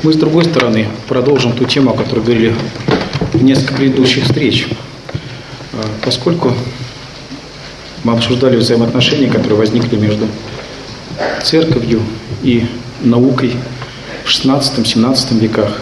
Мы, с другой стороны, продолжим ту тему, о которой говорили в несколько предыдущих встреч. Поскольку мы обсуждали взаимоотношения, которые возникли между церковью и наукой в XVI-XVII веках.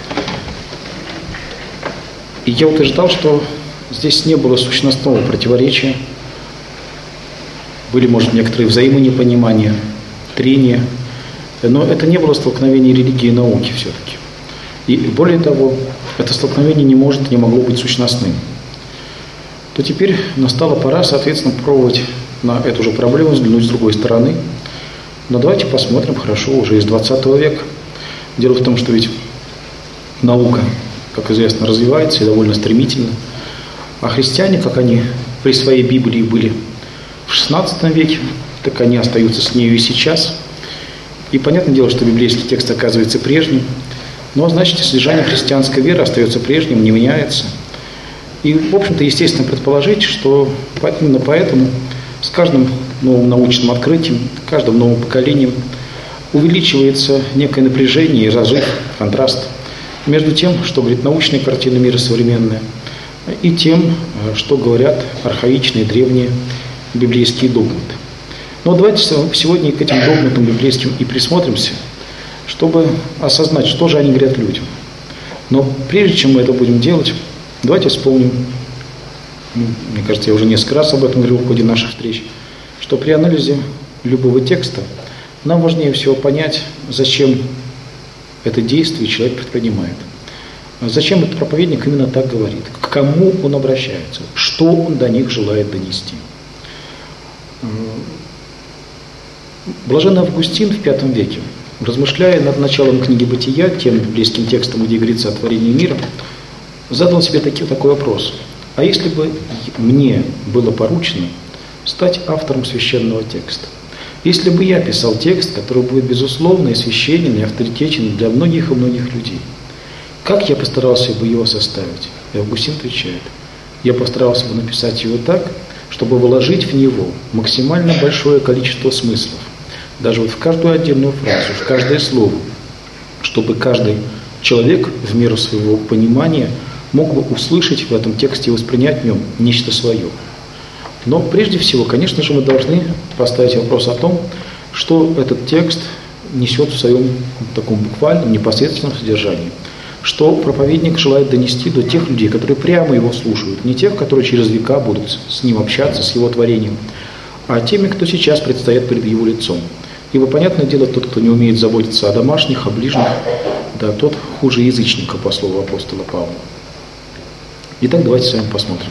И я утверждал, что здесь не было сущностного противоречия. Были, может, некоторые взаимонепонимания, трения, но это не было столкновение религии и науки все-таки. И более того, это столкновение не могло быть сущностным. То теперь настала пора, соответственно, пробовать на эту же проблему взглянуть с другой стороны. Но давайте посмотрим хорошо уже из 20 века. Дело в том, что ведь наука, как известно, развивается и довольно стремительно. А христиане, как они при своей Библии были в XVI веке, так они остаются с нею и сейчас. И понятное дело, что библейский текст оказывается прежним, но, значит, содержание христианской веры остается прежним, не меняется. И, в общем-то, естественно предположить, что именно поэтому с каждым новым научным открытием, каждым новым поколением увеличивается некое напряжение и разрыв, контраст между тем, что говорит научная картина мира современная, и тем, что говорят архаичные, древние библейские догматы. Но давайте сегодня к этим догматам библейским и присмотримся, чтобы осознать, что же они говорят людям. Но прежде чем мы это будем делать, давайте вспомним, мне кажется, я уже несколько раз об этом говорил в ходе наших встреч, что при анализе любого текста нам важнее всего понять, зачем это действие человек предпринимает. Зачем этот проповедник именно так говорит, к кому он обращается, что он до них желает донести. Блаженный Августин в V веке, размышляя над началом книги «Бытия», тем библейским текстом, где говорится о творении мира, задал себе такой вопрос. А если бы мне было поручено стать автором священного текста? Если бы я писал текст, который будет безусловно и священен, и авторитетен для многих и многих людей, как я постарался бы его составить? И Августин отвечает: я постарался бы написать его так, чтобы вложить в него максимально большое количество смыслов, даже вот в каждую отдельную фразу, в каждое слово, чтобы каждый человек в меру своего понимания мог бы услышать в этом тексте и воспринять в нем нечто свое. Но прежде всего, конечно же, мы должны поставить вопрос о том, что этот текст несет в своем таком буквальном, непосредственном содержании, что проповедник желает донести до тех людей, которые прямо его слушают, не тех, которые через века будут с ним общаться, с его творением, а теми, кто сейчас предстоит перед его лицом. Ибо, понятное дело, тот, кто не умеет заботиться о домашних, о ближних, да, тот хуже язычника, по слову апостола Павла. Итак, давайте с вами посмотрим,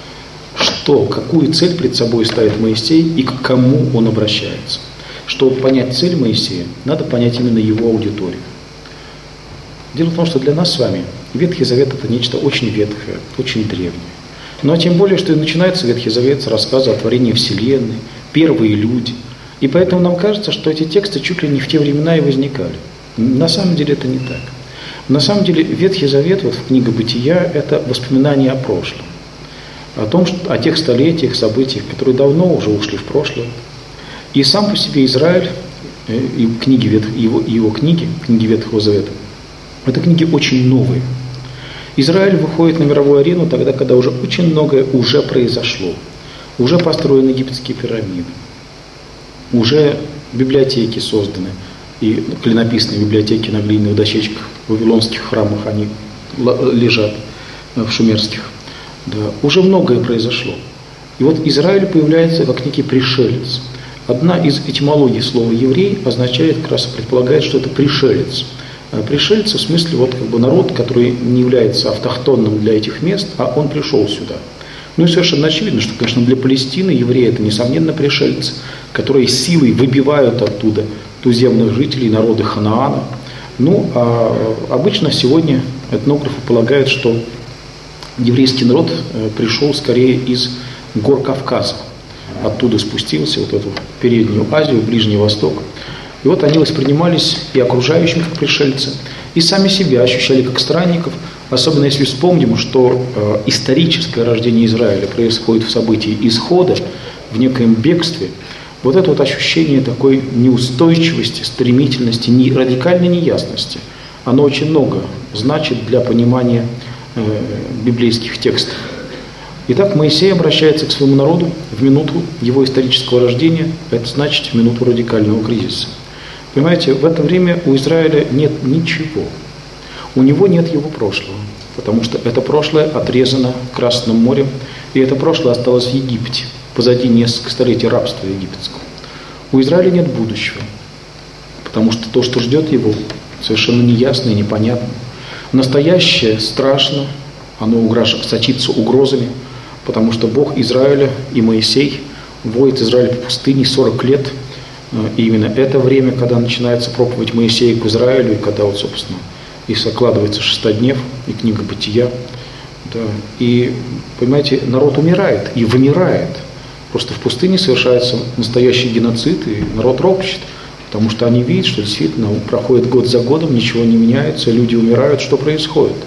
какую цель перед собой ставит Моисей и к кому он обращается. Чтобы понять цель Моисея, надо понять именно его аудиторию. Дело в том, что для нас с вами Ветхий Завет – это нечто очень ветхое, очень древнее. Но тем более, что и начинается Ветхий Завет с рассказа о творении Вселенной, первые люди. И поэтому нам кажется, что эти тексты чуть ли не в те времена и возникали. На самом деле это не так. На самом деле Ветхий Завет, вот в книге «Бытия», это воспоминания о прошлом. О тех столетиях, событиях, которые давно уже ушли в прошлое. И сам по себе Израиль, и его книги Ветхого Завета, это книги очень новые. Израиль выходит на мировую арену тогда, когда уже очень многое уже произошло. Уже построены египетские пирамиды. Уже библиотеки созданы. И клинописные библиотеки на глиняных дощечках в вавилонских храмах, они лежат в шумерских. Да, уже многое произошло. И вот Израиль появляется как некий пришелец. Одна из этимологий слова «еврей» означает, как раз предполагает, что это пришелец. Пришелец в смысле народ, который не является автохтонным для этих мест, а он пришел сюда. Ну и совершенно очевидно, что, конечно, для Палестины евреи – это, несомненно, пришельцы, которые силой выбивают оттуда туземных жителей, народы Ханаана. Ну, а обычно сегодня этнографы полагают, что еврейский народ пришел скорее из гор Кавказа. Оттуда спустился в эту переднюю Азию, Ближний Восток. И вот они воспринимались и окружающими как пришельцы, и сами себя ощущали как странников, особенно если вспомним, что историческое рождение Израиля происходит в событии исхода, в некоем бегстве. Вот это вот ощущение такой неустойчивости, стремительности, радикальной неясности, оно очень много значит для понимания библейских текстов. Итак, Моисей обращается к своему народу в минуту его исторического рождения, это значит в минуту радикального кризиса. Понимаете, в это время у Израиля нет ничего. У него нет его прошлого, потому что это прошлое отрезано Красным морем, и это прошлое осталось в Египте, позади несколько столетий рабства египетского. У Израиля нет будущего, потому что то, что ждет его, совершенно неясно и непонятно. Настоящее страшно, оно сочится угрозами, потому что Бог Израиля и Моисей вводит Израиль в пустыне 40 лет. И именно это время, когда начинается проповедь Моисея к Израилю, и когда, вот, собственно, и сокладывается шестоднев, и книга Бытия. Да. И, понимаете, народ умирает и вымирает. Просто в пустыне совершается настоящий геноцид, и народ ропщет, потому что они видят, что действительно проходит год за годом, ничего не меняется, люди умирают, что происходит.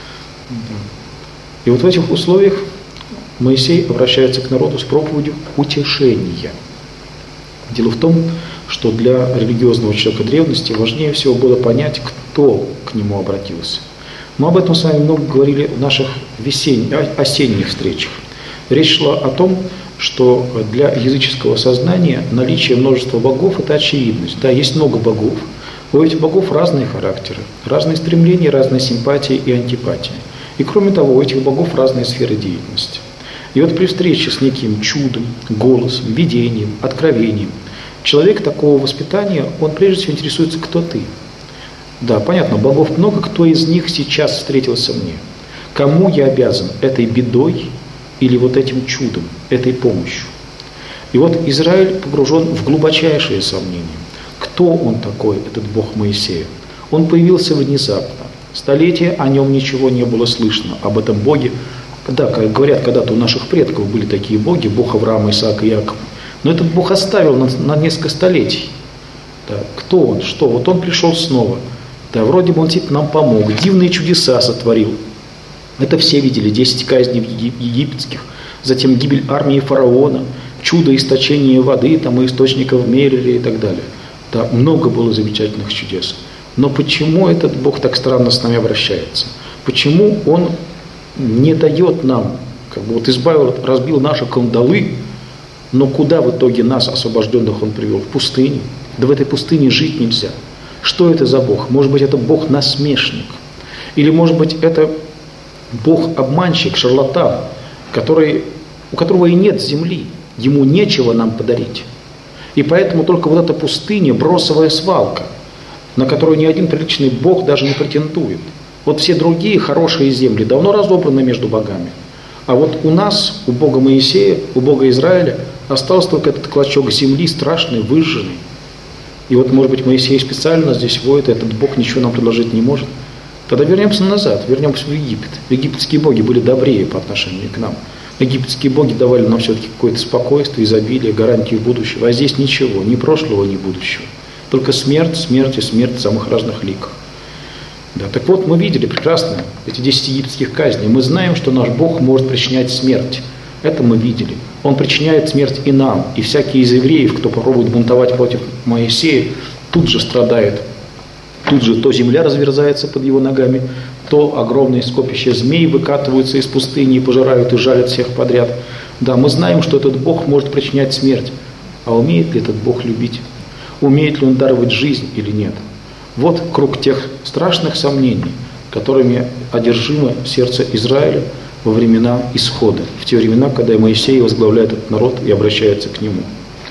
И вот в этих условиях Моисей обращается к народу с проповедью утешения. Дело в том, что для религиозного человека древности важнее всего было понять, кто к нему обратился. Мы об этом с вами много говорили в наших осенних встречах. Речь шла о том, что для языческого сознания наличие множества богов – это очевидность. Да, есть много богов. У этих богов разные характеры, разные стремления, разные симпатии и антипатии. И кроме того, у этих богов разные сферы деятельности. И вот при встрече с неким чудом, голосом, видением, откровением, человек такого воспитания, он прежде всего интересуется, кто ты. Да, понятно, богов много, кто из них сейчас встретился мне? Кому я обязан этой бедой или вот этим чудом, этой помощью? И вот Израиль погружен в глубочайшие сомнения. Кто он такой, этот Бог Моисея? Он появился внезапно. Столетия о нем ничего не было слышно, об этом Боге. Да, как говорят, когда-то у наших предков были такие боги, Бог Авраама, Исаака и Иакова. Но этот Бог оставил на несколько столетий. Да, кто он, что? Вот он пришел снова. Да, вроде бы он нам помог, дивные чудеса сотворил. Это все видели, 10 казней египетских, затем гибель армии фараона, чудо источения воды, там, и источников Мерили и так далее. Да, много было замечательных чудес. Но почему этот Бог так странно с нами обращается? Почему он не дает нам, как бы вот избавил, разбил наши кандалы, но куда в итоге нас, освобожденных, он привел? В пустыню. Да в этой пустыне жить нельзя. Что это за Бог? Может быть, это Бог-насмешник? Или, может быть, это Бог-обманщик, шарлатан, у которого и нет земли, ему нечего нам подарить. И поэтому только вот эта пустыня, бросовая свалка, на которую ни один приличный Бог даже не претендует. Вот все другие хорошие земли давно разобраны между богами. А вот у нас, у Бога Моисея, у Бога Израиля, остался только этот клочок земли, страшный, выжженный. И вот, может быть, Моисей специально здесь вводит, этот Бог ничего нам предложить не может. Тогда вернемся назад, вернемся в Египет. Египетские боги были добрее по отношению к нам. Египетские боги давали нам все-таки какое-то спокойствие, изобилие, гарантию будущего. А здесь ничего, ни прошлого, ни будущего. Только смерть, смерть и смерть в самых разных ликах. Да, так вот, мы видели прекрасно эти 10 египетских казней. Мы знаем, что наш Бог может причинять смерть. Это мы видели. Он причиняет смерть и нам. И всякие из евреев, кто попробует бунтовать против Моисея, тут же страдает. Тут же то земля разверзается под его ногами, то огромные скопища змей выкатываются из пустыни и пожирают и жалят всех подряд. Да, мы знаем, что этот Бог может причинять смерть. А умеет ли этот Бог любить? Умеет ли он даровать жизнь или нет? Вот круг тех страшных сомнений, которыми одержимо сердце Израиля во времена исхода, в те времена, когда Моисей возглавляет этот народ и обращается к нему.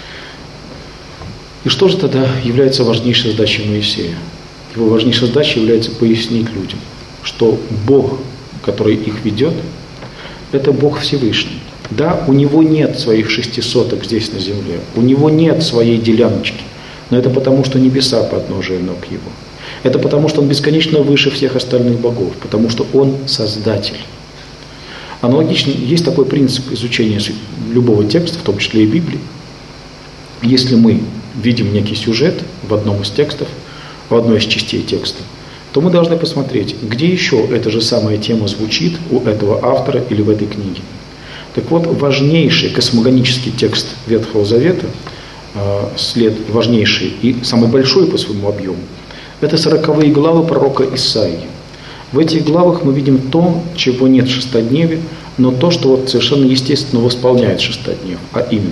И что же тогда является важнейшей задачей Моисея? Его важнейшей задачей является пояснить людям, что Бог, который их ведет, это Бог Всевышний. Да, у него нет своих 6 соток здесь на земле, у него нет своей деляночки, но это потому, что небеса подножие ног его. Это потому, что он бесконечно выше всех остальных богов, потому что он Создатель. Аналогично, есть такой принцип изучения любого текста, в том числе и Библии. Если мы видим некий сюжет в одном из текстов, в одной из частей текста, то мы должны посмотреть, где еще эта же самая тема звучит у этого автора или в этой книге. Так вот, важнейший космогонический текст Ветхого Завета, важнейший и самый большой по своему объему, Это 40 главы пророка Исаии. В этих главах мы видим то, чего нет в шестодневе, но то, что вот совершенно естественно восполняет шестоднев, а именно.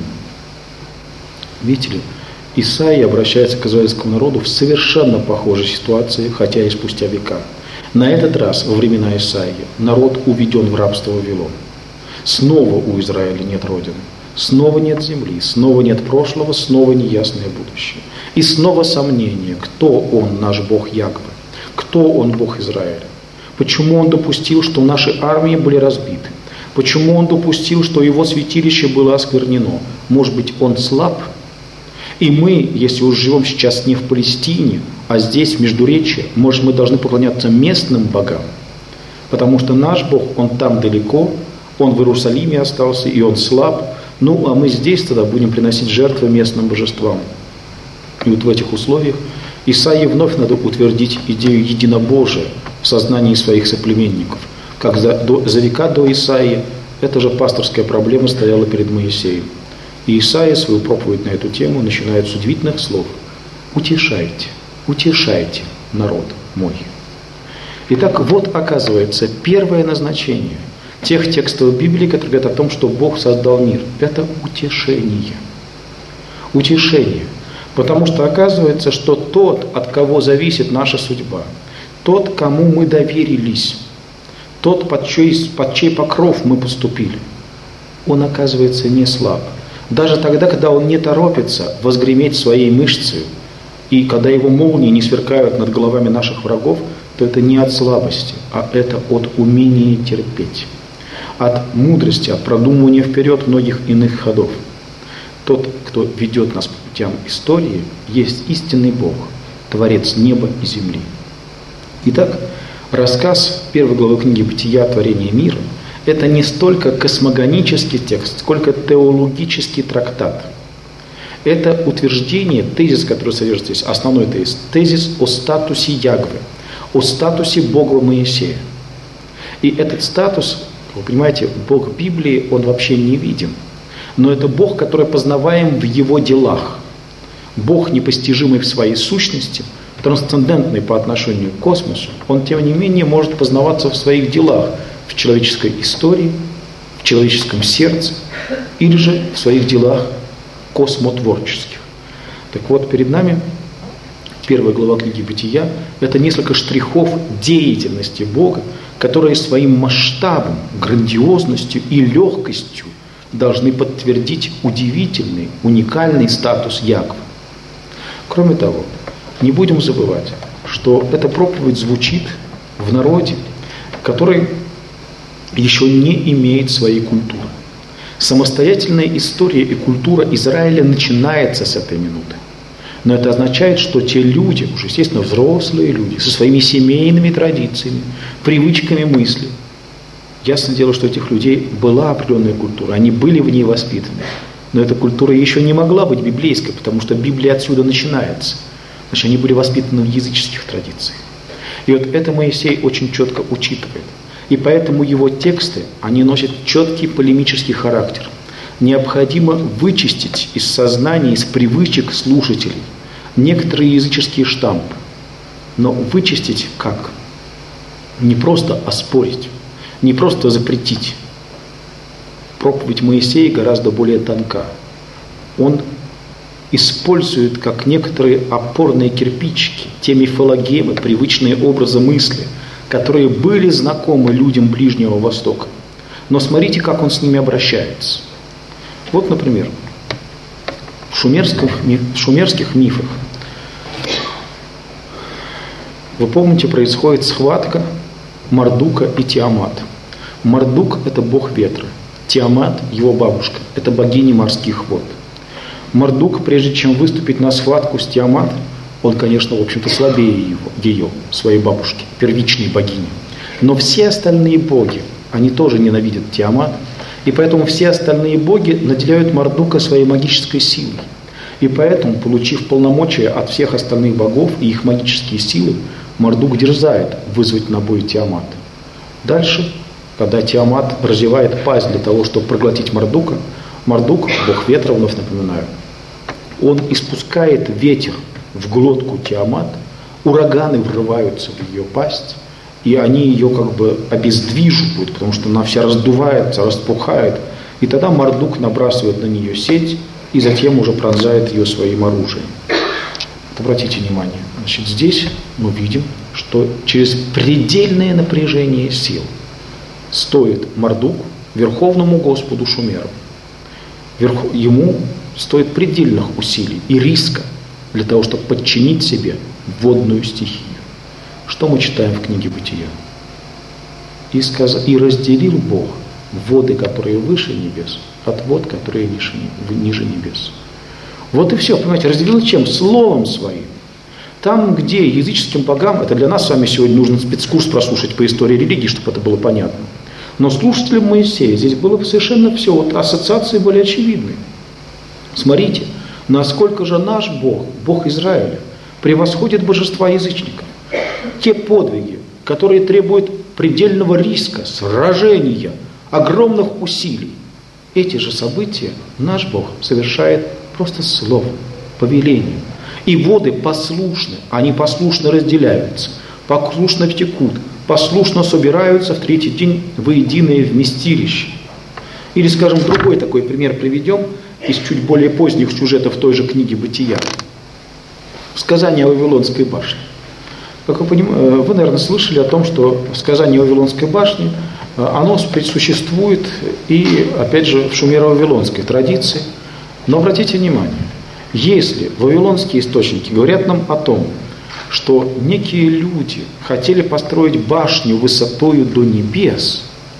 Видите ли, Исаия обращается к израильскому народу в совершенно похожей ситуации, хотя и спустя века. На этот раз, во времена Исаии, народ уведен в рабство в Вавилон. Снова у Израиля нет родины, снова нет земли, снова нет прошлого, снова неясное будущее. И снова сомнение, кто он, наш Бог Ягве, кто он, Бог Израиля. Почему он допустил, что наши армии были разбиты? Почему он допустил, что его святилище было осквернено? Может быть, он слаб? И мы, если уж живем сейчас не в Палестине, а здесь, в Междуречье, может, мы должны поклоняться местным богам? Потому что наш Бог, он там далеко, он в Иерусалиме остался, и он слаб. Ну, а мы здесь тогда будем приносить жертвы местным божествам. И вот в этих условиях Исаии вновь надо утвердить идею единобожия в сознании своих соплеменников. Как за века до Исаии эта же пасторская проблема стояла перед Моисеем. И Исаия свою проповедь на эту тему начинает с удивительных слов. «Утешайте, утешайте, народ мой». Итак, вот оказывается первое назначение тех текстов Библии, которые говорят о том, что Бог создал мир. Это утешение. Утешение. Потому что оказывается, что тот, от кого зависит наша судьба, тот, кому мы доверились, тот, под чей покров мы поступили, он оказывается не слаб. Даже тогда, когда он не торопится возгреметь своей мышцей, и когда его молнии не сверкают над головами наших врагов, то это не от слабости, а это от умения терпеть, от мудрости, от продумывания вперед многих иных ходов. Тот, кто ведет нас по путям истории, есть истинный Бог, Творец неба и земли. Итак, рассказ первой главы книги «Бытия. Творение мира» – это не столько космогонический текст, сколько теологический трактат. Это утверждение, тезис, который содержится здесь, основной тезис о статусе Ягве, о статусе Бога Моисея. И этот статус, вы понимаете, Бог Библии, он вообще не виден. Но это Бог, который познаваем в Его делах. Бог, непостижимый в своей сущности, трансцендентный по отношению к космосу, он, тем не менее, может познаваться в своих делах, в человеческой истории, в человеческом сердце, или же в своих делах космотворческих. Так вот, перед нами первая глава книги «Бытия» – это несколько штрихов деятельности Бога, которые своим масштабом, грандиозностью и легкостью должны подтвердить удивительный, уникальный статус Ягве. Кроме того, не будем забывать, что эта проповедь звучит в народе, который еще не имеет своей культуры. Самостоятельная история и культура Израиля начинается с этой минуты. Но это означает, что те люди, уже, естественно, взрослые люди, со своими семейными традициями, привычками мысли, ясное дело, что у этих людей была определенная культура, они были в ней воспитаны. Но эта культура еще не могла быть библейской, потому что Библия отсюда начинается. Значит, они были воспитаны в языческих традициях. И вот это Моисей очень четко учитывает. И поэтому его тексты, они носят четкий полемический характер. Необходимо вычистить из сознания, из привычек слушателей некоторые языческие штампы. Но вычистить как? Не просто оспорить, не просто запретить. Проповедь Моисея гораздо более тонка. Он использует как некоторые опорные кирпичики, те мифологемы, привычные образы мысли, которые были знакомы людям Ближнего Востока. Но смотрите, как он с ними обращается. Вот, например, в шумерских мифах, вы помните, происходит схватка Мардука и Тиамат. Мардук – это бог ветра. Тиамат, его бабушка, это богиня морских вод. Мардук, прежде чем выступить на схватку с Тиамат, он, конечно, в общем-то, слабее ее, своей бабушки, первичной богини. Но все остальные боги, они тоже ненавидят Тиамат, и поэтому все остальные боги наделяют Мардука своей магической силой. И поэтому, получив полномочия от всех остальных богов и их магические силы, Мардук дерзает вызвать на бой Тиамат. Дальше, когда Тиамат разевает пасть для того, чтобы проглотить Мардука, Мардук, бог ветра, вновь напоминаю, он испускает ветер в глотку Тиамат, ураганы врываются в ее пасть, и они ее как бы обездвиживают, потому что она вся раздувается, распухает, и тогда Мардук набрасывает на нее сеть, и затем уже пронзает ее своим оружием. Обратите внимание, значит, здесь мы видим, что через предельное напряжение сил стоит Мардуку, верховному Господу Шумеру, ему стоит предельных усилий и риска для того, чтобы подчинить себе водную стихию. Что мы читаем в книге Бытия? «И разделил Бог воды, которые выше небес, от вод, которые ниже небес». Вот и все, понимаете, разделил чем? Словом своим. Там, где языческим богам, это для нас с вами сегодня нужно спецкурс прослушать по истории религии, чтобы это было понятно. Но слушателям Моисея здесь было совершенно все, вот ассоциации были очевидны. Смотрите, насколько же наш Бог, Бог Израиля, превосходит божества язычников. Те подвиги, которые требуют предельного риска, сражения, огромных усилий, эти же события наш Бог совершает просто словом, повелением. И воды послушны, они послушно разделяются, послушно текут, послушно собираются в третий день воединое вместилище. Или, скажем, другой такой пример приведем из чуть более поздних сюжетов той же книги «Бытия». Сказание о Вавилонской башне. Как вы, наверное, слышали о том, что сказание о Вавилонской башне, оно существует и, опять же, в шумеро-вавилонской традиции. Но обратите внимание, если вавилонские источники говорят нам о том, что некие люди хотели построить башню высотою до небес,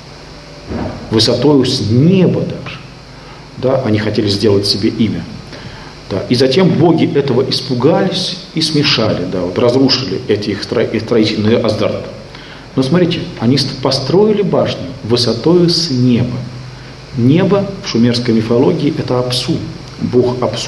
высотою с неба даже, да, они хотели сделать себе имя, да, и затем боги этого испугались и смешали, да, вот разрушили эти их строительные азарты. Но смотрите, они построили башню высотою с неба. Небо в шумерской мифологии – это Апсу, бог Апсу.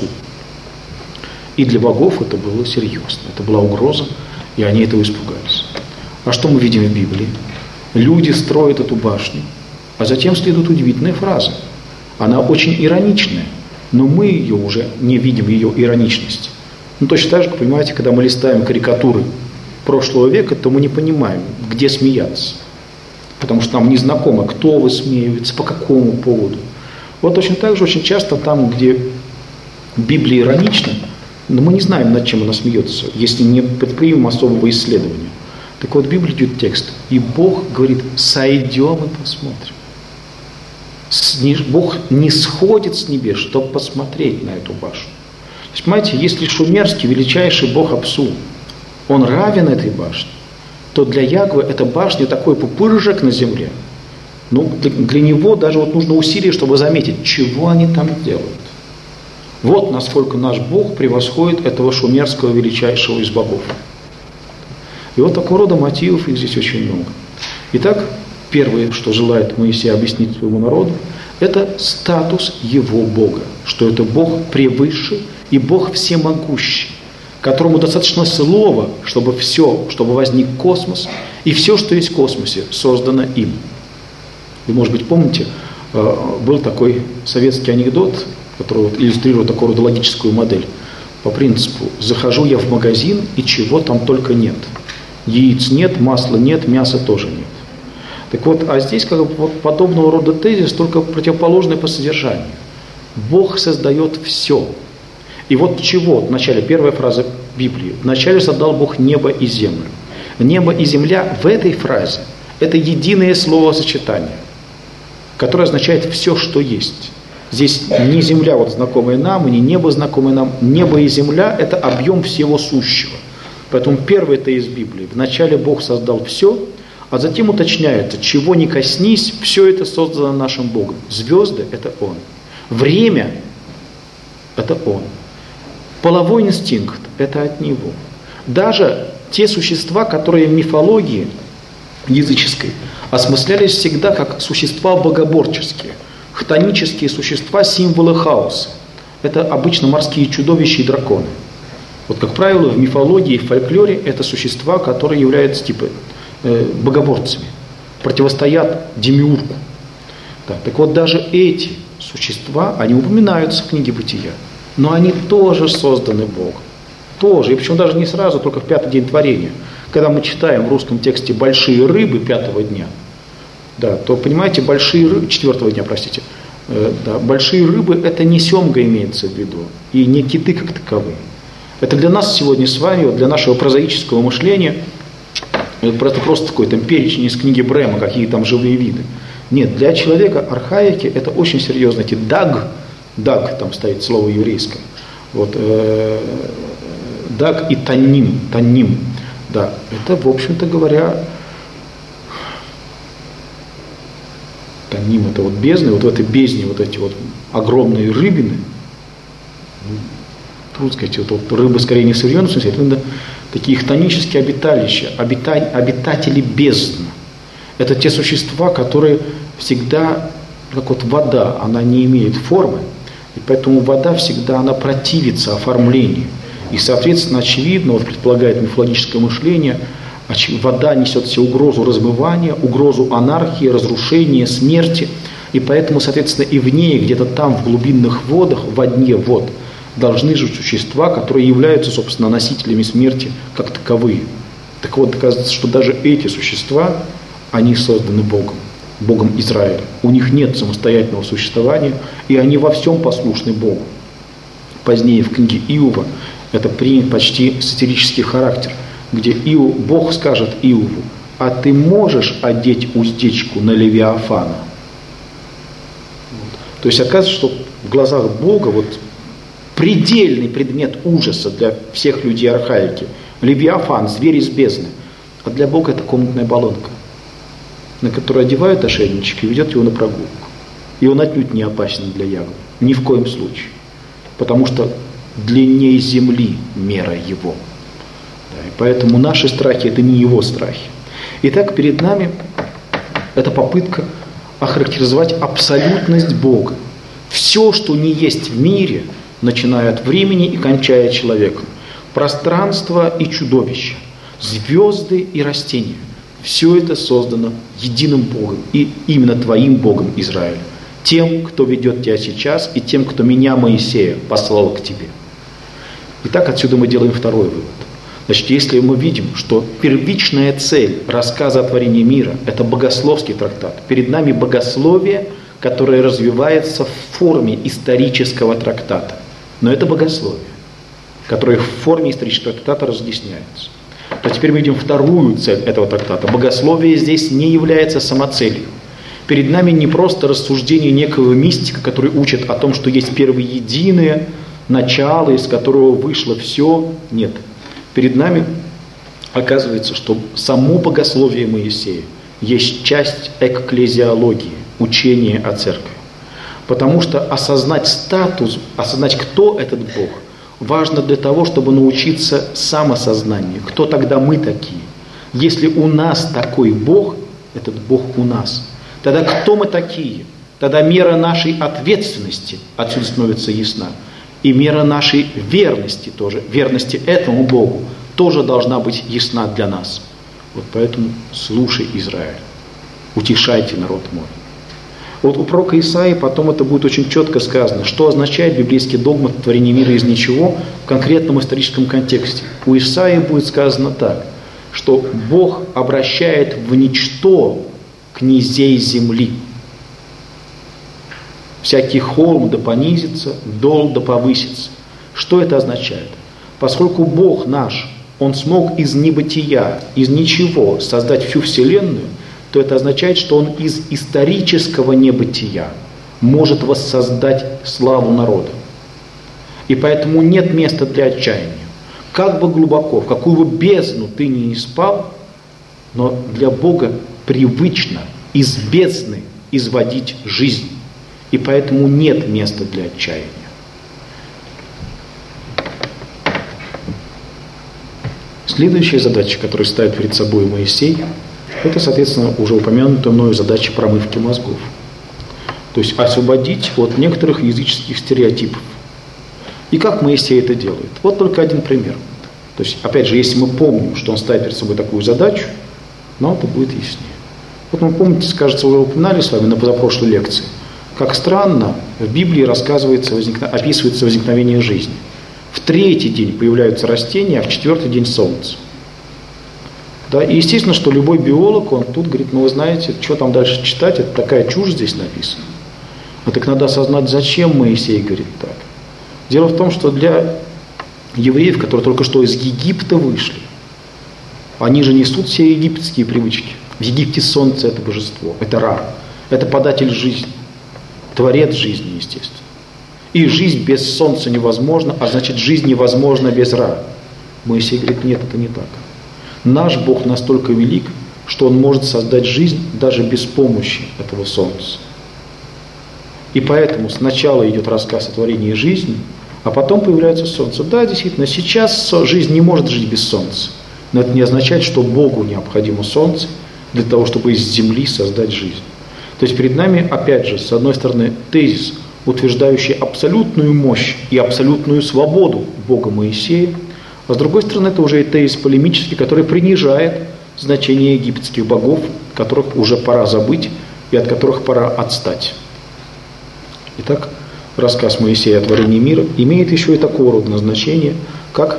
И для богов это было серьезно, это была угроза, и они этого испугались. А что мы видим в Библии? Люди строят эту башню, а затем следует удивительная фраза. Она очень ироничная, но мы ее уже не видим, ее ироничность. Ну, точно так же, понимаете, когда мы листаем карикатуры прошлого века, то мы не понимаем, где смеяться. Потому что нам не знакомо, кто высмеивается, по какому поводу. Вот точно так же очень часто там, где Библия иронична, но мы не знаем, над чем она смеется, если не предпримем особого исследования. Так вот, в Библии идет текст, и Бог говорит: сойдем и посмотрим. Бог не сходит с небес, чтобы посмотреть на эту башню. То есть, понимаете, если шумерский величайший бог Апсу, он равен этой башне, то для Ягвы эта башня такой пупырышек на земле. Ну, для него даже вот нужно усилие, чтобы заметить, чего они там делают. Вот насколько наш Бог превосходит этого шумерского величайшего из богов. И вот такого рода мотивов их здесь очень много. Итак, первое, что желает Моисей объяснить своему народу, это статус его Бога, что это Бог превыше и Бог всемогущий, которому достаточно слова, чтобы возник космос, и все, что есть в космосе, создано им. Вы, может быть, помните, был такой советский анекдот, который вот иллюстрирует такую рода логическую модель. По принципу: захожу я в магазин, и чего там только нет. Яиц нет, масла нет, мяса тоже нет. Так вот, а здесь как бы вот подобного рода тезис, только противоположный по содержанию. Бог создает все. И вот чего? В начале, первая фраза Библии. Вначале создал Бог небо и землю. Небо и земля в этой фразе – это единое словосочетание, которое означает все, что есть. Здесь не земля, вот знакомая нам, и не небо, знакомое нам. Небо и земля – это объем всего сущего. Поэтому первый тезис Библии. Вначале Бог создал все, а затем уточняется: чего ни коснись, все это создано нашим Богом. Звезды – это Он. Время – это Он. Половой инстинкт – это от Него. Даже те существа, которые в мифологии языческой осмыслялись всегда как существа богоборческие, хтонические существа, символы хаоса. Это обычно морские чудовища и драконы. Вот, как правило, в мифологии и в фольклоре это существа, которые являются типа богоборцами, противостоят демиургу. Да, так вот, даже эти существа, они упоминаются в книге Бытия, но они тоже созданы Богом. тоже, и причем даже не сразу, только в 5-й день творения. Когда мы читаем в русском тексте «большие рыбы» 5-го дня, да, то, понимаете, большие рыбы, 4-го дня, простите, да, большие рыбы – это не семга имеется в виду, и не киты как таковые. Это для нас сегодня с вами, вот для нашего прозаического мышления, это просто такой там перечень из книги Брема, какие там живые виды. Нет, для человека архаики это очень серьезно. Эти даг, там стоит слово еврейское, вот, даг и танним, да, это, в общем-то говоря, танним это вот бездны, вот в этой бездне вот эти вот огромные рыбины, трудно сказать, вот рыбы скорее не в современном смысле, это именно такие хтонические обиталища, обитатели бездн. Это те существа, которые всегда, как вот вода, она не имеет формы, и поэтому вода всегда, она противится оформлению. И, соответственно, очевидно, вот предполагает мифологическое мышление, вода несет в себе угрозу размывания, угрозу анархии, разрушения, смерти, и поэтому, соответственно, и в ней, где-то там, в глубинных водах, во дне вод, должны жить существа, которые являются, собственно, носителями смерти как таковые. Так вот, оказывается, что даже эти существа, они созданы Богом, Богом Израиля. У них нет самостоятельного существования, и они во всем послушны Богу. Позднее в книге Иова это принят почти сатирический характер, где Бог скажет Иову: а ты можешь одеть уздечку на Левиафана? То есть оказывается, что в глазах Бога вот предельный предмет ужаса для всех людей архаики – Левиафан, зверь из бездны. А для Бога это комнатная баллонка, на которую одевают ошейничек и ведет его на прогулку. И он отнюдь не опасен для ягод. Ни в коем случае. Потому что длиннее земли мера его. Да, и поэтому наши страхи – это не его страхи. Итак, перед нами это попытка охарактеризовать абсолютность Бога. Все, что не есть в мире, начиная от времени и кончая человеком. Пространство и чудовища, звезды и растения. Все это создано единым Богом, и именно твоим Богом, Израиль. Тем, кто ведет тебя сейчас, и тем, кто меня, Моисея, послал к тебе. Итак, отсюда мы делаем второй вывод. Значит, если мы видим, что первичная цель рассказа о творении мира – это богословский трактат, перед нами богословие, которое развивается в форме исторического трактата. Но это богословие, которое в форме исторического трактата разъясняется. То теперь мы видим вторую цель этого трактата. Богословие здесь не является самоцелью. Перед нами не просто рассуждение некого мистика, который учит о том, что есть первоединое начало, из которого вышло все. Нет. Перед нами оказывается, что само богословие Моисея есть часть экклезиологии, учения о церкви. Потому что осознать статус, осознать, кто этот Бог, важно для того, чтобы научиться самосознанию. Кто тогда мы такие? Если у нас такой Бог, этот Бог у нас, тогда кто мы такие? Тогда мера нашей ответственности отсюда становится ясна. И мера нашей верности тоже, верности этому Богу, тоже должна быть ясна для нас. Вот поэтому слушай, Израиль, утешайте народ мой. Вот у пророка Исаии потом это будет очень четко сказано, что означает библейский догмат творения мира из ничего в конкретном историческом контексте. У Исаии будет сказано так, что Бог обращает в ничто князей земли. Всякий холм да понизится, дол да повысится. Что это означает? Поскольку Бог наш, Он смог из небытия, из ничего создать всю вселенную, то это означает, что Он из исторического небытия может воссоздать славу народа. И поэтому нет места для отчаяния. Как бы глубоко, в какую бы бездну ты ни спал, но для Бога привычно из бездны изводить жизнь. И поэтому нет места для отчаяния. Следующая задача, которую ставит перед собой Моисей, это, соответственно, уже упомянутая мною задача промывки мозгов. То есть освободить от некоторых языческих стереотипов. И как Моисей это делает? Вот только один пример. То есть, опять же, если мы помним, что он ставит перед собой такую задачу, нам это будет яснее. Вот мы, помните, кажется, уже упоминали с вами на позапрошлой лекции, как странно в Библии описывается возникновение жизни. В третий день появляются растения, а в четвертый день солнце. Да, и естественно, что любой биолог, он тут говорит, ну вы знаете, что там дальше читать, это такая чушь здесь написана. Но так надо осознать, зачем Моисей говорит так. Дело в том, что для евреев, которые только что из Египта вышли, они же несут все египетские привычки. В Египте солнце – это божество, это Ра, это податель жизни, творец жизни, естественно. И жизнь без солнца невозможна, а значит, жизнь невозможна без Ра. Моисей говорит, нет, это не так. Наш Бог настолько велик, что Он может создать жизнь даже без помощи этого солнца. И поэтому сначала идет рассказ о творении жизни, а потом появляется солнце. Да, действительно, сейчас жизнь не может жить без солнца. Но это не означает, что Богу необходимо солнце для того, чтобы из земли создать жизнь. То есть перед нами, опять же, с одной стороны, тезис, утверждающий абсолютную мощь и абсолютную свободу Бога Моисея, а с другой стороны, это уже и тезис полемический, который принижает значение египетских богов, которых уже пора забыть и от которых пора отстать. Итак, рассказ Моисея о творении мира имеет еще и такого рода назначение, как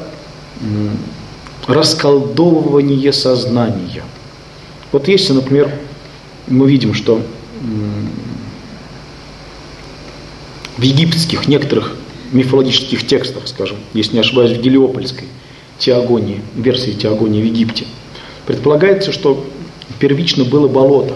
расколдовывание сознания. Вот если, например, мы видим, что в египетских некоторых мифологических текстах, скажем, если не ошибаюсь, в Гелиопольской теогонии, версии теогонии в Египте, предполагается, что первично было болото.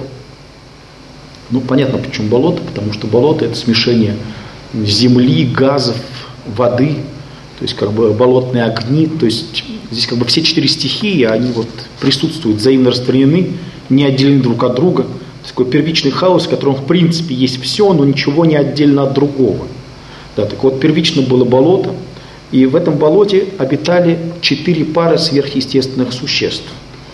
Ну, понятно, почему болото, потому что болото – это смешение земли, газов, воды, то есть как бы болотные огни, то есть здесь как бы все 4 стихии, они вот присутствуют, взаимно растворены, не отделены друг от друга. Такой первичный хаос, в котором в принципе есть все, но ничего не отдельно от другого. Да, так вот, первично было болото, и в этом болоте обитали 4 пары сверхъестественных существ.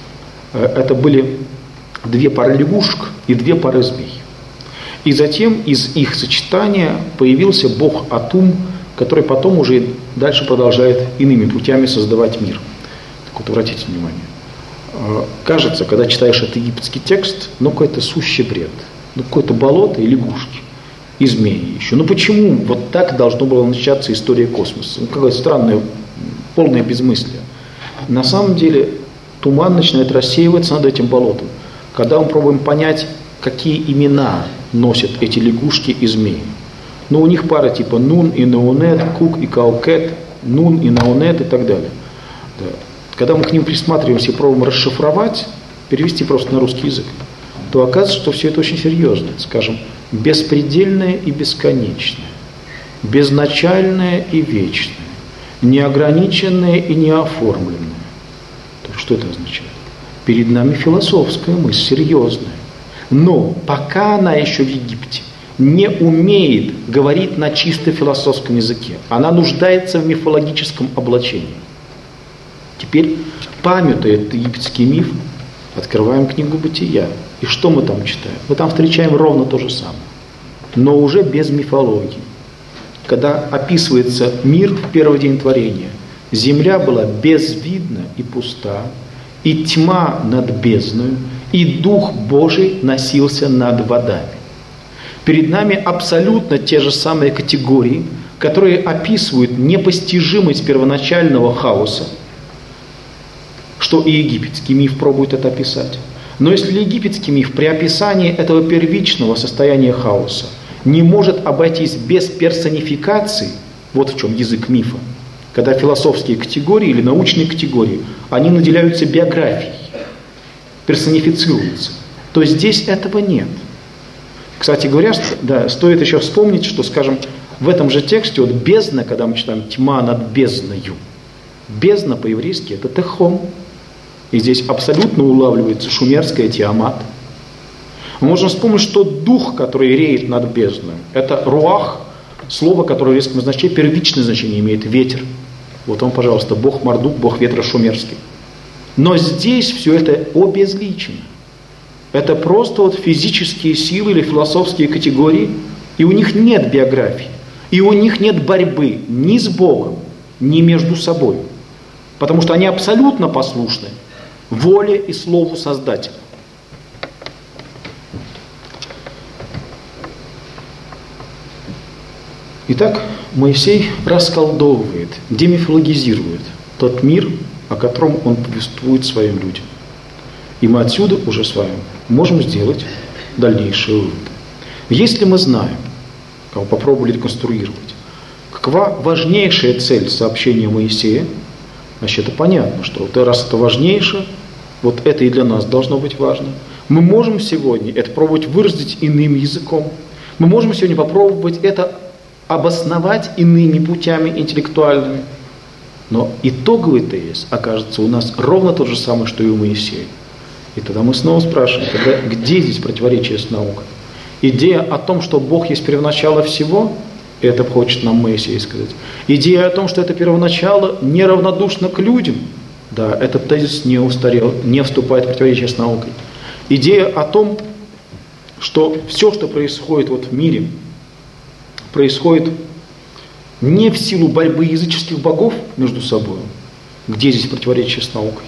Это были 2 пары лягушек и 2 пары змей. И затем из их сочетания появился бог Атум, который потом уже дальше продолжает иными путями создавать мир. Так вот, обратите внимание. Кажется, когда читаешь этот египетский текст, ну какой-то сущий бред. Ну какое-то болото и лягушки, и змеи еще. Ну почему вот так должно было начаться история космоса? Ну какое-то странное, полное безмыслие. На самом деле туман начинает рассеиваться над этим болотом, когда мы пробуем понять, какие имена носят эти лягушки и змеи. Ну у них пара типа Нун и Наунет, Кук и Каукет, Нун и Наунет и так далее. Да. Когда мы к ним присматриваемся и пробуем расшифровать, перевести просто на русский язык, то оказывается, что все это очень серьезно. Скажем, беспредельное и бесконечное, безначальное и вечное, неограниченное и неоформленное. То что это означает? Перед нами философская мысль, серьезная. Но пока она еще в Египте не умеет говорить на чисто философском языке, она нуждается в мифологическом облачении. Теперь, памятуя этот египетский миф, открываем книгу Бытия. И что мы там читаем? Мы там встречаем ровно то же самое, но уже без мифологии. Когда описывается мир в первый день творения, земля была безвидна и пуста, и тьма над бездною, и Дух Божий носился над водами. Перед нами абсолютно те же самые категории, которые описывают непостижимость первоначального хаоса, что и египетский миф пробует это описать. Но если египетский миф при описании этого первичного состояния хаоса не может обойтись без персонификации, вот в чем язык мифа, когда философские категории или научные категории, они наделяются биографией, персонифицируются, то здесь этого нет. Кстати говоря, да, стоит еще вспомнить, что, скажем, в этом же тексте, вот бездна, когда мы читаем «тьма над бездною», бездна по-еврейски это «техом». И здесь абсолютно улавливается шумерская Тиамат. Мы можем вспомнить, что дух, который реет над бездной, это руах, слово, которое в еврейском значении первичное значение имеет, ветер. Вот он, пожалуйста, бог Мардук, бог ветра шумерский. Но здесь все это обезличено. Это просто вот физические силы или философские категории, и у них нет биографии, и у них нет борьбы ни с Богом, ни между собой. Потому что они абсолютно послушны воле и слову Создателя. Итак, Моисей расколдовывает, демифологизирует тот мир, о котором он повествует своим людям. И мы отсюда уже с вами можем сделать дальнейший вывод. Если мы знаем, кого попробовали реконструировать, какова важнейшая цель сообщения Моисея, значит, это понятно, что вот раз это важнейшее, вот это и для нас должно быть важно. Мы можем сегодня это пробовать выразить иным языком. Мы можем сегодня попробовать это обосновать иными путями интеллектуальными. Но итоговый тезис окажется у нас ровно тот же самый, что и у Моисея. И тогда мы снова спрашиваем, тогда где здесь противоречие с наукой? Идея о том, что Бог есть первоначало всего, это хочет нам Моисей сказать. Идея о том, что это первоначало неравнодушно к людям, да, этот тезис не устарел, не вступает в противоречие с наукой. Идея о том, что все, что происходит вот в мире, происходит не в силу борьбы языческих богов между собой, где здесь противоречие с наукой.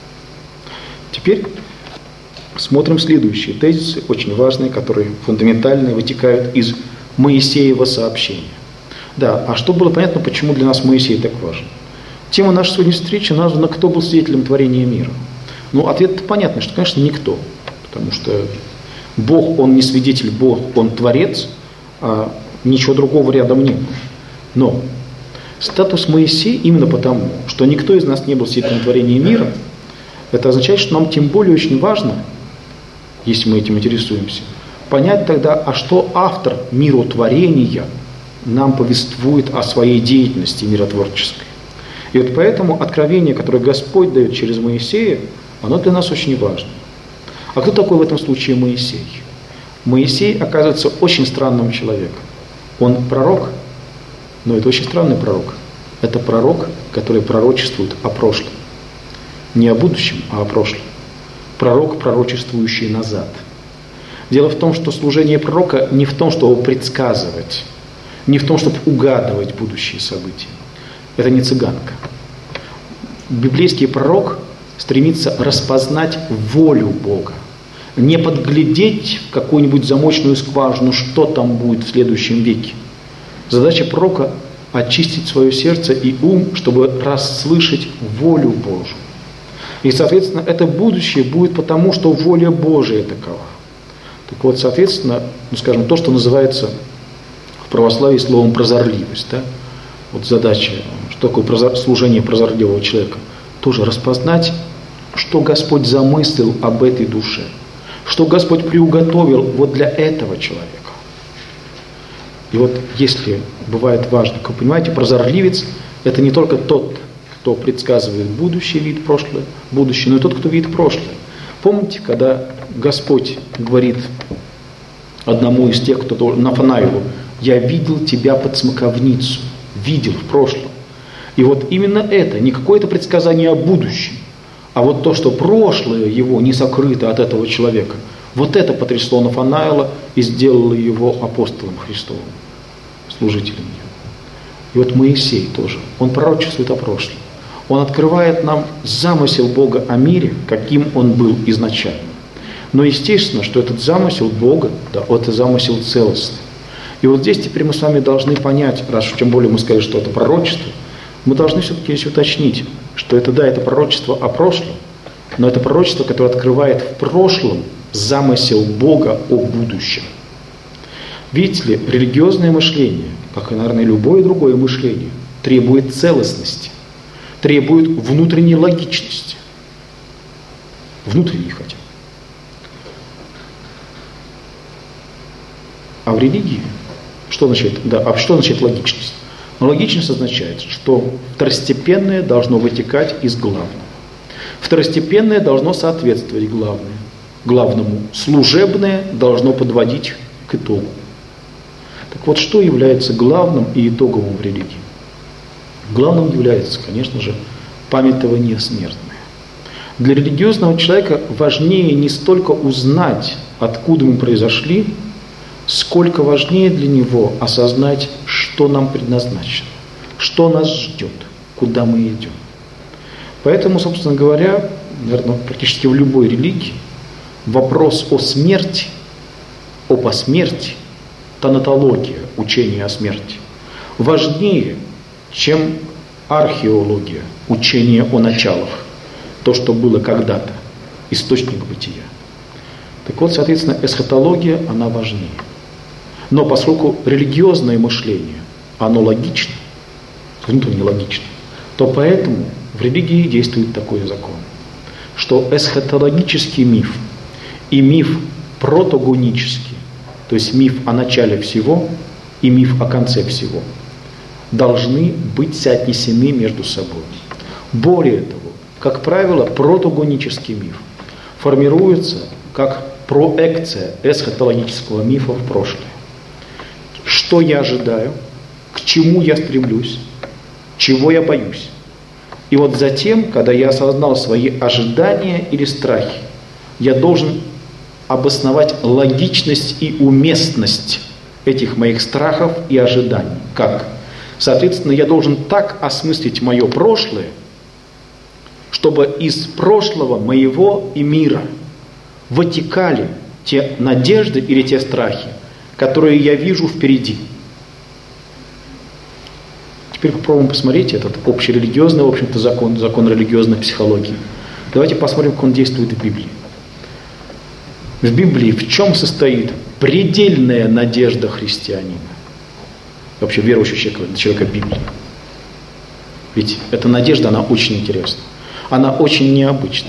Теперь смотрим следующие тезисы, очень важные, которые фундаментальные, вытекают из Моисеева сообщения. Да, а чтобы было понятно, почему для нас Моисей так важен. Тема нашей сегодняшней встречи названа «Кто был свидетелем творения мира?». Ну, ответ понятный, что, конечно, никто. Потому что Бог, Он не свидетель, Бог, Он творец, а ничего другого рядом нет. Но статус Моисея именно потому, что никто из нас не был свидетелем творения мира, это означает, что нам тем более очень важно, если мы этим интересуемся, понять тогда, а что автор миротворения нам повествует о своей деятельности миротворческой. И вот поэтому откровение, которое Господь дает через Моисея, оно для нас очень важно. А кто такой в этом случае Моисей? Моисей оказывается очень странным человеком. Он пророк, но это очень странный пророк. Это пророк, который пророчествует о прошлом. Не о будущем, а о прошлом. Пророк, пророчествующий назад. Дело в том, что служение пророка не в том, чтобы предсказывать, не в том, чтобы угадывать будущие события. Это не цыганка. Библейский пророк стремится распознать волю Бога. Не подглядеть в какую-нибудь замочную скважину, что там будет в следующем веке. Задача пророка – очистить свое сердце и ум, чтобы расслышать волю Божию. И, соответственно, это будущее будет потому, что воля Божия такова. Так вот, соответственно, скажем, то, что называется в православии словом «прозорливость». Да? Вот задача, что такое служение прозорливого человека, тоже распознать, что Господь замыслил об этой душе, что Господь приуготовил вот для этого человека. И вот если бывает важно, как вы понимаете, прозорливец – это не только тот, кто предсказывает будущее, видит прошлое, будущее, но и тот, кто видит прошлое. Помните, когда Господь говорит одному из тех, кто Нафанаилу: «Я видел тебя под смоковницу», видел в прошлом. И вот именно это, не какое-то предсказание о будущем, а вот то, что прошлое его не сокрыто от этого человека, вот это потрясло Нафанаила и сделало его апостолом Христовым, служителем его. И вот Моисей тоже, он пророчествует о прошлом. Он открывает нам замысел Бога о мире, каким он был изначально. Но естественно, что этот замысел Бога, да, это замысел целостный. И вот здесь теперь мы с вами должны понять, раз уж тем более мы сказали, что это пророчество, мы должны все-таки здесь уточнить, что это, да, это пророчество о прошлом, но это пророчество, которое открывает в прошлом замысел Бога о будущем. Видите ли, религиозное мышление, как и, наверное, любое другое мышление, требует целостности, требует внутренней логичности. Внутренней хотя бы. А в религии что значит логичность? Но логичность означает, что второстепенное должно вытекать из главного. Второстепенное должно соответствовать главному. Служебное должно подводить к итогу. Так вот, что является главным и итоговым в религии? Главным является, конечно же, памятование смертное. Для религиозного человека важнее не столько узнать, откуда мы произошли, сколько важнее для него осознать, что нам предназначено, что нас ждет, куда мы идем. Поэтому, собственно говоря, наверное, практически в любой религии вопрос о смерти, о посмертии, танатология, учение о смерти, важнее, чем археология, учение о началах, то, что было когда-то, источник бытия. Так вот, соответственно, эсхатология, она важнее. Но поскольку религиозное мышление, оно логично, внутренне логично, то поэтому в религии действует такой закон, что эсхатологический миф и миф протогонический, то есть миф о начале всего и миф о конце всего, должны быть соотнесены между собой. Более того, как правило, протогонический миф формируется как проекция эсхатологического мифа в прошлое. Что я ожидаю, к чему я стремлюсь, чего я боюсь. И вот затем, когда я осознал свои ожидания или страхи, я должен обосновать логичность и уместность этих моих страхов и ожиданий. Как? Соответственно, я должен так осмыслить мое прошлое, чтобы из прошлого моего и мира вытекали те надежды или те страхи, которые я вижу впереди. Теперь попробуем посмотреть этот общерелигиозный, в общем-то, закон религиозной психологии. Давайте посмотрим, как он действует в Библии. В Библии в чем состоит предельная надежда христианина? Вообще верующего человека Библии. Ведь эта надежда, она очень интересна. Она очень необычна.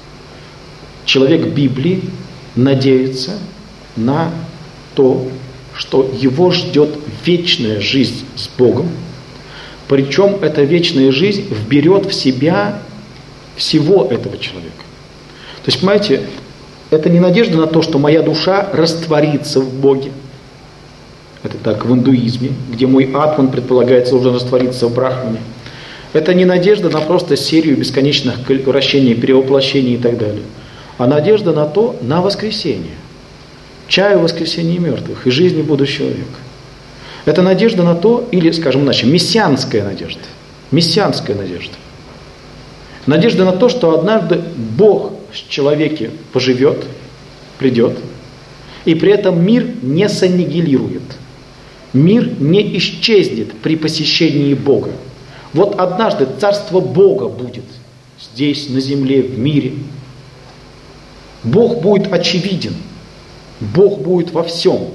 Человек Библии надеется на то, что его ждет вечная жизнь с Богом. Причем эта вечная жизнь вберет в себя всего этого человека. То есть, понимаете, это не надежда на то, что моя душа растворится в Боге. Это так в индуизме, где мой атман предполагается должен раствориться в брахмане. Это не надежда на просто серию бесконечных вращений, перевоплощений и так далее. А надежда на то, на воскресение. Чаю воскресения мертвых и жизни будущего века. Это надежда на то, или, скажем иначе, мессианская надежда. Мессианская надежда. Надежда на то, что однажды Бог в человеке поживет, придет, и при этом мир не саннигилирует. Мир не исчезнет при посещении Бога. Вот однажды царство Бога будет здесь, на земле, в мире. Бог будет очевиден. Бог будет во всем.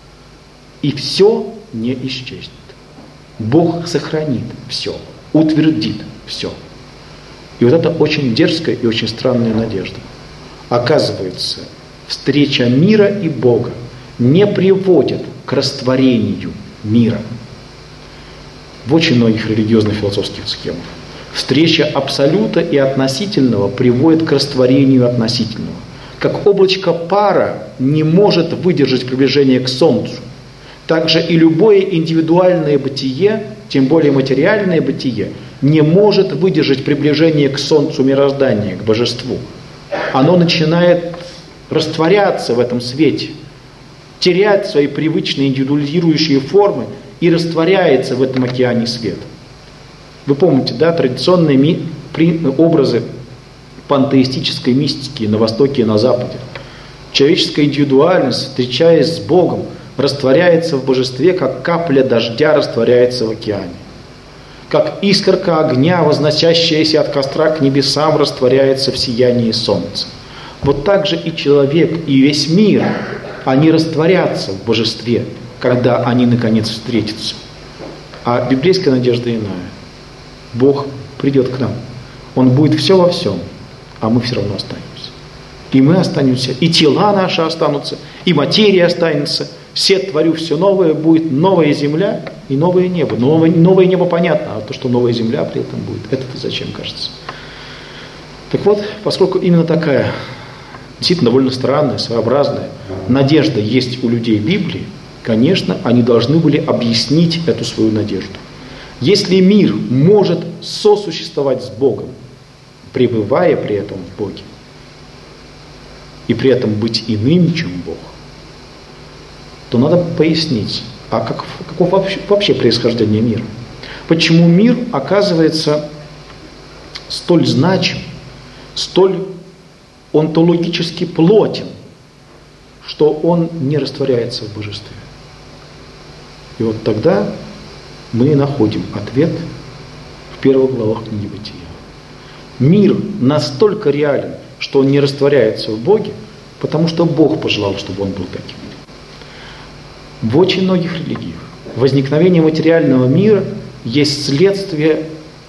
И все не исчезнет. Бог сохранит все, утвердит все. И вот это очень дерзкая и очень странная надежда. Оказывается, встреча мира и Бога не приводит к растворению мира. В очень многих религиозных философских схемах. Встреча абсолюта и относительного приводит к растворению относительного. Как облачко пара не может выдержать приближение к Солнцу, так же и любое индивидуальное бытие, тем более материальное бытие, не может выдержать приближение к Солнцу мироздания, к Божеству. Оно начинает растворяться в этом свете, терять свои привычные индивидуализирующие формы и растворяется в этом океане света. Вы помните, да, традиционные образы пантеистической мистики на Востоке и на Западе. Человеческая индивидуальность, встречаясь с Богом, растворяется в божестве, как капля дождя растворяется в океане. Как искорка огня, возносящаяся от костра к небесам, растворяется в сиянии солнца. Вот так же и человек, и весь мир, они растворятся в божестве, когда они наконец встретятся. А библейская надежда иная. Бог придет к нам. Он будет все во всем, а мы все равно останемся. И мы останемся, и тела наши останутся, и материя останется. Все творю все новое, будет новая земля и новое небо. Новое небо понятно, а то, что новая земля при этом будет, это-то зачем, кажется. Так вот, поскольку именно такая, действительно довольно странная, своеобразная надежда есть у людей Библии, конечно, они должны были объяснить эту свою надежду. Если мир может сосуществовать с Богом, пребывая при этом в Боге, и при этом быть иным, чем Бог, то надо пояснить, а каков вообще происхождение мира? Почему мир оказывается столь значим, столь онтологически плотен, что он не растворяется в божестве? И вот тогда мы находим ответ в первых главах книги Бытия. Мир настолько реален, что он не растворяется в Боге, потому что Бог пожелал, чтобы он был таким. В очень многих религиях возникновение материального мира есть следствие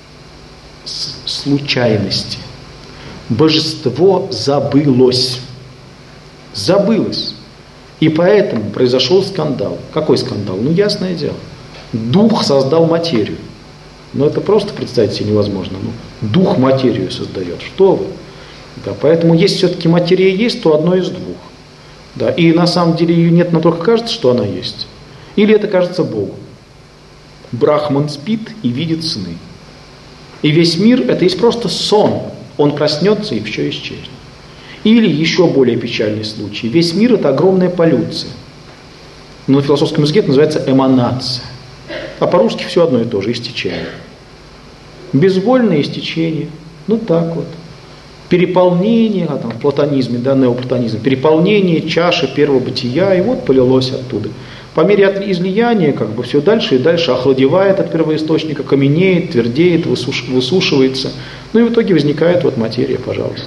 случайности. Божество забылось. Забылось. И поэтому произошел скандал. Какой скандал? Ну, ясное дело. Дух создал материю. Но это просто представить себе невозможно. Дух материю создает. Что вы? Да, поэтому если все-таки материя есть, то одно из двух. Да, и на самом деле ее нет, но только кажется, что она есть. Или это кажется Богу. Брахман спит и видит сны. И весь мир это есть просто сон. Он проснется и все исчезнет. Или еще более печальный случай. Весь мир это огромная полюция. Но на философском языке это называется эманация. А по-русски все одно и то же, истечение. Безвольное истечение. Ну так вот. Переполнение, в платонизме, да, неоплатонизм, переполнение чаши первого бытия, и вот полилось оттуда. По мере излияния, все дальше и дальше охладевает от первоисточника, каменеет, твердеет, высушивается. Ну и в итоге возникает вот материя, пожалуйста.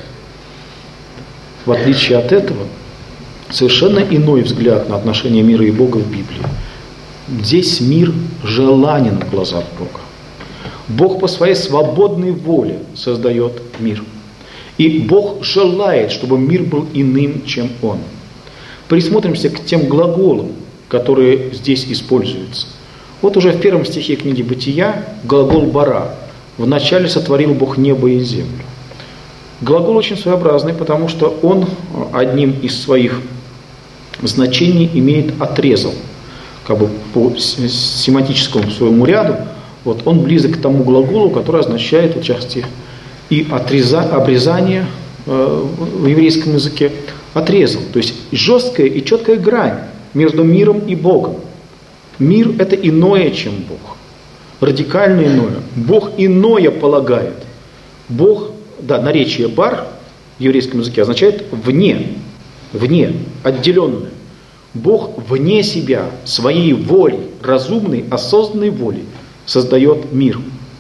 В отличие от этого, совершенно иной взгляд на отношения мира и Бога в Библии. Здесь мир желанен в глазах Бога. Бог по своей свободной воле создает мир. И Бог желает, чтобы мир был иным, чем Он. Присмотримся к тем глаголам, которые здесь используются. Вот уже в первом стихе книги Бытия глагол «бара». «Вначале сотворил Бог небо и землю». Глагол очень своеобразный, потому что он одним из своих значений имеет «отрезал». По семантическому своему ряду, вот он близок к тому глаголу, который означает, в частности, и обрезание в еврейском языке отрезал. То есть жесткая и четкая грань между миром и Богом. Мир – это иное, чем Бог. Радикально иное. Бог иное полагает. Бог, да, наречие бар в еврейском языке означает вне, отделенное. Бог вне себя, своей волей, разумной, осознанной волей создает мир.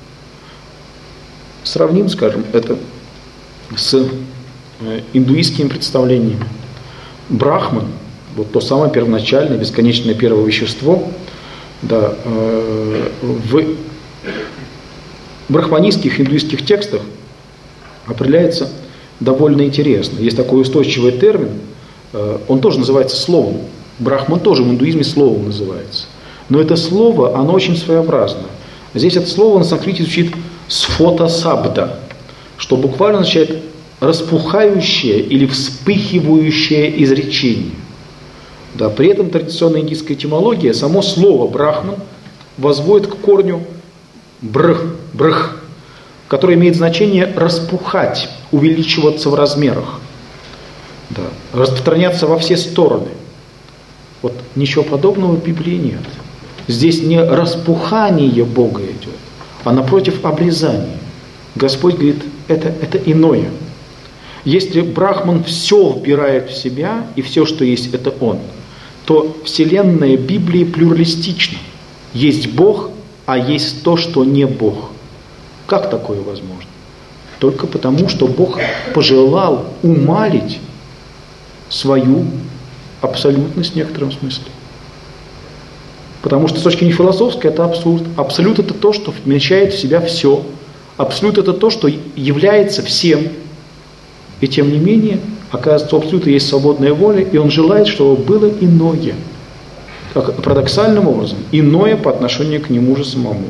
Сравним, скажем, это с индуистскими представлениями. Брахман, вот то самое первоначальное, бесконечное первое вещество, да, в брахманистских, индуистских текстах определяется довольно интересно. Есть такой устойчивый термин, он тоже называется словом. Брахман тоже в индуизме словом называется. Но это слово, оно очень своеобразное. Здесь это слово на санскрите звучит сфота-сабда, что буквально означает распухающее или вспыхивающее изречение. Да, при этом традиционная индийская этимология, само слово брахман возводит к корню брх, который имеет значение распухать, увеличиваться в размерах, да, распространяться во все стороны. Вот ничего подобного в Библии нет. Здесь не распухание Бога идет, а напротив обрезание. Господь говорит, это иное. Если Брахман все вбирает в себя, и все, что есть, это Он, то вселенная Библии плюралистична. Есть Бог, а есть то, что не Бог. Как такое возможно? Только потому, что Бог пожелал умалить свою абсолютность в некотором смысле. Потому что с точки зрения философской это абсурд. Абсолют это то, что вмещает в себя все. Абсолют это то, что является всем. И тем не менее, оказывается, у абсолюта есть свободная воля, и он желает, чтобы было иное. Как парадоксальным образом, иное по отношению к нему же самому.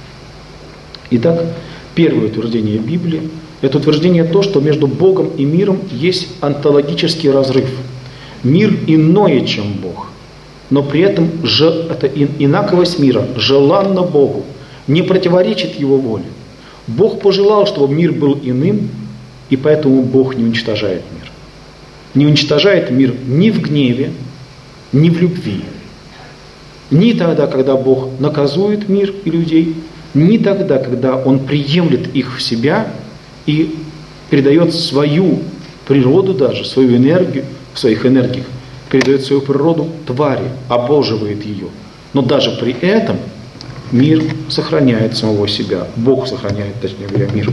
Итак, первое утверждение Библии – это утверждение то, что между Богом и миром есть онтологический разрыв. Мир иное, чем Бог. Но при этом эта инаковость мира желанна Богу, не противоречит Его воле. Бог пожелал, чтобы мир был иным, и поэтому Бог не уничтожает мир. Не уничтожает мир ни в гневе, ни в любви. Ни тогда, когда Бог наказует мир и людей, ни тогда, когда Он приемлет их в себя и передает свою природу даже, свою энергию, в своих энергиях, передает свою природу твари, обоживает ее. Но даже при этом мир сохраняет самого себя. Бог сохраняет, точнее говоря, мир.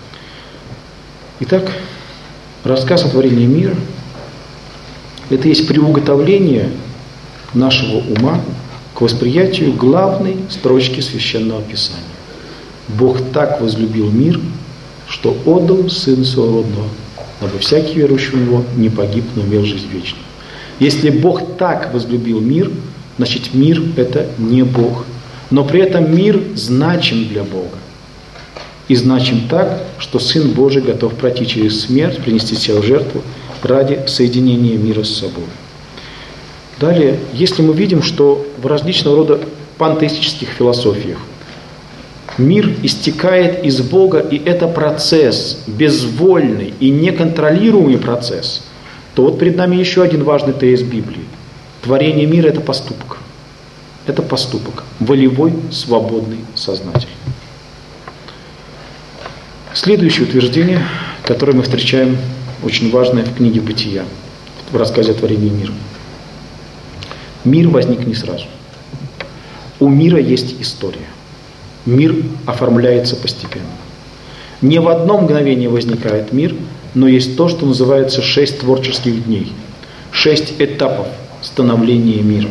Итак, рассказ о творении мира – это есть приуготовление нашего ума к восприятию главной строчки Священного Писания. Бог так возлюбил мир, что отдал Сына Своего Родного, дабы всякий верующий в Него не погиб, но имел жизнь вечную. Если Бог так возлюбил мир, значит мир – это не Бог. Но при этом мир значим для Бога. И значим так, что Сын Божий готов пройти через смерть, принести себя в жертву ради соединения мира с собой. Далее, если мы видим, что в различного рода пантеистических философиях мир истекает из Бога, и это процесс, безвольный и неконтролируемый процесс, то вот перед нами еще один важный тезис Библии. Творение мира – это поступок. Это поступок. Волевой, свободный, сознательный. Следующее утверждение, которое мы встречаем, очень важное в книге «Бытия», в рассказе о творении мира. Мир возник не сразу. У мира есть история. Мир оформляется постепенно. Не в одно мгновение возникает мир, но есть то, что называется 6 творческих дней. 6 этапов становления мира.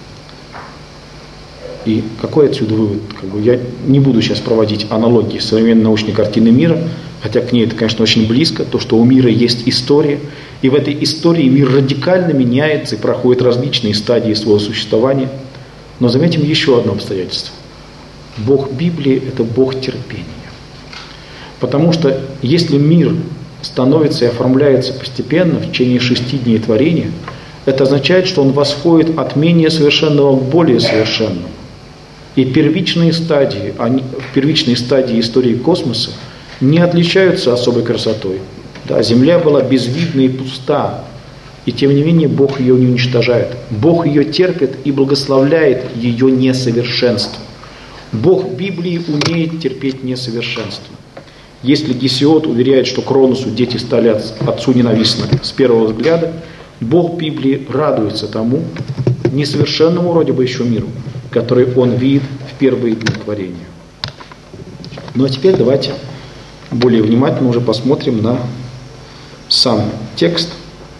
И какой отсюда вывод? Я не буду сейчас проводить аналогии с современной научной картины мира, хотя к ней это, конечно, очень близко, то, что у мира есть история, и в этой истории мир радикально меняется и проходит различные стадии своего существования. Но заметим еще одно обстоятельство. Бог Библии – это Бог терпения. Потому что если мир становится и оформляется постепенно в течение 6 дней творения, это означает, что он восходит от менее совершенного к более совершенному. И первичные стадии истории космоса не отличаются особой красотой. Да, Земля была безвидна и пуста, и тем не менее Бог ее не уничтожает. Бог ее терпит и благословляет ее несовершенство. Бог Библии умеет терпеть несовершенство. Если Гесиод уверяет, что Кроносу дети стали отцу ненавистны с первого взгляда, Бог Библии радуется тому несовершенному вроде бы еще миру, который он видит в первые дни творения. Ну а теперь давайте более внимательно уже посмотрим на сам текст.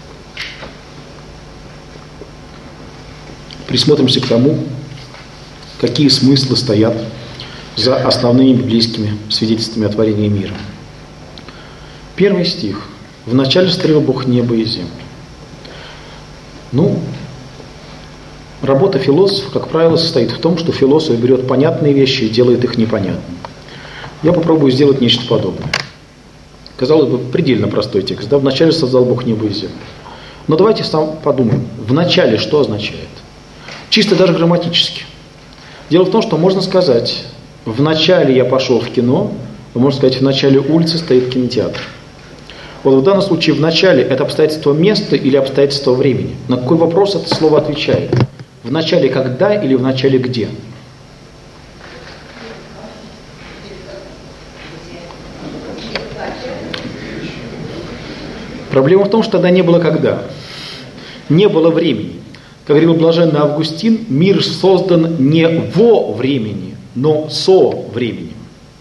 Присмотримся к тому, какие смыслы стоят за основными библейскими свидетельствами о творении мира. 1 стих. «Вначале створил Бог небо и землю». Работа философа, как правило, состоит в том, что философ берет понятные вещи и делает их непонятными. Я попробую сделать нечто подобное. Казалось бы, предельно простой текст. Да? «Вначале создал Бог небо и землю». Но давайте сам подумаем. «Вначале» что означает? Чисто даже грамматически. Дело в том, что можно сказать, в начале я пошел в кино, можно сказать, в начале улицы стоит кинотеатр. Вот в данном случае в начале это обстоятельство места или обстоятельство времени. На какой вопрос это слово отвечает? В начале когда или в начале где? Проблема в том, что тогда не было когда. Не было времени. Как говорил блаженный Августин, мир создан не во времени, но со временем.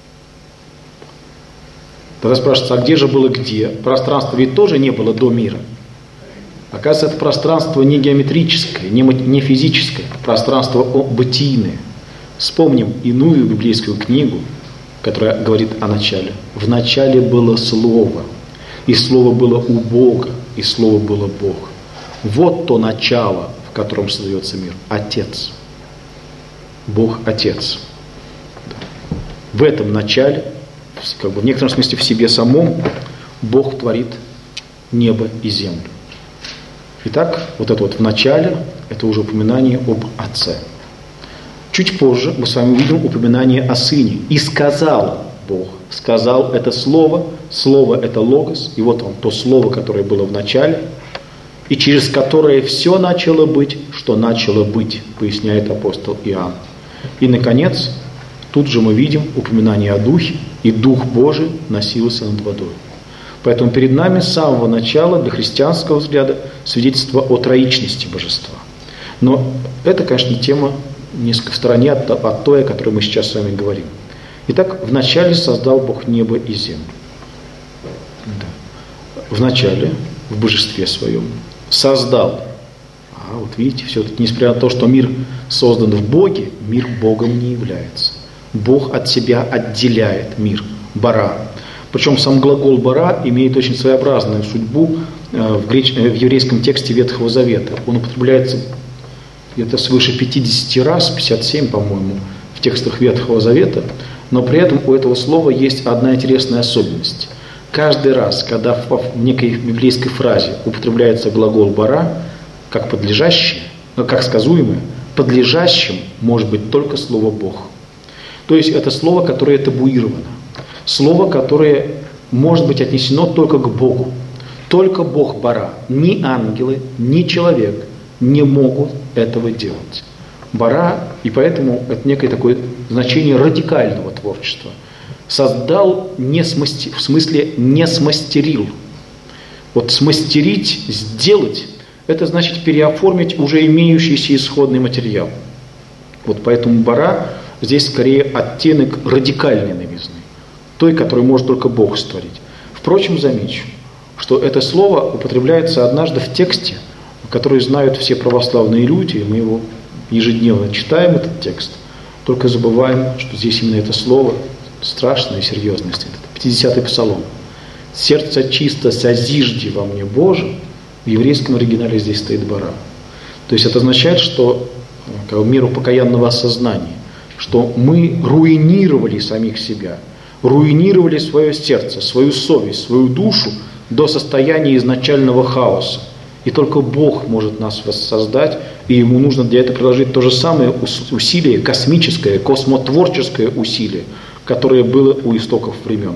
Тогда спрашивается, а где же было где? Пространство ведь тоже не было до мира. Оказывается, это пространство не геометрическое, не физическое, пространство бытийное. Вспомним иную библейскую книгу, которая говорит о начале. В начале было Слово, и Слово было у Бога, и Слово было Бог. Вот то начало, в котором создается мир. Отец. Бог Отец. В этом начале, в некотором смысле в себе самом, Бог творит небо и землю. Итак, вот это вот в начале, это уже упоминание об Отце. Чуть позже мы с вами увидим упоминание о Сыне. И сказал Бог. Сказал это Слово, Слово это Логос, и вот он, то Слово, которое было в начале, и через которое все начало быть, что начало быть, поясняет апостол Иоанн. И, наконец, тут же мы видим упоминание о Духе, и Дух Божий носился над водой. Поэтому перед нами с самого начала для христианского взгляда свидетельство о троичности Божества. Но это, конечно, тема несколько в стороне от той, о которой мы сейчас с вами говорим. Итак, вначале создал Бог небо и землю. Да. Вначале, в божестве своем, создал. Вот видите, все-таки, несмотря на то, что мир создан в Боге, мир Богом не является. Бог от себя отделяет мир, бара. Причем сам глагол бара имеет очень своеобразную судьбу в еврейском тексте Ветхого Завета. Он употребляется где-то свыше 50 раз, 57, по-моему, в текстах Ветхого Завета, но при этом у этого слова есть одна интересная особенность. Каждый раз, когда в некой библейской фразе употребляется глагол бара, как подлежащее, как сказуемое, подлежащим может быть только слово Бог. То есть это слово, которое табуировано. Слово, которое может быть отнесено только к Богу. Только Бог бара. Ни ангелы, ни человек не могут этого делать. Бара, и поэтому это некое такое значение радикального творчества. Создал, в смысле не смастерил. Вот смастерить, сделать, это значит переоформить уже имеющийся исходный материал. Вот поэтому бара здесь скорее оттенок радикальной новизны, той, которую может только Бог створить. Впрочем, замечу, что это слово употребляется однажды в тексте, который знают все православные люди, мы его ежедневно читаем, этот текст, только забываем, что здесь именно это слово страшное и серьезное стоит. Это 50-й Псалом. «Сердце чисто созижди во мне, Боже», в еврейском оригинале здесь стоит бара. То есть это означает, что в меру покаянного осознания, что мы руинировали самих себя, руинировали свое сердце, свою совесть, свою душу до состояния изначального хаоса. И только Бог может нас воссоздать, и Ему нужно для этого приложить то же самое усилие, космическое, космотворческое усилие, которое было у истоков времен.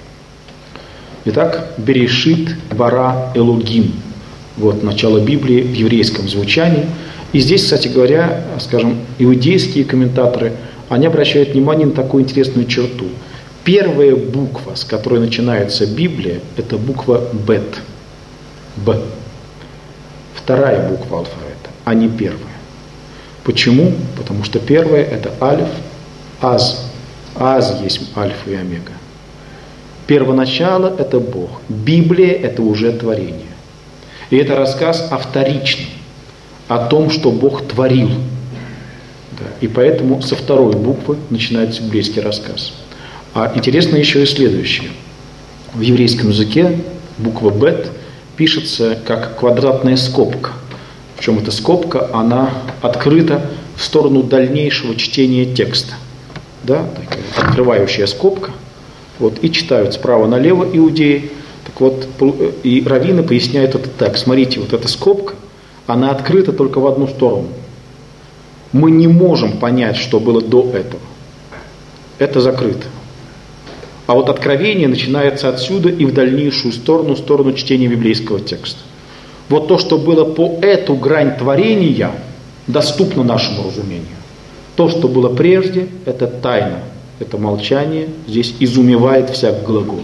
Итак, Берешит бара Элогим. Вот начало Библии в еврейском звучании. И здесь, кстати говоря, скажем, иудейские комментаторы, они обращают внимание на такую интересную черту. Первая буква, с которой начинается Библия, это буква Бет. Б. Вторая буква алфавита, а не первая. Почему? Потому что первая это Алиф, Аз. Аз есть Альфа и Омега. Первоначало это Бог. Библия это уже творение. И это рассказ о вторичном, о том, что Бог творил. Да. И поэтому со второй буквы начинается библейский рассказ. А интересно еще и следующее. В еврейском языке буква Бет пишется как квадратная скобка. Причем эта скобка, она открыта в сторону дальнейшего чтения текста. Да? Такая открывающая скобка. Вот, и читают справа налево иудеи. Так вот, и раввины поясняют это так. Смотрите, вот эта скобка, она открыта только в одну сторону. Мы не можем понять, что было до этого. Это закрыто. А вот откровение начинается отсюда и в дальнейшую сторону чтения библейского текста. Вот то, что было по эту грань творения, доступно нашему разумению. То, что было прежде, это тайна, это молчание, здесь изумевает всяк глагол.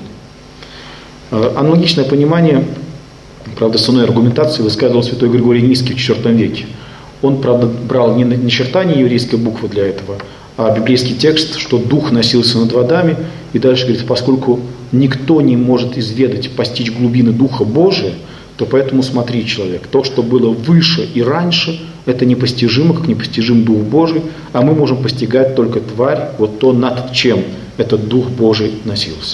Аналогичное понимание, правда, с иной аргументацией высказывал святой Григорий Низкий в IV веке. Он, правда, брал не начертание еврейской буквы для этого, а библейский текст, что дух носился над водами, и дальше говорит, поскольку никто не может изведать, постичь глубины Духа Божия, то поэтому смотри, человек, то, что было выше и раньше, это непостижимо, как непостижим Дух Божий, а мы можем постигать только тварь, вот то, над чем этот Дух Божий носился.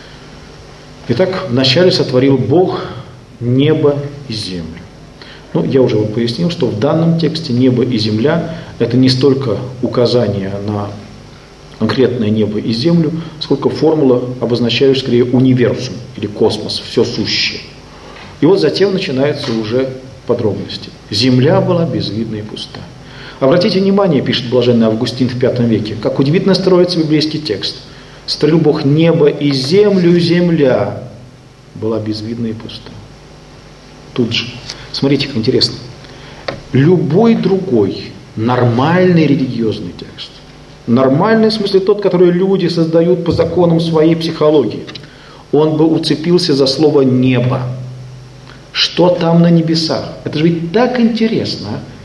Итак, вначале сотворил Бог небо и землю. Ну, я уже вам пояснил, что в данном тексте небо и земля – это не столько указание на конкретное небо и землю, сколько формула, обозначающая скорее универсум или космос, все сущее. И вот затем начинаются уже подробности. Земля была безвидна и пуста. Обратите внимание, пишет блаженный Августин в V веке, как удивительно строится библейский текст. «Створил Бог небо и землю, земля была безвидна и пуста». Тут же. Смотрите, как интересно. Любой другой нормальный религиозный текст, нормальный в смысле тот, который люди создают по законам своей психологии, он бы уцепился за слово «небо». Что там на небесах? Это же ведь так интересно.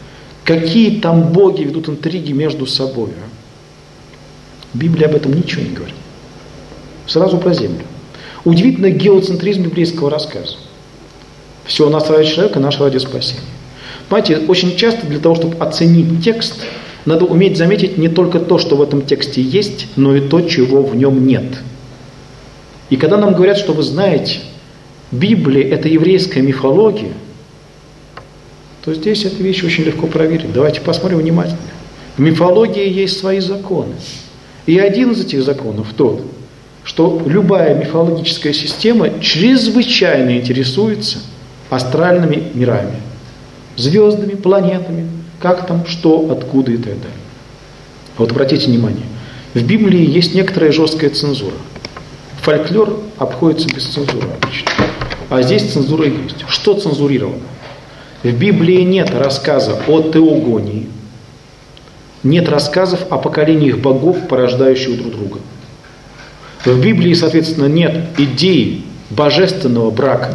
Какие там боги ведут интриги между собой? Библия об этом ничего не говорит. Сразу про землю. Удивительный геоцентризм библейского рассказа. Все у нас ради человека, наше ради спасения. Понимаете, очень часто для того, чтобы оценить текст, надо уметь заметить не только то, что в этом тексте есть, но и то, чего в нем нет. И когда нам говорят, что вы знаете, Библия – это еврейская мифология, то здесь эту вещь очень легко проверить. Давайте посмотрим внимательно. В мифологии есть свои законы. И один из этих законов тот, что любая мифологическая система чрезвычайно интересуется астральными мирами, звездами, планетами, как там, что, откуда и так далее. Вот обратите внимание, в Библии есть некоторая жесткая цензура. Фольклор обходится без цензуры обычно. А здесь цензура есть. Что цензурировано? В Библии нет рассказа о теогонии, нет рассказов о поколениях богов, порождающих друг друга. В Библии, соответственно, нет идеи божественного брака.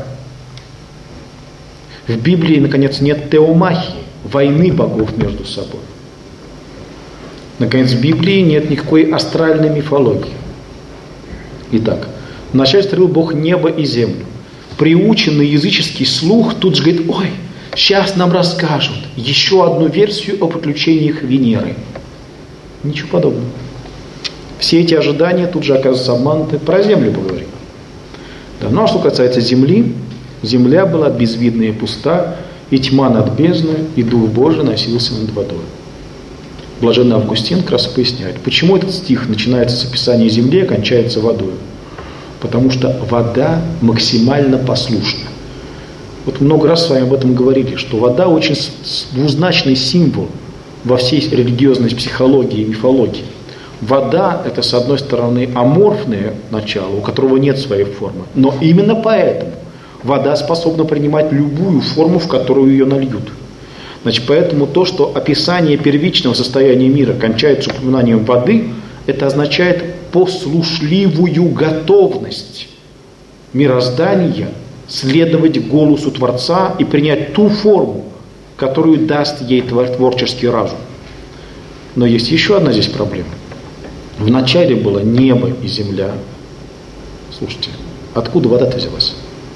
В Библии, наконец, нет теомахии, войны богов между собой. Наконец, в Библии нет никакой астральной мифологии. Итак, вначале створил Бог небо и землю. Приученный языческий слух тут же говорит: ой, сейчас нам расскажут еще одну версию о приключениях Венеры. Ничего подобного. Все эти ожидания тут же оказываются обмануты. Про землю поговорим. Да, ну а что касается земли, земля была безвидна и пуста, и тьма над бездной, и Дух Божий носился над водой. Блаженный Августин как раз поясняет, почему этот стих начинается с описания земли, а кончается водой. Потому что вода максимально послушна. Вот много раз с вами об этом говорили, что вода очень двузначный символ во всей религиозной психологии и мифологии. Вода – это, с одной стороны, аморфное начало, у которого нет своей формы. Но именно поэтому вода способна принимать любую форму, в которую ее нальют. Значит, поэтому то, что описание первичного состояния мира кончается упоминанием воды, это означает послушливую готовность мироздания следовать голосу Творца и принять ту форму, которую даст ей творческий разум. Но есть еще одна здесь проблема. Вначале было небо и земля. Слушайте, откуда вода-то взялась?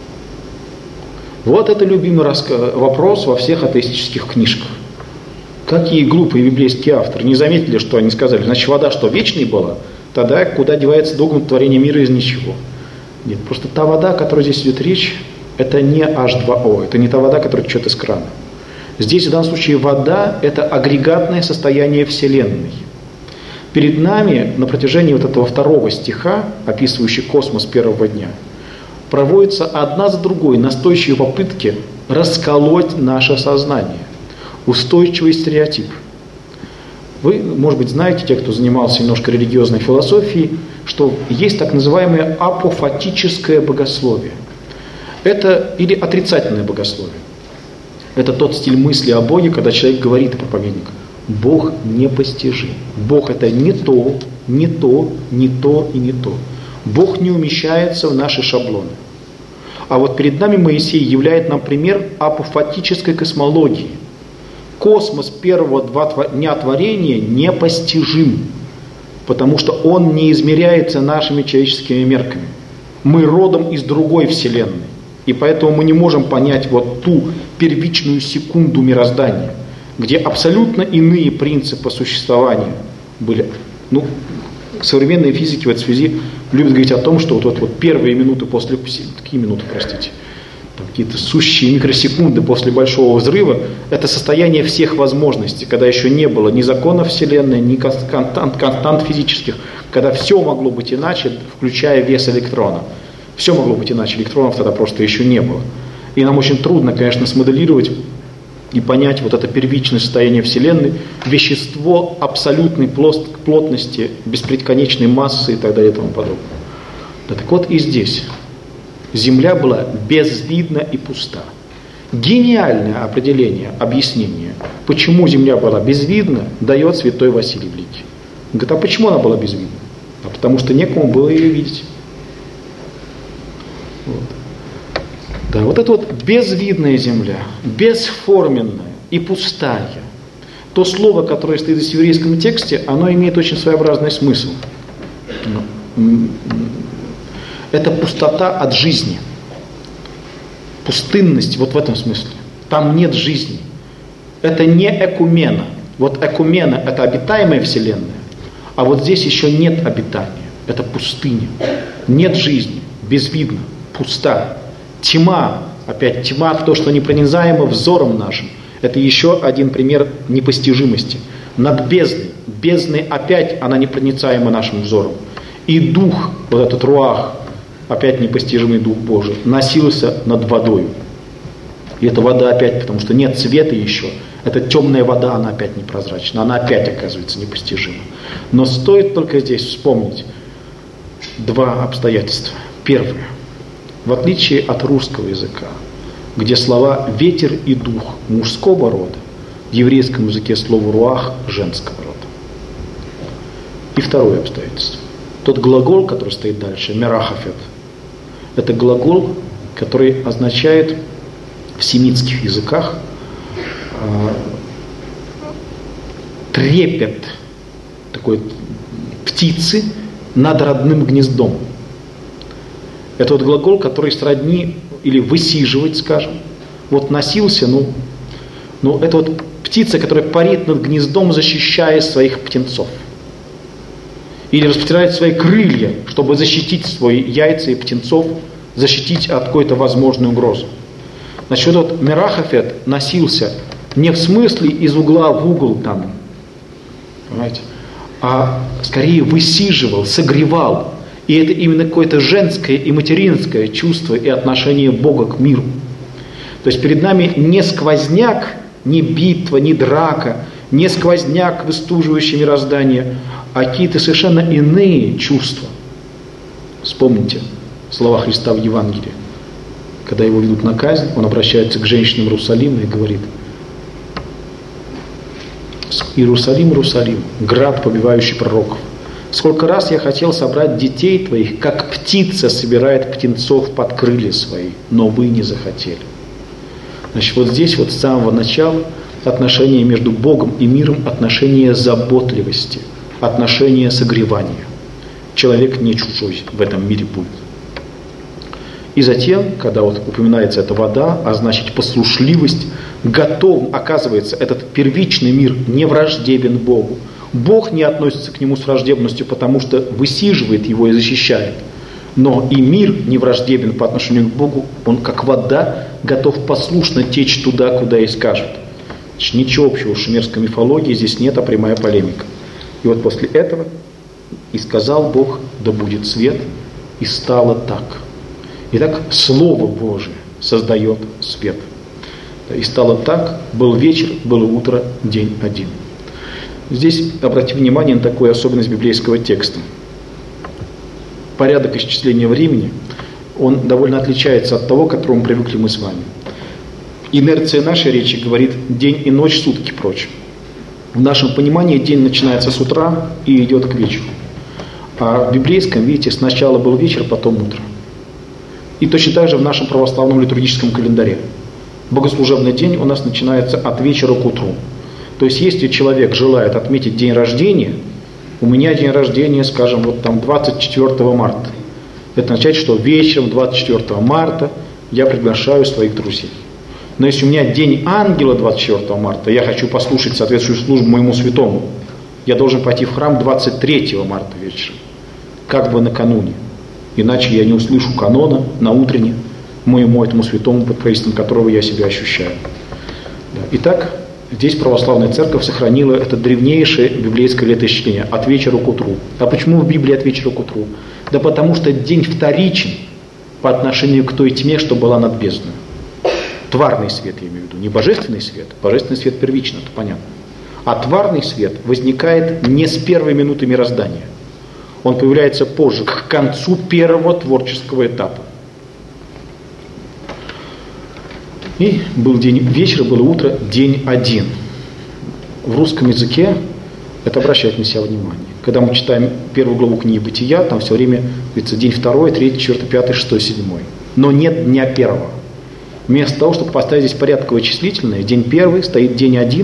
Вот это любимый вопрос во всех атеистических книжках. Какие глупые библейские авторы не заметили, что они сказали: значит, вода что, вечной была? Тогда куда девается догма творения мира из ничего? Нет, просто та вода, о которой здесь идет речь, это не H2O, это не та вода, которая течет из крана. Здесь в данном случае вода – это агрегатное состояние Вселенной. Перед нами на протяжении вот этого второго стиха, описывающий космос первого дня, проводятся одна за другой настойчивые попытки расколоть наше сознание. Устойчивый стереотип. Вы, может быть, знаете, те, кто занимался немножко религиозной философией, что есть так называемое апофатическое богословие. Это или отрицательное богословие. Это тот стиль мысли о Боге, когда человек говорит, проповедник: Бог непостижим. Бог – это не то, не то, не то и не то. Бог не умещается в наши шаблоны. А вот перед нами Моисей являет нам пример апофатической космологии. Космос первого дня творения непостижим, потому что он не измеряется нашими человеческими мерками. Мы родом из другой вселенной, и поэтому мы не можем понять вот ту первичную секунду мироздания, где абсолютно иные принципы существования были. Ну, современные физики в этой связи любят говорить о том, что вот первые минуты после... Какие минуты, простите? Какие-то сущие микросекунды после большого взрыва – это состояние всех возможностей, когда еще не было ни законов Вселенной, ни констант физических, когда все могло быть иначе, включая вес электрона. Все могло быть иначе, электронов тогда просто еще не было. И нам очень трудно, конечно, смоделировать и понять вот это первичное состояние Вселенной, вещество абсолютной плотности, бесконечной массы и так далее и тому подобное. Да, так вот и здесь. Земля была безвидна и пуста. Гениальное определение, объяснение, почему Земля была безвидна, дает святой Василий Великий. Он говорит: а почему она была безвидна? А потому что некому было ее видеть. Вот. Да, вот это вот безвидная Земля, бесформенная и пустая. то слово, которое стоит здесь в еврейском тексте, оно имеет очень своеобразный смысл. Это пустота от жизни. Пустынность, вот в этом смысле. Там нет жизни. Это не экумена. Вот экумена – это обитаемая вселенная, а вот здесь еще нет обитания. Это пустыня. Нет жизни, безвидно, пуста. Тьма, опять тьма, то, что непроницаемо взором нашим. Это еще один пример непостижимости. Над бездной. Бездной опять она непроницаема нашим взором. И дух, вот этот руах, опять непостижимый дух Божий, носился над водой. И эта вода опять, потому что нет цвета еще, эта темная вода, она опять непрозрачна, она опять оказывается непостижима. Но стоит только здесь вспомнить два обстоятельства. Первое. В отличие от русского языка, где слова «ветер» и «дух» мужского рода, в еврейском языке слово «руах» женского рода. И второе обстоятельство. Тот глагол, который стоит дальше, «мерахафет», это глагол, который означает в семитских языках трепет такой птицы над родным гнездом. Это вот глагол, который сродни, или высиживать, скажем. Вот носился, это вот птица, которая парит над гнездом, защищая своих птенцов. Или распространяет свои крылья, чтобы защитить свои яйца и птенцов, защитить от какой-то возможной угрозы. Значит, вот этот мерахафет носился не в смысле из угла в угол там, понимаете, а скорее высиживал, согревал. И это именно какое-то женское и материнское чувство и отношение Бога к миру. То есть перед нами не сквозняк, не битва, не драка, не сквозняк, выстуживающий мироздание, а какие-то совершенно иные чувства. Вспомните слова Христа в Евангелии. Когда его ведут на казнь, он обращается к женщинам Иерусалима и говорит: «Иерусалим, Иерусалим, град, побивающий пророков, сколько раз я хотел собрать детей твоих, как птица собирает птенцов под крылья свои, но вы не захотели». Значит, вот здесь вот с самого начала отношения между Богом и миром, отношения заботливости, отношения согревания. Человек не чужой в этом мире будет. И затем, когда вот упоминается эта вода, а значит послушливость, оказывается, этот первичный мир не враждебен Богу. Бог не относится к нему с враждебностью, потому что высиживает его и защищает. Но и мир не враждебен по отношению к Богу, он как вода готов послушно течь туда, куда и скажет. Значит, ничего общего с шумерской мифологией здесь нет, а прямая полемика. И вот после этого «И сказал Бог, да будет свет, и стало так». Итак, Слово Божие создает свет. И стало так, был вечер, было утро, день один. Здесь обратите внимание на такую особенность библейского текста. Порядок исчисления времени, он довольно отличается от того, к которому привыкли мы с вами. Инерция нашей речи говорит день и ночь, сутки, прочее. В нашем понимании день начинается с утра и идет к вечеру. А в библейском, видите, сначала был вечер, потом утро. И точно так же в нашем православном литургическом календаре. Богослужебный день у нас начинается от вечера к утру. То есть, если человек желает отметить день рождения, у меня день рождения, скажем, вот там 24 марта. Это означает, что вечером 24 марта я приглашаю своих друзей. Но если у меня день ангела 24 марта, я хочу послушать соответствующую службу моему святому, я должен пойти в храм 23 марта вечером, как бы накануне. Иначе я не услышу канона на утренне моему этому святому, под правительством которого я себя ощущаю. Итак, здесь православная церковь сохранила это древнейшее библейское летоисчисление от вечера к утру. А почему в Библии от вечера к утру? Да потому что день вторичен по отношению к той тьме, что была над бездной. Тварный свет, я имею в виду, не божественный свет. Божественный свет первичен, это понятно. А тварный свет возникает не с первой минуты мироздания. Он появляется позже, к концу первого творческого этапа. И был день вечера, было утро, день один. В русском языке это обращает на себя внимание. Когда мы читаем первую главу книги Бытия, там все время говорится день 2, 3, 4, 5, 6, 7. Но нет дня первого. Вместо того, чтобы поставить здесь порядковое числительное, день 1 стоит день 1,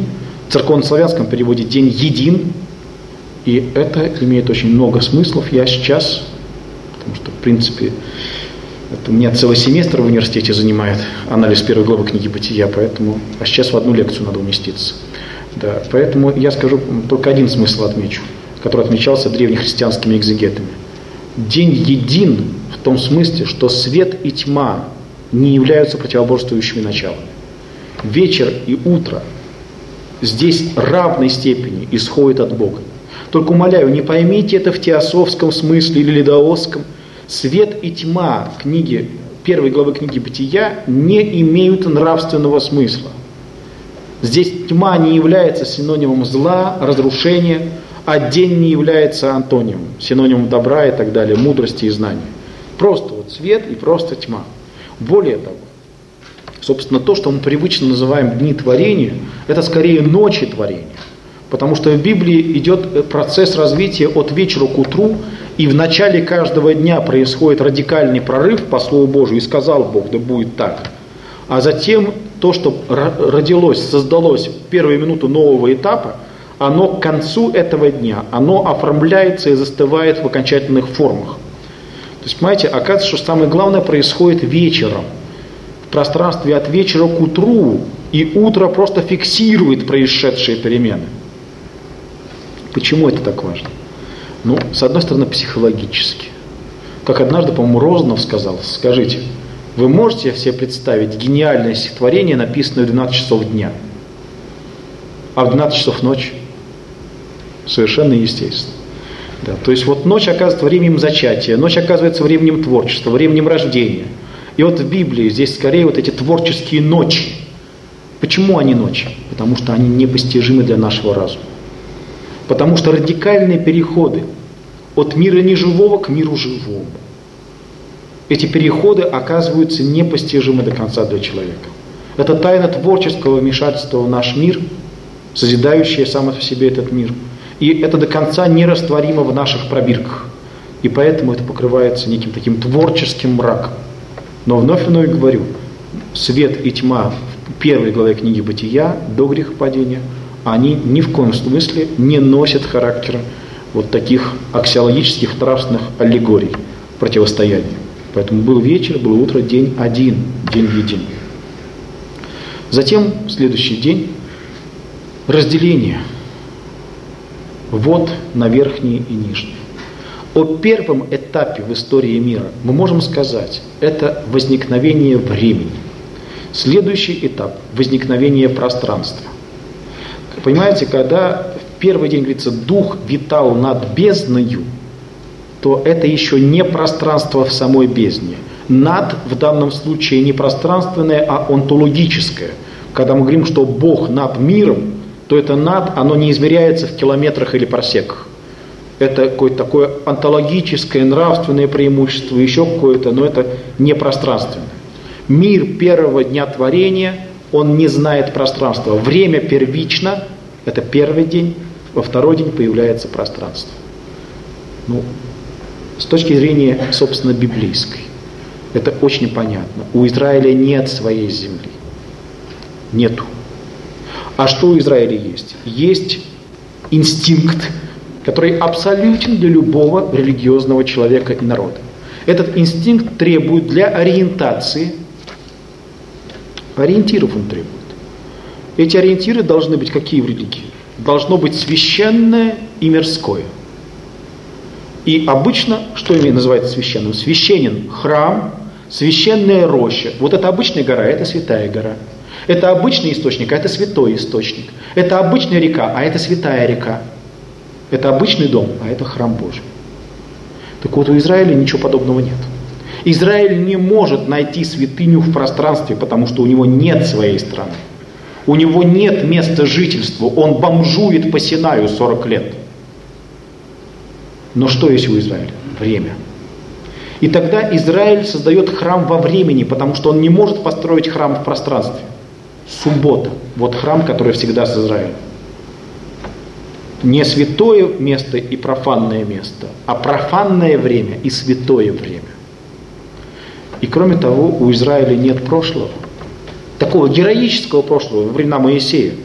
В церковно-славянском переводе день един, и это имеет очень много смыслов. Я сейчас, потому что, в принципе, это у меня целый семестр в университете занимает анализ первой главы книги Бытия, поэтому, а сейчас в одну лекцию надо уместиться. Да, поэтому я скажу, только один смысл отмечу, который отмечался древнехристианскими экзегетами. День един в том смысле, что свет и тьма не являются противоборствующими началами. Вечер и утро здесь в равной степени исходят от Бога. Только умоляю, не поймите это в теософском смысле или ледоосском. Свет и тьма книги, первой главы книги Бытия не имеют нравственного смысла. Здесь тьма не является синонимом зла, разрушения, а день не является антонимом, синонимом добра и так далее, мудрости и знания. Просто вот свет и просто тьма. Более того, собственно, то, что мы привычно называем дни творения, это скорее ночи творения. Потому что в Библии идет процесс развития от вечера к утру, и в начале каждого дня происходит радикальный прорыв по Слову Божию, и сказал Бог, да будет так. А затем то, что родилось, создалось в первую минуту нового этапа, оно к концу этого дня, оно оформляется и застывает в окончательных формах. То есть, понимаете, оказывается, что самое главное происходит вечером. В пространстве от вечера к утру, и утро просто фиксирует происшедшие перемены. Почему это так важно? Ну, с одной стороны, психологически. Как однажды, по-моему, Розанов сказал, скажите, вы можете себе представить гениальное стихотворение, написанное в 12 часов дня, а в 12 часов ночи? Совершенно естественно. Да, то есть вот ночь оказывается временем зачатия, ночь оказывается временем творчества, временем рождения. И вот в Библии здесь скорее вот эти творческие ночи. Почему они ночи? Потому что они непостижимы для нашего разума. Потому что радикальные переходы от мира неживого к миру живому. Эти переходы оказываются непостижимы до конца для человека. Это тайна творческого вмешательства в наш мир, созидающая сама по себе этот мир. И это до конца нерастворимо в наших пробирках. И поэтому это покрывается неким таким творческим мраком. Но вновь говорю, свет и тьма в первой главе книги Бытия до грехопадения, они ни в коем смысле не носят характера вот таких аксиологических нравственных аллегорий противостояния. Поэтому был вечер, было утро, день один, день един. Затем следующий день разделение. Вот на верхние и нижние. О первом этапе в истории мира мы можем сказать, это возникновение времени. Следующий этап – возникновение пространства. Понимаете, когда в первый день, говорится, дух витал над бездною, то это еще не пространство в самой бездне. Над в данном случае не пространственное, а онтологическое. Когда мы говорим, что Бог над миром, то это над, оно не измеряется в километрах или парсеках. Это какое-то такое онтологическое, нравственное преимущество, еще какое-то, но это не пространственное. Мир первого дня творения, он не знает пространства. Время первично, это первый день, во второй день появляется пространство. Ну, с точки зрения, собственно, библейской, это очень понятно. У Израиля нет своей земли. Нету. А что у Израиля есть? Есть инстинкт, который абсолютен для любого религиозного человека и народа. Этот инстинкт требует для ориентации, ориентиров он требует. Эти ориентиры должны быть какие в религии? Должно быть священное и мирское. И обычно, что называется священным? Священен храм, священная роща. Вот это обычная гора, это святая гора. Это обычный источник, а это святой источник. Это обычная река, а это святая река. Это обычный дом, а это храм Божий. Так вот, у Израиля ничего подобного нет. Израиль не может найти святыню в пространстве, потому что у него нет своей страны. У него нет места жительства. Он бомжует по Синаю 40 лет. Но что есть у Израиля? Время. И тогда Израиль создает храм во времени, потому что он не может построить храм в пространстве. Суббота. Вот храм, который всегда с Израилем. Не святое место и профанное место, а профанное время и святое время. И кроме того, у Израиля нет прошлого. Такого героического прошлого во времена Моисея.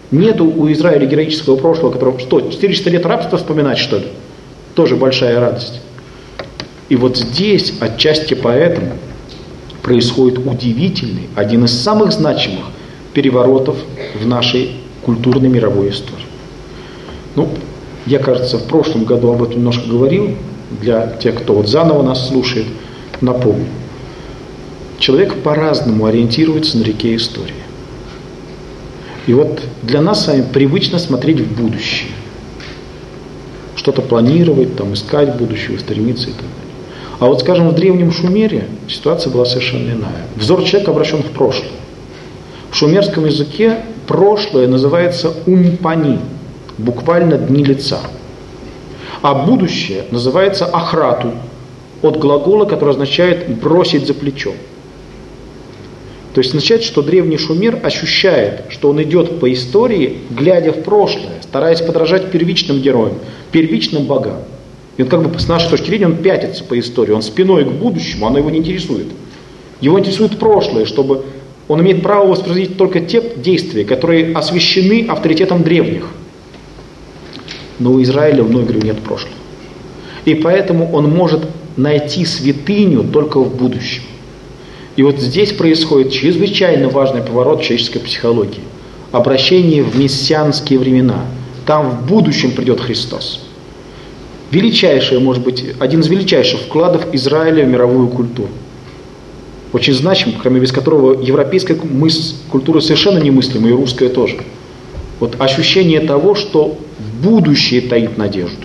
Нету у Израиля героического прошлого, которого, что, 400 лет рабства вспоминать, что ли? Тоже большая радость. И вот здесь, отчасти поэтому, происходит удивительный, один из самых значимых переворотов в нашей культурной мировой истории. Ну, я, кажется, в прошлом году об этом немножко говорил, для тех, кто вот заново нас слушает, напомню. Человек по-разному ориентируется на реке истории. И вот для нас с вами привычно смотреть в будущее. Что-то планировать, там, искать будущего, стремиться и так далее. А вот, скажем, в древнем Шумере ситуация была совершенно иная. Взор человека обращен в прошлое. В шумерском языке прошлое называется умпани, буквально дни лица. А будущее называется ахрату, от глагола, который означает бросить за плечо. То есть означает, что древний шумер ощущает, что он идет по истории, глядя в прошлое, стараясь подражать первичным героям, первичным богам. И он как бы с нашей точки зрения он пятится по истории, он спиной к будущему, оно его не интересует. Его интересует прошлое, чтобы он имеет право воспроизводить только те действия, которые освящены авторитетом древних. Но у Израиля, вновь говорю, нет прошлого. И поэтому он может найти святыню только в будущем. И вот здесь происходит чрезвычайно важный поворот человеческой психологии. Обращение в мессианские времена. Там в будущем придет Христос. Величайшее, может быть, один из величайших вкладов Израиля в мировую культуру. Очень значимый, кроме без которого европейская культура совершенно немыслима, и русская тоже. Вот ощущение того, что будущее таит надежду.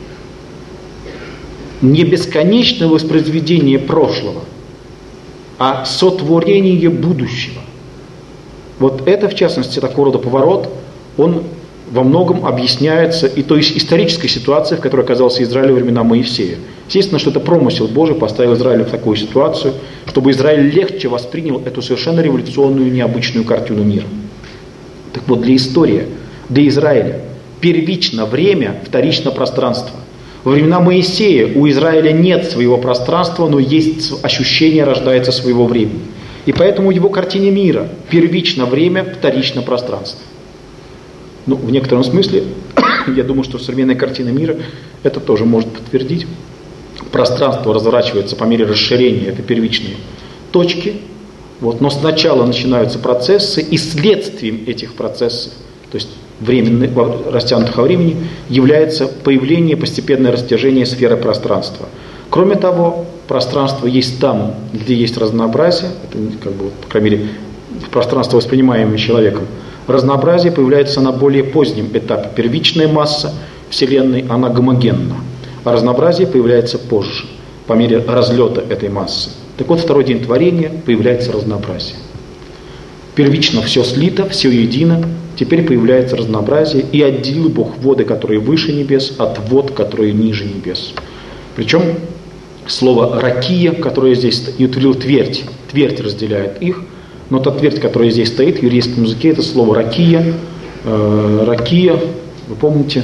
Не бесконечное воспроизведение прошлого, а сотворение будущего. Вот это, в частности, такого рода поворот, он во многом объясняется и той исторической ситуацией, в которой оказался Израиль во времена Моисея. Естественно, что это промысел Божий поставил Израиля в такую ситуацию, чтобы Израиль легче воспринял эту совершенно революционную, необычную картину мира. Так вот, для истории, для Израиля первично время, вторично пространство. Во времена Моисея у Израиля нет своего пространства, но есть ощущение, рождается своего времени. И поэтому в его картине мира первично время, вторично пространство. Ну, в некотором смысле, я думаю, что современная картина мира это тоже может подтвердить. Пространство разворачивается по мере расширения, это первичные точки. Вот, но сначала начинаются процессы, и следствием этих процессов, то есть временных, растянутых во времени, является появление, постепенное растяжение сферы пространства. Кроме того, пространство есть там, где есть разнообразие, это как бы, по крайней мере, пространство, воспринимаемое человеком. Разнообразие появляется на более позднем этапе. Первичная масса Вселенной, она гомогенна, а разнообразие появляется позже, по мере разлета этой массы. Так вот, второй день творения появляется разнообразие. Первично все слито, все едино, теперь появляется разнообразие, и отделил Бог воды, которые выше небес, от вод, которые ниже небес. Причем слово «ракия», которое здесь, и утвердил твердь, твердь разделяет их, но та твердь, которая здесь стоит в еврейском языке, это слово «ракия». «Ракия», вы помните,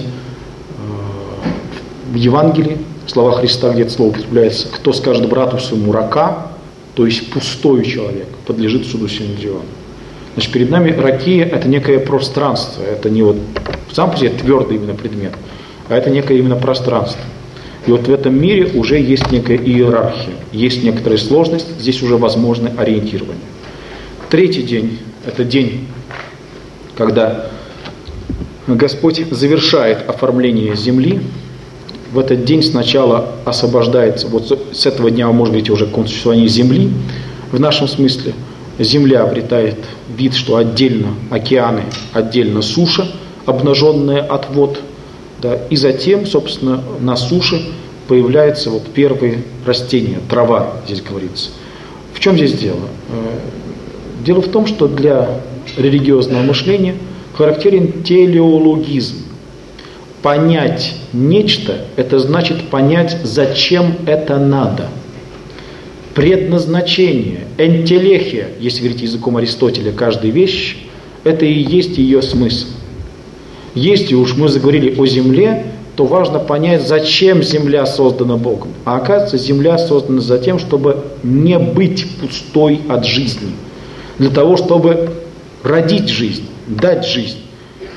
в Евангелии, в словах Христа, где это слово употребляется, кто скажет брату своему «рака», то есть пустой человек, подлежит суду Синедриона. Значит, перед нами ракия – это некое пространство, это не вот сам по себе твердый именно предмет, а это некое именно пространство. И вот в этом мире уже есть некая иерархия, есть некоторая сложность, здесь уже возможно ориентирование. Третий день – это день, когда Господь завершает оформление земли. В этот день сначала освобождается, вот с этого дня может быть уже существование земли, в нашем смысле. Земля обретает вид, что отдельно океаны, отдельно суша, обнаженная от вод. Да, и затем, собственно, на суше появляются вот первые растения, трава, здесь говорится. В чем здесь дело? Дело в том, что для религиозного мышления характерен телеологизм. Понять нечто – это значит понять, зачем это надо. Предназначение, энтелехия, если говорить языком Аристотеля, каждой вещи, это и есть ее смысл. Если уж мы заговорили о земле, то важно понять, зачем земля создана Богом. А оказывается, земля создана за тем, чтобы не быть пустой от жизни. Для того, чтобы родить жизнь, дать жизнь.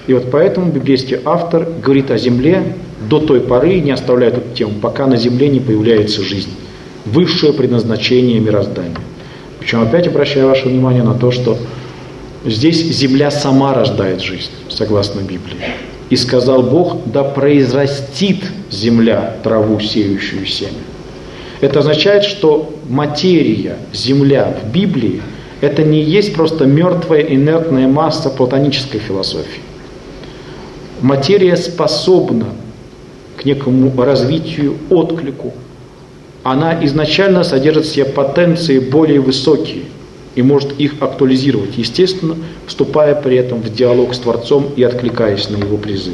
И вот поэтому библейский автор говорит о земле до той поры и не оставляет эту тему, пока на земле не появляется жизнь. Высшее предназначение мироздания. Причем опять обращаю ваше внимание на то, что здесь земля сама рождает жизнь, согласно Библии. И сказал Бог: да произрастит земля траву, сеющую семя. Это означает, что материя, земля в Библии – это не есть просто мертвая инертная масса платонической философии. Материя способна к некому развитию, отклику. Она изначально содержит в себе потенции более высокие и может их актуализировать, естественно, вступая при этом в диалог с Творцом и откликаясь на его призыв.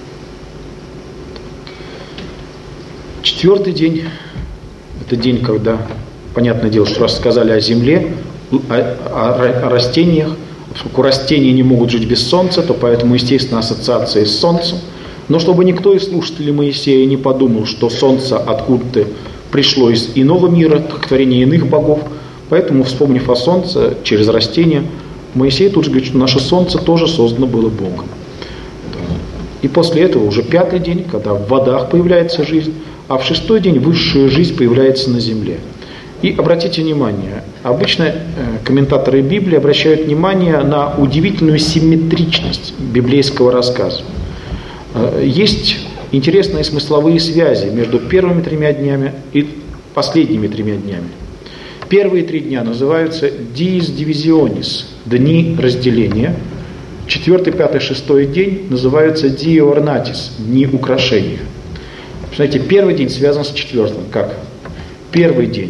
Четвертый день – это день, когда, понятное дело, что раз сказали о земле, о растениях, поскольку растения не могут жить без солнца, то поэтому, естественно, ассоциация с солнцем. Но чтобы никто из слушателей Моисея не подумал, что солнце откуда-то пришло из иного мира, как творение иных богов, поэтому, вспомнив о солнце через растения, Моисей тут же говорит, что наше солнце тоже создано было Богом. И после этого уже пятый день, когда в водах появляется жизнь, а в шестой день высшая жизнь появляется на земле. И обратите внимание, обычно комментаторы Библии обращают внимание на удивительную симметричность библейского рассказа. Есть интересные смысловые связи между первыми 3 днями и последними 3 днями. Первые 3 дня называются «dies divisionis» – «дни разделения». 4, 5, 6 день называются «die ornatis» – «дни украшения». Знаете, первый день связан с 4-м. Как? Первый день.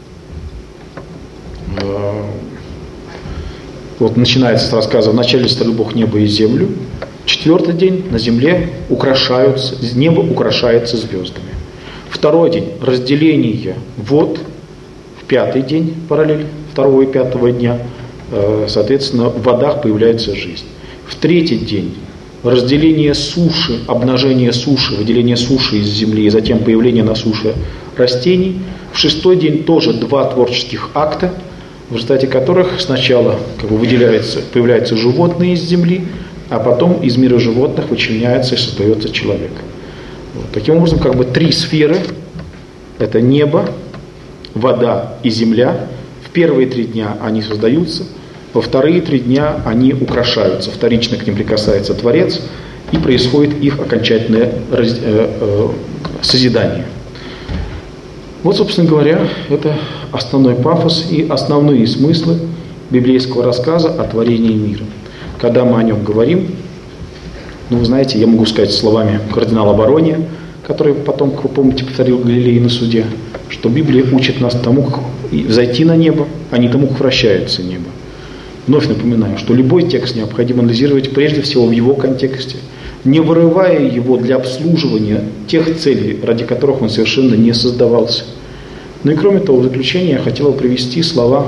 Вот начинается с рассказа «В начале створил Бог небо и землю». 4-й день на земле украшаются, небо украшается звездами. 2-й день – разделение вод. В 5-й день, параллель 2 и 5 дня, соответственно, в водах появляется жизнь. В 3-й день – разделение суши, обнажение суши, выделение суши из земли, и затем появление на суше растений. В 6-й день тоже 2 творческих акта, в результате которых сначала появляются животные из земли, а потом из мира животных вычленяется и создается человек. Вот. Таким образом, 3 сферы – это небо, вода и земля. В первые 3 дня они создаются, во вторые 3 дня они украшаются, вторично к ним прикасается Творец, и происходит их окончательное созидание. Вот, собственно говоря, это основной пафос и основные смыслы библейского рассказа о творении мира. Когда мы о нем говорим, вы знаете, я могу сказать словами кардинала Барония, который потом, как вы помните, повторил Галилей на суде, что Библия учит нас тому, как взойти на небо, а не тому, как вращается небо. Вновь напоминаю, что любой текст необходимо анализировать прежде всего в его контексте, не вырывая его для обслуживания тех целей, ради которых он совершенно не создавался. Ну и кроме того, в заключение я хотел бы привести слова,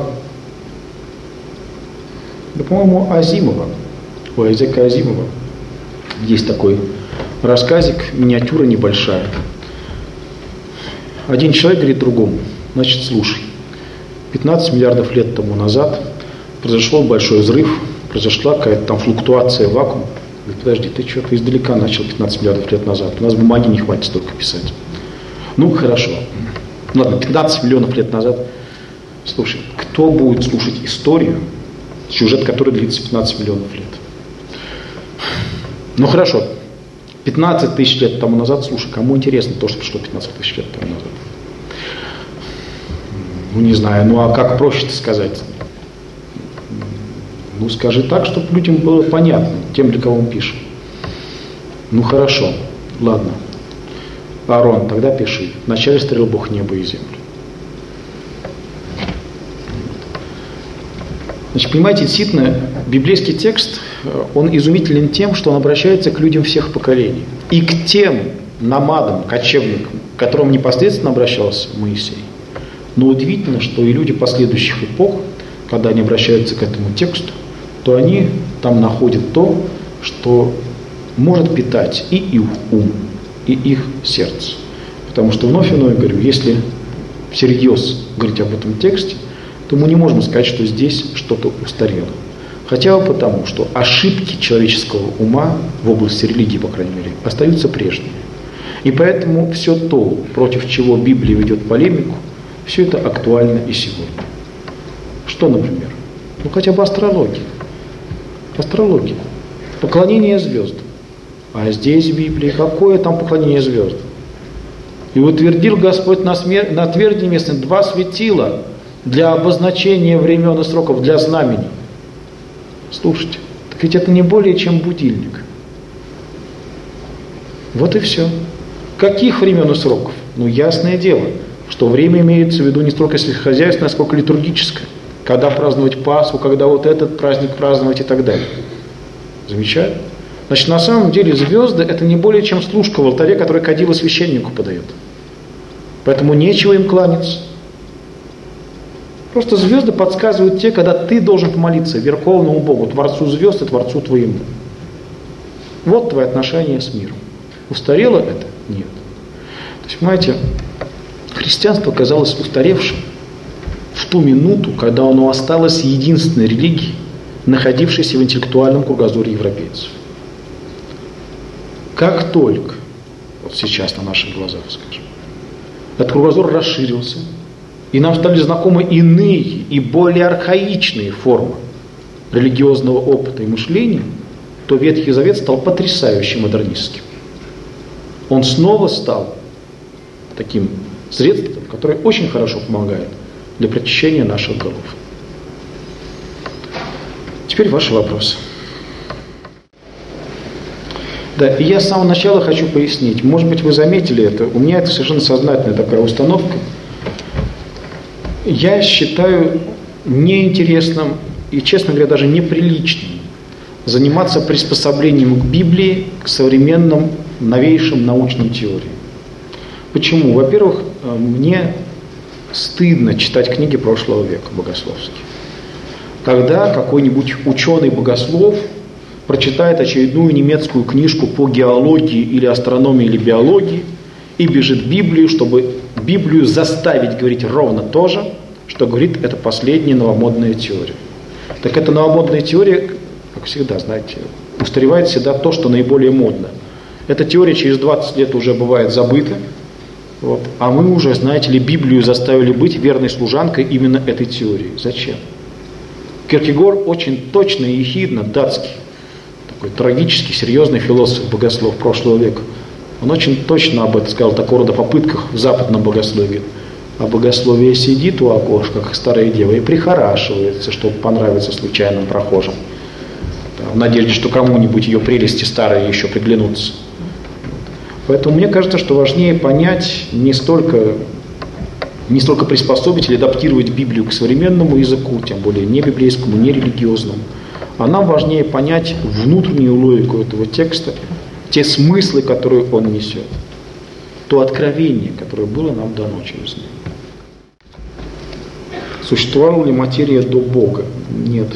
по-моему, Азимова, у Айзека Азимова. Есть такой рассказик, миниатюра небольшая. Один человек говорит другому: значит, слушай, 15 миллиардов лет тому назад произошел большой взрыв, произошла какая-то там флуктуация вакуума. Говорит: подожди, ты что-то издалека начал 15 миллиардов лет назад, у нас бумаги не хватит столько писать. Ну, хорошо. Ладно, 15 миллионов лет назад. Слушай, кто будет слушать историю, сюжет, который длится 15 миллионов лет? Ну, хорошо. 15 тысяч лет тому назад, слушай, кому интересно то, что пришло 15 тысяч лет тому назад? Ну, не знаю, ну а как проще-то сказать? Ну, скажи так, чтобы людям было понятно, тем, для кого мы пишем. Ну, хорошо, ладно. Аарон, тогда пиши. Вначале створил Бог небо и землю. Значит, понимаете, действительно, библейский текст, он изумителен тем, что он обращается к людям всех поколений. И к тем намадам, кочевникам, к которым непосредственно обращался Моисей. Но удивительно, что и люди последующих эпох, когда они обращаются к этому тексту, то они там находят то, что может питать и их ум, и их сердце. Потому что, вновь и вновь говорю, если всерьез говорить об этом тексте, то мы не можем сказать, что здесь что-то устарело. Хотя бы потому, что ошибки человеческого ума в области религии, по крайней мере, остаются прежними. И поэтому все то, против чего Библия ведет полемику, все это актуально и сегодня. Что, например? Ну, хотя бы астрология. Астрология. Поклонение звездам. А здесь в Библии какое там поклонение звездам? И утвердил Господь на тверди местной 2 светила для обозначения времен и сроков, для знамений. Слушайте, так ведь это не более чем будильник. Вот и все. Каких времен и сроков? Ну, ясное дело, что время имеется в виду не столько сельскохозяйственное, сколько литургическое. Когда праздновать Пасху, когда вот этот праздник праздновать и так далее. Замечательно? Значит, на самом деле звезды это не более чем служка в алтаре, которая кадила священнику подает. Поэтому нечего им кланяться. Просто звезды подсказывают те, когда ты должен помолиться Верховному Богу, Творцу звезд и Творцу твоему. Вот твои отношения с миром. Устарело это? Нет. То есть, понимаете, христианство казалось устаревшим в ту минуту, когда оно осталось единственной религией, находившейся в интеллектуальном кругозоре европейцев. Как только, вот сейчас на наших глазах, скажем, этот кругозор расширился, и нам стали знакомы иные и более архаичные формы религиозного опыта и мышления, то Ветхий Завет стал потрясающе модернистским. Он снова стал таким средством, которое очень хорошо помогает для прочищения наших голов. Теперь ваши вопросы. Да, и я с самого начала хочу пояснить. Может быть, вы заметили это. У меня это совершенно сознательная такая установка. Я считаю неинтересным и, честно говоря, даже неприличным заниматься приспособлением к Библии, к современным, новейшим научным теориям. Почему? Во-первых, мне стыдно читать книги прошлого века богословские. Когда какой-нибудь ученый-богослов прочитает очередную немецкую книжку по геологии или астрономии или биологии и бежит в Библию, чтобы Библию заставить говорить ровно то же, что говорит эта последняя новомодная теория. Так эта новомодная теория, как всегда, знаете, устаревает всегда то, что наиболее модно. Эта теория через 20 лет уже бывает забыта, вот, а мы уже, знаете ли, Библию заставили быть верной служанкой именно этой теории. Зачем? Киркегор очень точно и ехидно, датский, такой трагический, серьезный философ, богослов прошлого века, он очень точно об этом сказал, такого рода попытках в западном богословии. А богословие сидит у окошка, как старая дева, и прихорашивается, чтобы понравиться случайным прохожим, в надежде, что кому-нибудь ее прелести старые еще приглянутся. Поэтому мне кажется, что важнее понять не столько приспособить или адаптировать Библию к современному языку, тем более не библейскому, не религиозному, а нам важнее понять внутреннюю логику этого текста, те смыслы, которые он несет, то откровение, которое было нам дано через него. Существовала ли материя до Бога? Нет.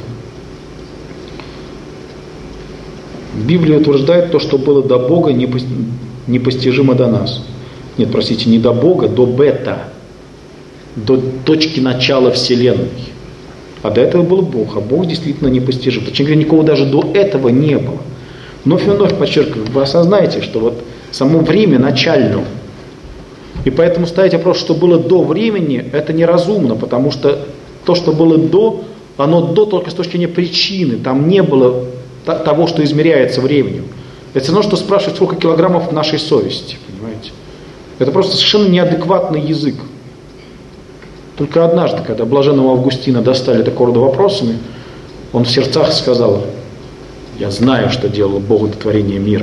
Библия утверждает то, что было до Бога, непостижимо до нас. Нет, простите, не до Бога, до бета, до точки начала Вселенной. А до этого был Бог, а Бог действительно непостижим. Точнее говоря, никого даже до этого не было. Вновь и вновь подчеркиваю, вы осознаете, что вот само время начально. И поэтому ставить вопрос, что было до времени, это неразумно, потому что то, что было до, оно до только с точки зрения причины. Там не было того, что измеряется временем. Это все равно, что спрашивать, сколько килограммов в нашей совести, понимаете? Это просто совершенно неадекватный язык. Только однажды, когда блаженного Августина достали такого рода вопросами, он в сердцах сказал: «Я знаю, что делал Бог до творения мира».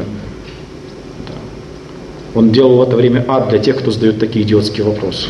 Да. Он делал в это время ад для тех, кто задает такие идиотские вопросы.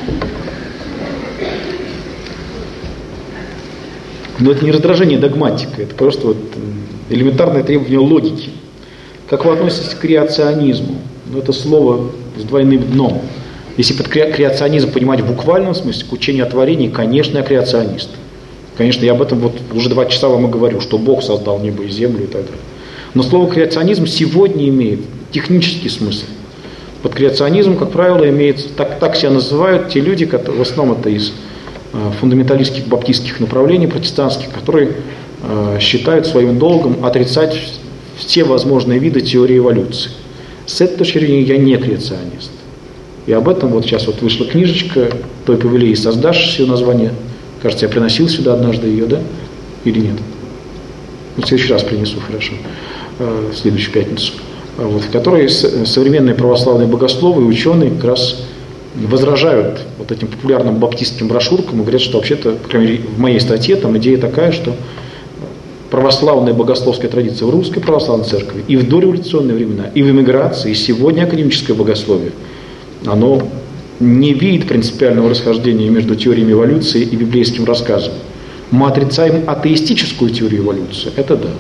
Но это не раздражение догматика, это просто вот элементарное требование логики. Как вы относитесь к креационизму? Ну, это слово с двойным дном. Если под креационизм понимать в буквальном смысле, к учению о творении, конечно, я креационист. Конечно, я об этом вот уже 2 часа вам и говорю, что Бог создал небо и землю и так далее. Но слово креационизм сегодня имеет технический смысл. Под креационизм, как правило, имеется, так себя называют те люди, которые, в основном это из фундаменталистских баптистских направлений, протестантских, которые считают своим долгом отрицать все возможные виды теории эволюции. С этой точки зрения я не креационист. И об этом вот сейчас вот вышла книжечка «Той повели и создашь», ее название. Кажется, я приносил сюда однажды ее, да? Или нет? В следующий раз принесу, хорошо. В следующую пятницу. Вот, в которой современные православные богословы и ученые как раз возражают вот этим популярным баптистским брошюркам и говорят, что вообще-то, по крайней мере, в моей статье там идея такая, что православная богословская традиция в Русской Православной Церкви и в дореволюционные времена, и в эмиграции, и сегодня академическое богословие, оно не видит принципиального расхождения между теориями эволюции и библейским рассказом. Мы отрицаем атеистическую теорию эволюции, это да.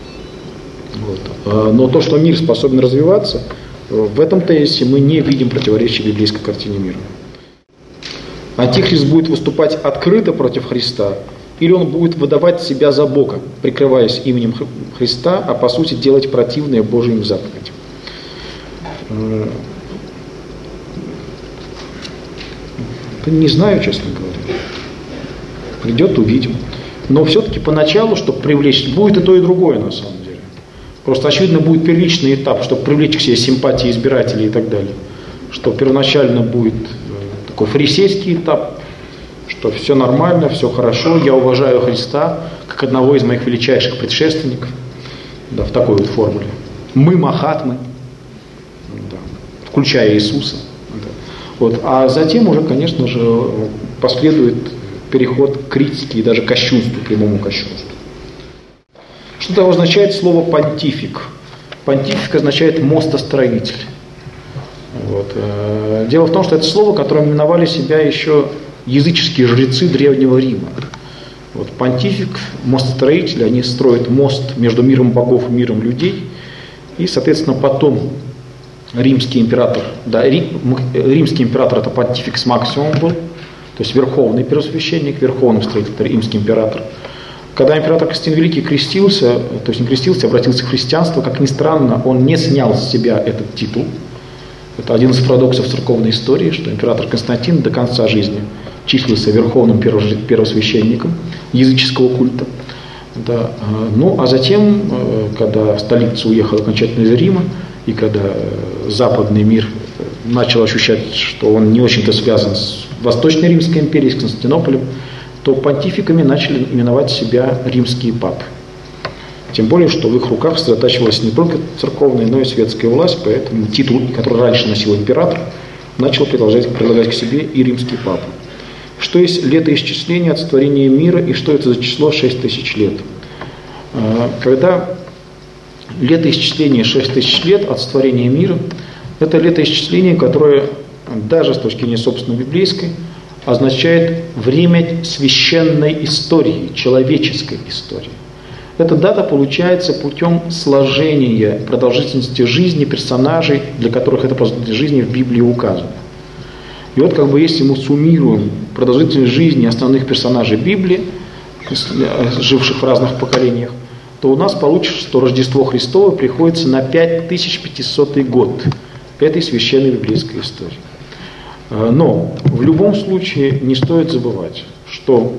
Вот. Но то, что мир способен развиваться, в этом тезисе мы не видим противоречия библейской картине мира. Антихрист будет выступать открыто против Христа, или он будет выдавать себя за Бога, прикрываясь именем Христа, а по сути делать противные Божьим заповедям. Не знаю, честно говоря. Придет, увидим. Но все-таки поначалу, чтобы привлечь, будет и то, и другое на самом деле. Просто, очевидно, будет первичный этап, чтобы привлечь к себе симпатии избирателей и так далее. Что первоначально будет такой фарисейский этап, что все нормально, все хорошо, я уважаю Христа, как одного из моих величайших предшественников, да, в такой вот формуле. Мы махатмы, да, включая Иисуса. Да. Вот. А затем уже, конечно же, последует переход к критике и даже кощунству, прямому кощунству. Что означает слово «понтифик»? Понтифик означает «мостостроитель». Вот. Дело в том, что это слово, которым именовали себя еще языческие жрецы Древнего Рима. Вот. Понтифик, мостостроитель, они строят мост между миром богов и миром людей. И, соответственно, потом римский император, да, римский император это понтификс максимум был, то есть верховный первосвященник, верховный строитель, римский император. Когда император Константин Великий крестился, то есть не крестился, обратился в христианство, как ни странно, он не снял с себя этот титул. Это один из парадоксов церковной истории, что император Константин до конца жизни числился верховным первосвященником языческого культа. Да. Ну, а затем, когда столица уехала окончательно из Рима, и когда западный мир начал ощущать, что он не очень-то связан с Восточной Римской империей, с Константинополем, то понтификами начали именовать себя римские папы. Тем более, что в их руках сосредотачивалась не только церковная, но и светская власть, поэтому титул, который раньше носил император, начал предлагать к себе и римский папа. Что есть летоисчисление от сотворения мира и что это за число 6000 лет? Когда летоисчисление 6000 лет от сотворения мира, это летоисчисление, которое даже с точки зрения собственно библейской означает время священной истории, человеческой истории. Эта дата получается путем сложения продолжительности жизни персонажей, для которых эта продолжительность жизни в Библии указана. И вот как бы если мы суммируем продолжительность жизни основных персонажей Библии, живших в разных поколениях, то у нас получится, что Рождество Христово приходится на 5500 год этой священной библейской истории. Но в любом случае не стоит забывать, что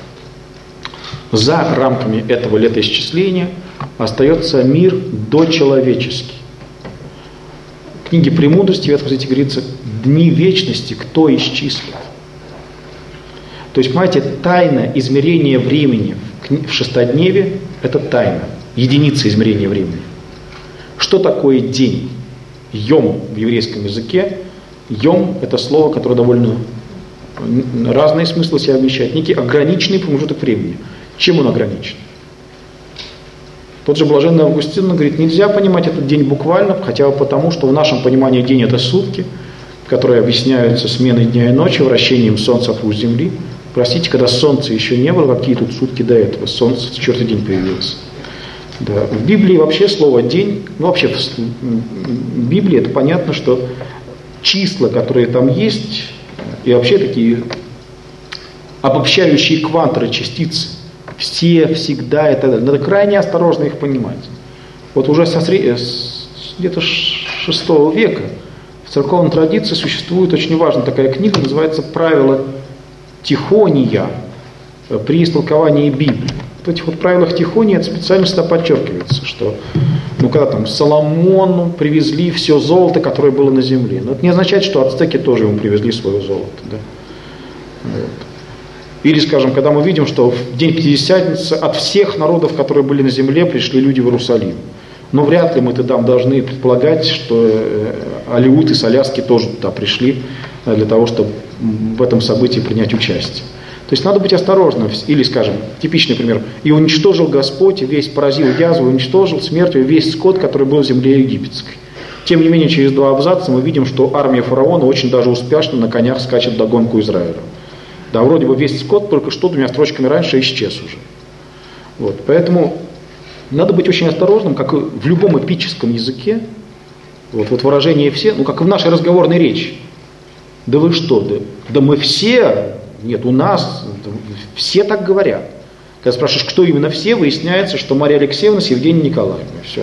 за рамками этого летоисчисления остается мир дочеловеческий. В книге «Премудрости» в Ветхом Завете говорится: «Дни вечности кто исчислит?» То есть, понимаете, тайна измерения времени в шестодневе – это тайна, единица измерения времени. Что такое день? Йом в еврейском языке. Йом – это слово, которое довольно разные смыслы себя вмещает. Некий ограниченный промежуток времени. Чем он ограничен? Тот же блаженный Августин говорит, нельзя понимать этот день буквально, хотя бы потому, что в нашем понимании день – это сутки, которые объясняются сменой дня и ночи, вращением Солнца вокруг Земли. Простите, когда Солнца еще не было, какие тут сутки до этого? Солнце в четвертый день появилось. Да. В Библии вообще слово «день», ну вообще в Библии это понятно, что числа, которые там есть, и вообще такие обобщающие кванторы частицы, все, всегда, это надо крайне осторожно их понимать. Вот уже где-то 6 века в церковной традиции существует очень важная такая книга, называется «Правила Тихония при истолковании Библии». В этих вот правилах Тихони это специально всегда подчеркивается, что когда там Соломону привезли все золото, которое было на земле. Но это не означает, что ацтеки тоже ему привезли свое золото. Да? Вот. Или, скажем, когда мы видим, что в день Пятидесятницы от всех народов, которые были на земле, пришли люди в Иерусалим. Но вряд ли мы тогда должны предполагать, что алеуты с Аляски тоже туда пришли для того, чтобы в этом событии принять участие. То есть надо быть осторожным. Или, скажем, типичный пример. «И уничтожил Господь, и весь поразил язву, и уничтожил смертью весь скот, который был в земле египетской». Тем не менее, через 2 абзаца мы видим, что армия фараона очень даже успешно на конях скачет вдогонку Израиля. Да, вроде бы весь скот только что 2 строчками раньше исчез уже. Вот, поэтому надо быть очень осторожным, как и в любом эпическом языке. Вот выражение «все», как и в нашей разговорной речи. Да вы что, да мы все... Нет, у нас все так говорят. Когда спрашиваешь, кто именно все, выясняется, что Мария Алексеевна с Евгенией Николаевной. Все.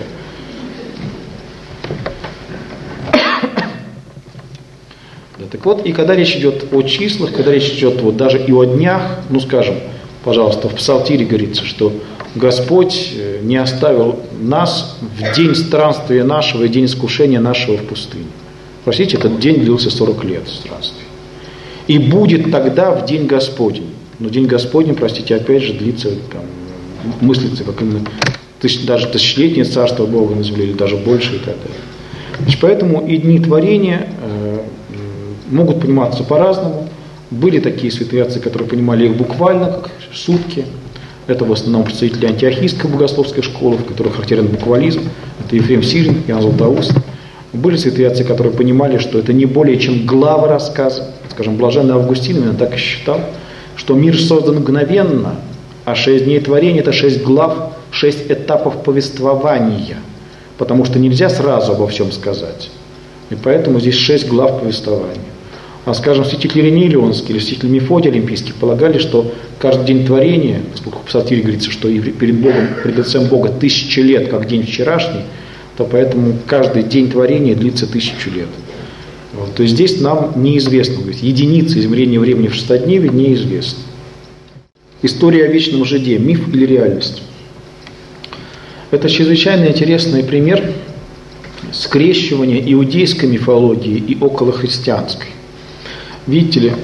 Да, так вот, и когда речь идет о числах, когда речь идет вот даже и о днях, скажем, пожалуйста, в Псалтире говорится, что Господь не оставил нас в день странствия нашего и день искушения нашего в пустыне. Простите, этот день длился 40 лет странствия. И будет тогда в день Господень. Но день Господень, простите, опять же, длится, мыслится, как именно даже тысячелетнее царство Бога на земле, или даже больше и так далее. Значит, поэтому и дни творения могут пониматься по-разному. Были такие святые отцы, которые понимали их буквально, как сутки. Это в основном представители антиохийской богословской школы, в которой характерен буквализм. Это Ефрем Сирин, Иоанн Златоуст. Были святые отцы, которые понимали, что это не более чем главы рассказа. Скажем, блаженный Августин именно так и считал, что мир создан мгновенно, а 6 дней творения – это 6 глав, 6 этапов повествования, потому что нельзя сразу обо всем сказать. И поэтому здесь 6 глав повествования. А, скажем, святитель Ириней Леонский или святитель Мефодий Олимпийский полагали, что каждый день творения, поскольку в Псалтире говорится, что перед Богом, пред лицем Бога 1000 лет, как день вчерашний, то поэтому каждый день творения длится 1000 лет. Вот, то есть здесь нам неизвестно, единицы измерения времени в шестодневе неизвестны. История о вечном жиде, миф или реальность? Это чрезвычайно интересный пример скрещивания иудейской мифологии и околохристианской. Видите ли,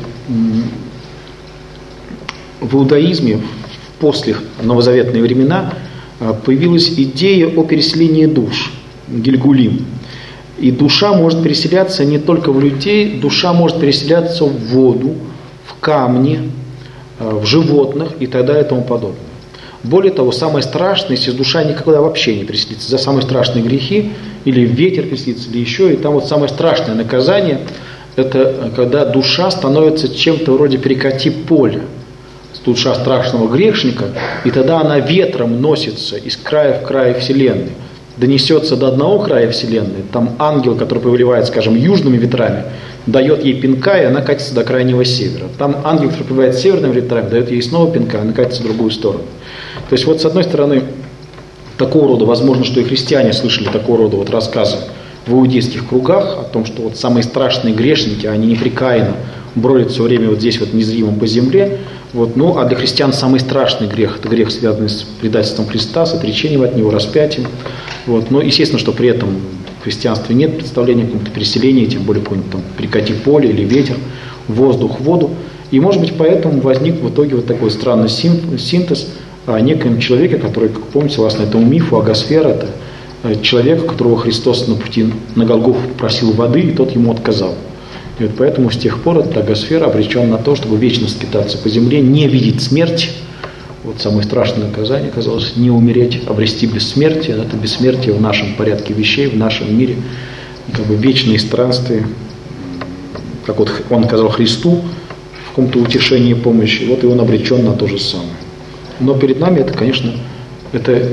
в иудаизме после новозаветные времена появилась идея о переселении душ, гильгулим. И душа может переселяться не только в людей, душа может переселяться в воду, в камни, в животных и так далее и тому подобное. Более того, самое страшное, если душа никогда вообще не переселится, за самые страшные грехи, или ветер переселится, или еще, и там вот самое страшное наказание, это когда душа становится чем-то вроде перекати поля. Душа страшного грешника, и тогда она ветром носится из края в край вселенной. Донесется до одного края вселенной, там ангел, который повелевает, скажем, южными ветрами, дает ей пинка, и она катится до крайнего севера. Там ангел, который повелевает северными ветрами, дает ей снова пинка, и она катится в другую сторону. То есть вот с одной стороны, такого рода, возможно, что и христиане слышали такого рода вот рассказы в иудейских кругах о том, что вот самые страшные грешники, они непрекаянно бродят все время вот здесь вот незримо по земле. Вот, а для христиан самый страшный грех – это грех, связанный с предательством Христа, с отречением от Него, распятием. Вот, но естественно, что при этом в христианстве нет представления о каком-то переселении, тем более какой-нибудь там перекати поле или ветер, воздух, воду. И может быть поэтому возник в итоге вот такой странный синтез о некоем человеке, который, как помните, согласно этому мифу, Агасфер – это человек, которого Христос на пути на Голгофу просил воды, и тот ему отказал. И вот поэтому с тех пор эта Агасфер обречен на то, чтобы вечно скитаться по земле, не видеть смерти. Вот самое страшное наказание оказалось не умереть, обрести бессмертие. Это бессмертие в нашем порядке вещей, в нашем мире. Как бы вечные странствия, как вот он сказал Христу, в каком-то утешении и помощи. Вот и он обречен на то же самое. Но перед нами это, конечно, это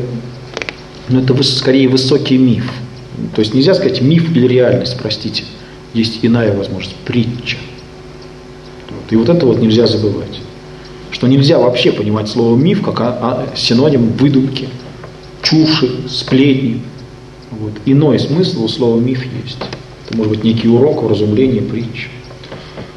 скорее высокий миф. То есть нельзя сказать миф или реальность, простите. Есть иная возможность, притча. И вот это вот нельзя забывать. Что нельзя вообще понимать слово миф как синоним выдумки, чуши, сплетни. Вот. Иной смысл у слова миф есть. Это может быть некий урок, вразумление, притча.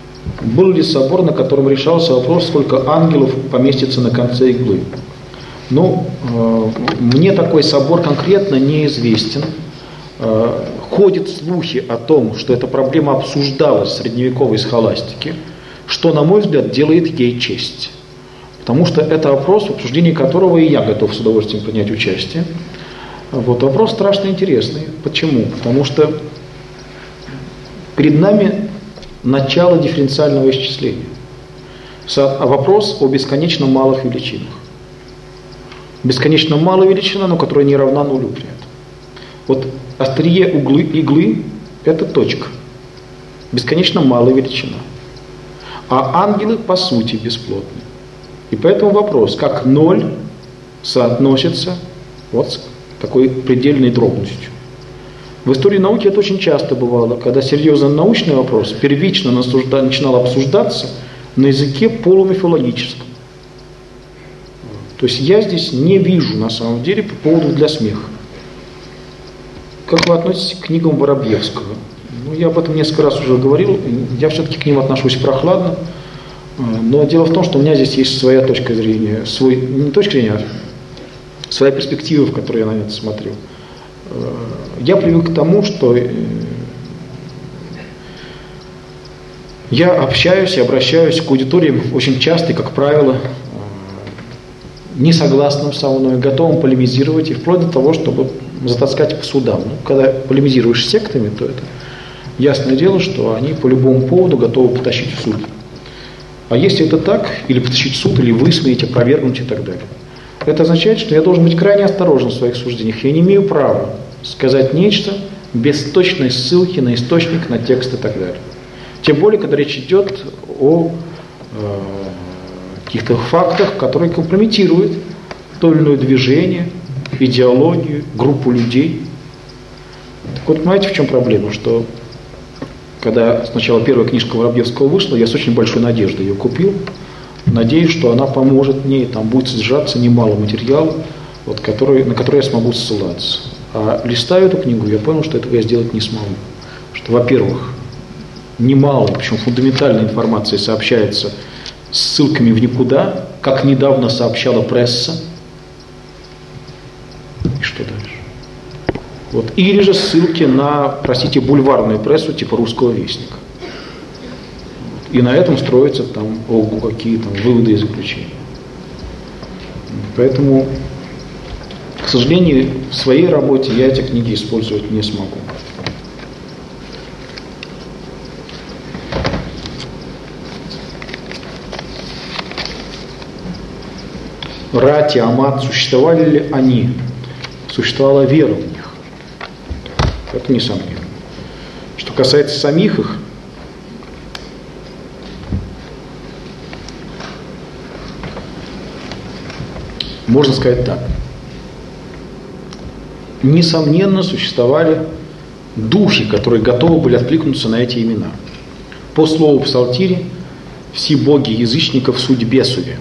Был ли собор, на котором решался вопрос, сколько ангелов поместится на конце иглы? Ну, мне такой собор конкретно неизвестен. Ходят слухи о том, что эта проблема обсуждалась в средневековой схоластике, что, на мой взгляд, делает ей честь. Потому что это вопрос, в обсуждении которого и я готов с удовольствием принять участие. Вот, вопрос страшно интересный. Почему? Потому что перед нами начало дифференциального исчисления. Вопрос о бесконечно малых величинах. Бесконечно малая величина, но которая не равна нулю при этом. Вот острие иглы – это точка. Бесконечно малая величина. А ангелы по сути бесплотны. И поэтому вопрос, как ноль соотносится вот с такой предельной дробностью. В истории науки это очень часто бывало, когда серьезный научный вопрос первично начинал обсуждаться на языке полумифологическом. То есть я здесь не вижу на самом деле по поводу для смеха. Как вы относитесь к книгам Воробьевского? Ну, я об этом несколько раз уже говорил, я все-таки к ним отношусь прохладно. Но дело в том, что у меня здесь есть своя точка зрения, не точка зрения, а своя перспектива, в которой я на это смотрю. Я привык к тому, что я общаюсь и обращаюсь к аудиториям очень часто и, как правило, не согласным со мной, готовым полемизировать, и вплоть до того, чтобы затаскать по судам. Ну, когда полемизируешь с сектами, то это ясное дело, что они по любому поводу готовы потащить в суд. А если это так, или потащить в суд, или высмеять, опровергнуть и так далее, это означает, что я должен быть крайне осторожен в своих суждениях. Я не имею права сказать нечто без точной ссылки на источник, на текст и так далее. Тем более, когда речь идет о каких-то фактах, которые компрометируют то или иное движение, идеологию, группу людей. Так вот, понимаете, в чем проблема? Что когда сначала первая книжка Воробьевского вышла, я с очень большой надеждой ее купил. Надеюсь, что она поможет мне, и там будет содержаться немало материала, вот, на который я смогу ссылаться. А листая эту книгу, я понял, что этого я сделать не смогу. Что, во-первых, немало, причем фундаментальной информации сообщается с ссылками в никуда, как недавно сообщала пресса. И что дальше? Вот. Или же ссылки на, простите, бульварную прессу типа «Русского вестника». И на этом строятся там, какие там выводы и заключения. Поэтому, к сожалению, в своей работе я эти книги использовать не смогу. Ра, Тиамат, существовали ли они? Существовала вера в них. Это несомненно. Что касается самих их, можно сказать так. Несомненно, существовали духи, которые готовы были откликнуться на эти имена. По слову в Псалтире, все боги язычников суть бесове.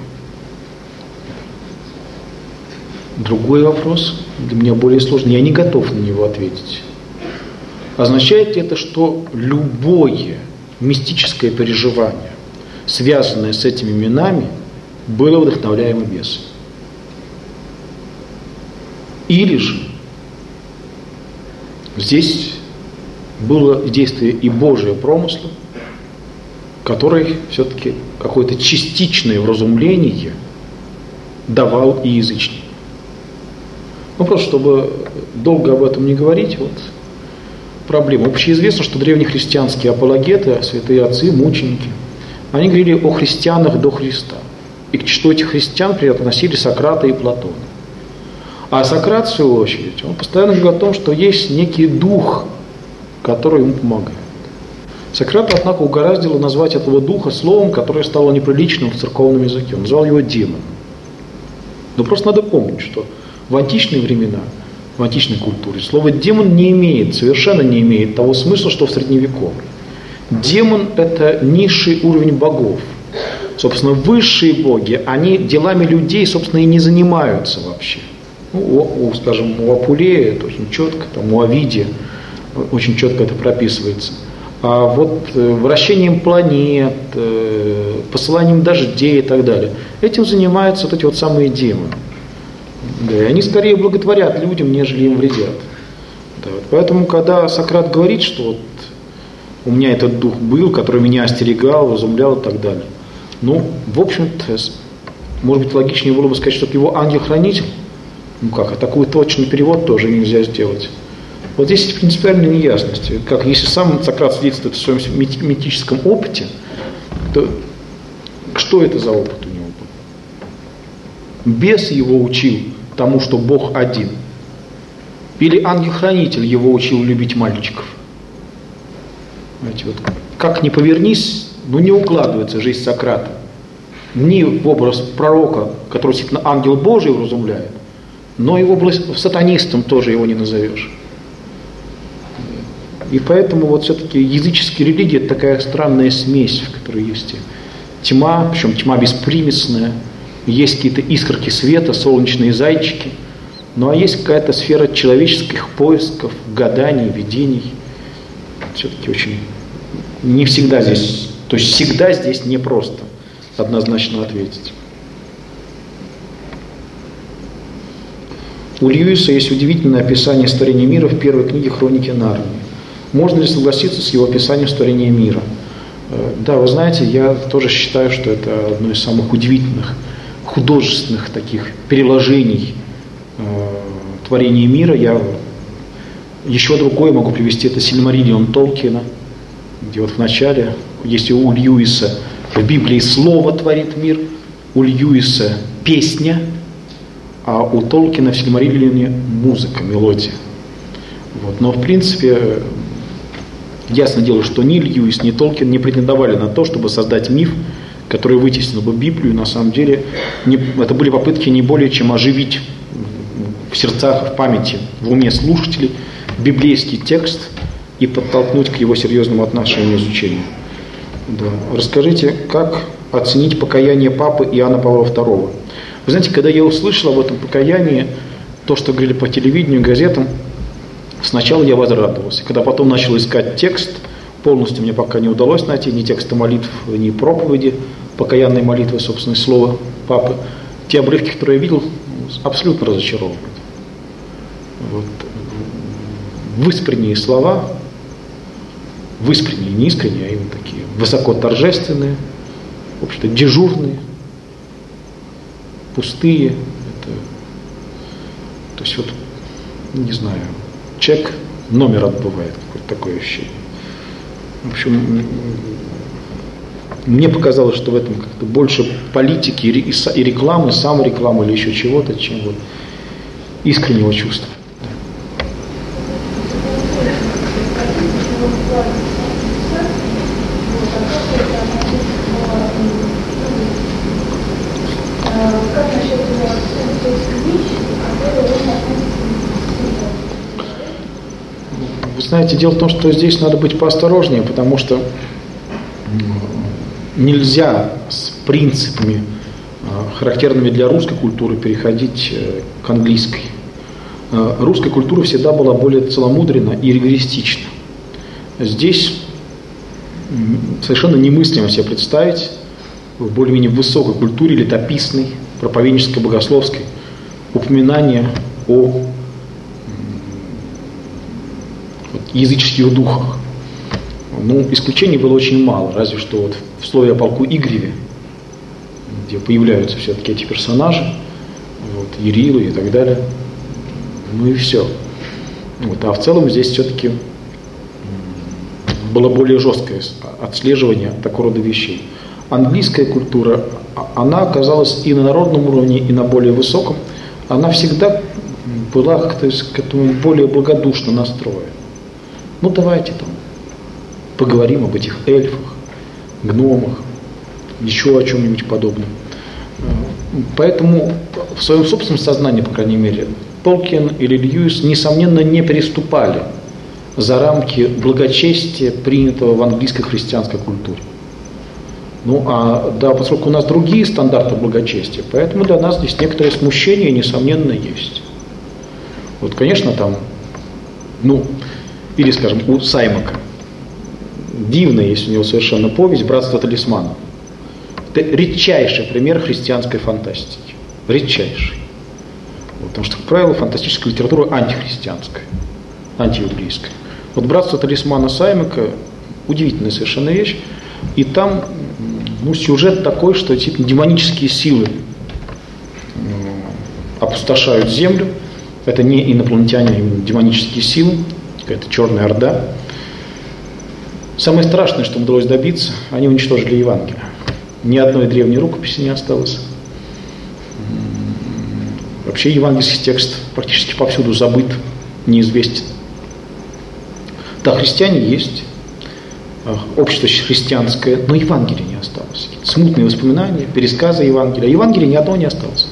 Другой вопрос, для меня более сложный, я не готов на него ответить. Означает ли это, что любое мистическое переживание, связанное с этими именами, было вдохновляемо бесом? Или же здесь было действие и Божие промысла, который все-таки какое-то частичное вразумление давал и язычник. Ну, просто чтобы долго об этом не говорить, вот проблема. Общеизвестно, что древнехристианские апологеты, святые отцы, мученики, они говорили о христианах до Христа. И к числу этих христиан относили Сократа и Платона. А Сократ, в свою очередь, он постоянно говорил о том, что есть некий дух, который ему помогает. Сократ, однако, угораздило назвать этого духа словом, которое стало неприличным в церковном языке. Он назвал его демон. Но просто надо помнить, что в античные времена, в античной культуре, слово «демон» совершенно не имеет того смысла, что в средневековье. Демон – это низший уровень богов. Собственно, высшие боги, они делами людей, собственно, и не занимаются вообще. Ну, скажем, у Апулея это очень четко, там, у Овидия очень четко это прописывается. А вот вращением планет, посыланием дождей и так далее, этим занимаются вот эти вот самые демоны. Да, и они скорее благотворят людям, нежели им вредят. Да, вот поэтому, когда Сократ говорит, что вот у меня этот дух был, который меня остерегал, возумлял и так далее. Ну, в общем-то, может быть, логичнее было бы сказать, что это его ангел-хранитель. Ну как, а такой точный перевод тоже нельзя сделать. Вот здесь есть принципиальные неясности. Как если сам Сократ свидетельствует о своем митическом опыте, то что это за опыт у него был? Бес его учил тому, что Бог один. Или ангел-хранитель его учил любить мальчиков. Знаете, вот как ни повернись, но не укладывается жизнь Сократа. Ни в образ пророка, который действительно ангел Божий вразумляет, но и в образ сатанистом тоже его не назовешь. И поэтому вот все-таки языческие религии – это такая странная смесь, в которой есть тьма, причем тьма беспримесная, есть какие-то искорки света, солнечные зайчики, ну а есть какая-то сфера человеческих поисков, гаданий, видений. Все-таки очень не всегда здесь, то есть всегда здесь непросто однозначно ответить. У Льюиса есть удивительное описание створения мира в первой книге «Хроники Нарнии». Можно ли согласиться с его описанием створения мира? Да, вы знаете, я тоже считаю, что это одно из самых удивительных художественных таких переложений творения мира. Я еще другое могу привести, это Сильмариллион Толкиена, где вот в начале, если у Льюиса в Библии слово творит мир, у Льюиса песня, а у Толкиена в Сильмариллионе музыка, мелодия. Вот. Но в принципе, ясно дело, что ни Льюис, ни Толкин не претендовали на то, чтобы создать миф, который вытеснил бы Библию. На самом деле, это были попытки не более чем оживить в сердцах, в памяти, в уме слушателей библейский текст и подтолкнуть к его серьезному отношению и изучению. Да. Расскажите, как оценить покаяние папы Иоанна Павла II? Вы знаете, когда я услышал об этом покаянии, то, что говорили по телевидению, газетам, сначала я возрадовался. Когда потом начал искать текст, полностью мне пока не удалось найти ни текста молитв, ни проповеди, покаянной молитвы, собственно, слова папы. Те обрывки, которые я видел, абсолютно разочаровывают. Вот. Выспренние слова, выспренние, не искренние, а именно такие высоко торжественные, в общем-то, дежурные, пустые. Это, то есть вот, не знаю, чек номер отбывает, какое-то такое ощущение. В общем, мне показалось, что в этом как-то больше политики и рекламы, саморекламы или еще чего-то, чем вот искреннего чувства. Вы знаете, дело в том, что здесь надо быть поосторожнее, потому что нельзя с принципами, характерными для русской культуры, переходить к английской. Русская культура всегда была более целомудренна и ригористична. Здесь совершенно немыслимо себе представить в более-менее высокой культуре, летописной, проповеднической, богословской, упоминание о языческих духах. Ну, исключений было очень мало, разве что вот в слове о полку Игореве, где появляются все-таки эти персонажи, вот, Ярилы и так далее. Ну и все. Вот, а в целом здесь все-таки было более жесткое отслеживание такого рода вещей. Английская культура, она оказалась и на народном уровне, и на более высоком, она всегда была как-то к этому более благодушно настроена. Ну давайте там поговорим об этих эльфах, гномах, еще о чем-нибудь подобном. Поэтому в своем собственном сознании, по крайней мере, Толкин или Льюис, несомненно, не переступали за рамки благочестия, принятого в английской христианской культуре. Ну, да, поскольку у нас другие стандарты благочестия, поэтому для нас здесь некоторое смущение, несомненно, есть. Вот, конечно, там, ну, или, скажем, у Саймака, дивная есть у него совершенно повесть «Братство талисмана». Это редчайший пример христианской фантастики. Редчайший. Вот. Потому что, как правило, фантастическая литература антихристианская, антиеврейская. Вот «Братство талисмана Саймака» – удивительная совершенно вещь. И там сюжет такой, что действительно демонические силы опустошают землю. Это не инопланетяне, а именно демонические силы, какая-то черная орда. Самое страшное, что им удалось добиться, они уничтожили Евангелие. Ни одной древней рукописи не осталось. Вообще евангельский текст практически повсюду забыт, неизвестен. Да, христиане есть, общество христианское, но Евангелия не осталось. Смутные воспоминания, пересказы Евангелия. Евангелия ни одного не осталось.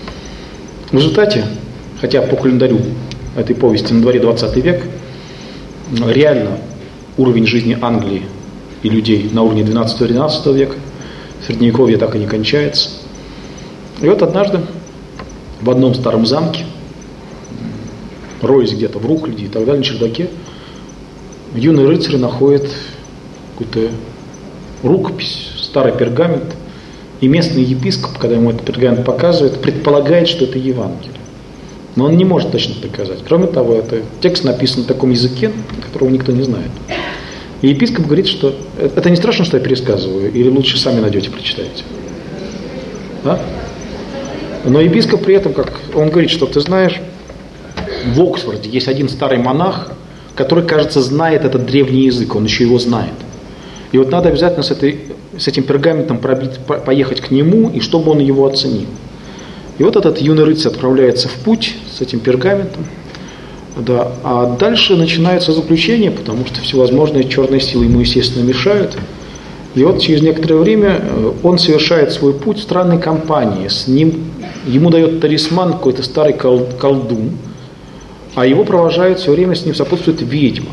В результате, хотя по календарю этой повести на дворе 20 век, реально уровень жизни Англии и людей на уровне 12-13 века, Средневековье так и не кончается. И вот однажды в одном старом замке, роясь где-то в рухляди и так далее, на чердаке, юный рыцарь находит какую-то рукопись, старый пергамент, и местный епископ, когда ему этот пергамент показывает, предполагает, что это Евангелие. Но он не может точно доказать. Кроме того, это текст написан на таком языке, которого никто не знает. И епископ говорит, что это не страшно, что я пересказываю, или лучше сами найдете, прочитаете. Да? Но епископ при этом, как он говорит, что ты знаешь, в Оксфорде есть один старый монах, который, кажется, знает этот древний язык, он еще его знает. И вот надо обязательно с этим пергаментом поехать к нему, и чтобы он его оценил. И вот этот юный рыцарь отправляется в путь с этим пергаментом. Да, а дальше начинается заключение, потому что всевозможные черные силы ему, естественно, мешают. И вот через некоторое время он совершает свой путь в странной компании. Ему дает талисман какой-то старый колдун, а его провожает все время, с ним сопутствует ведьма.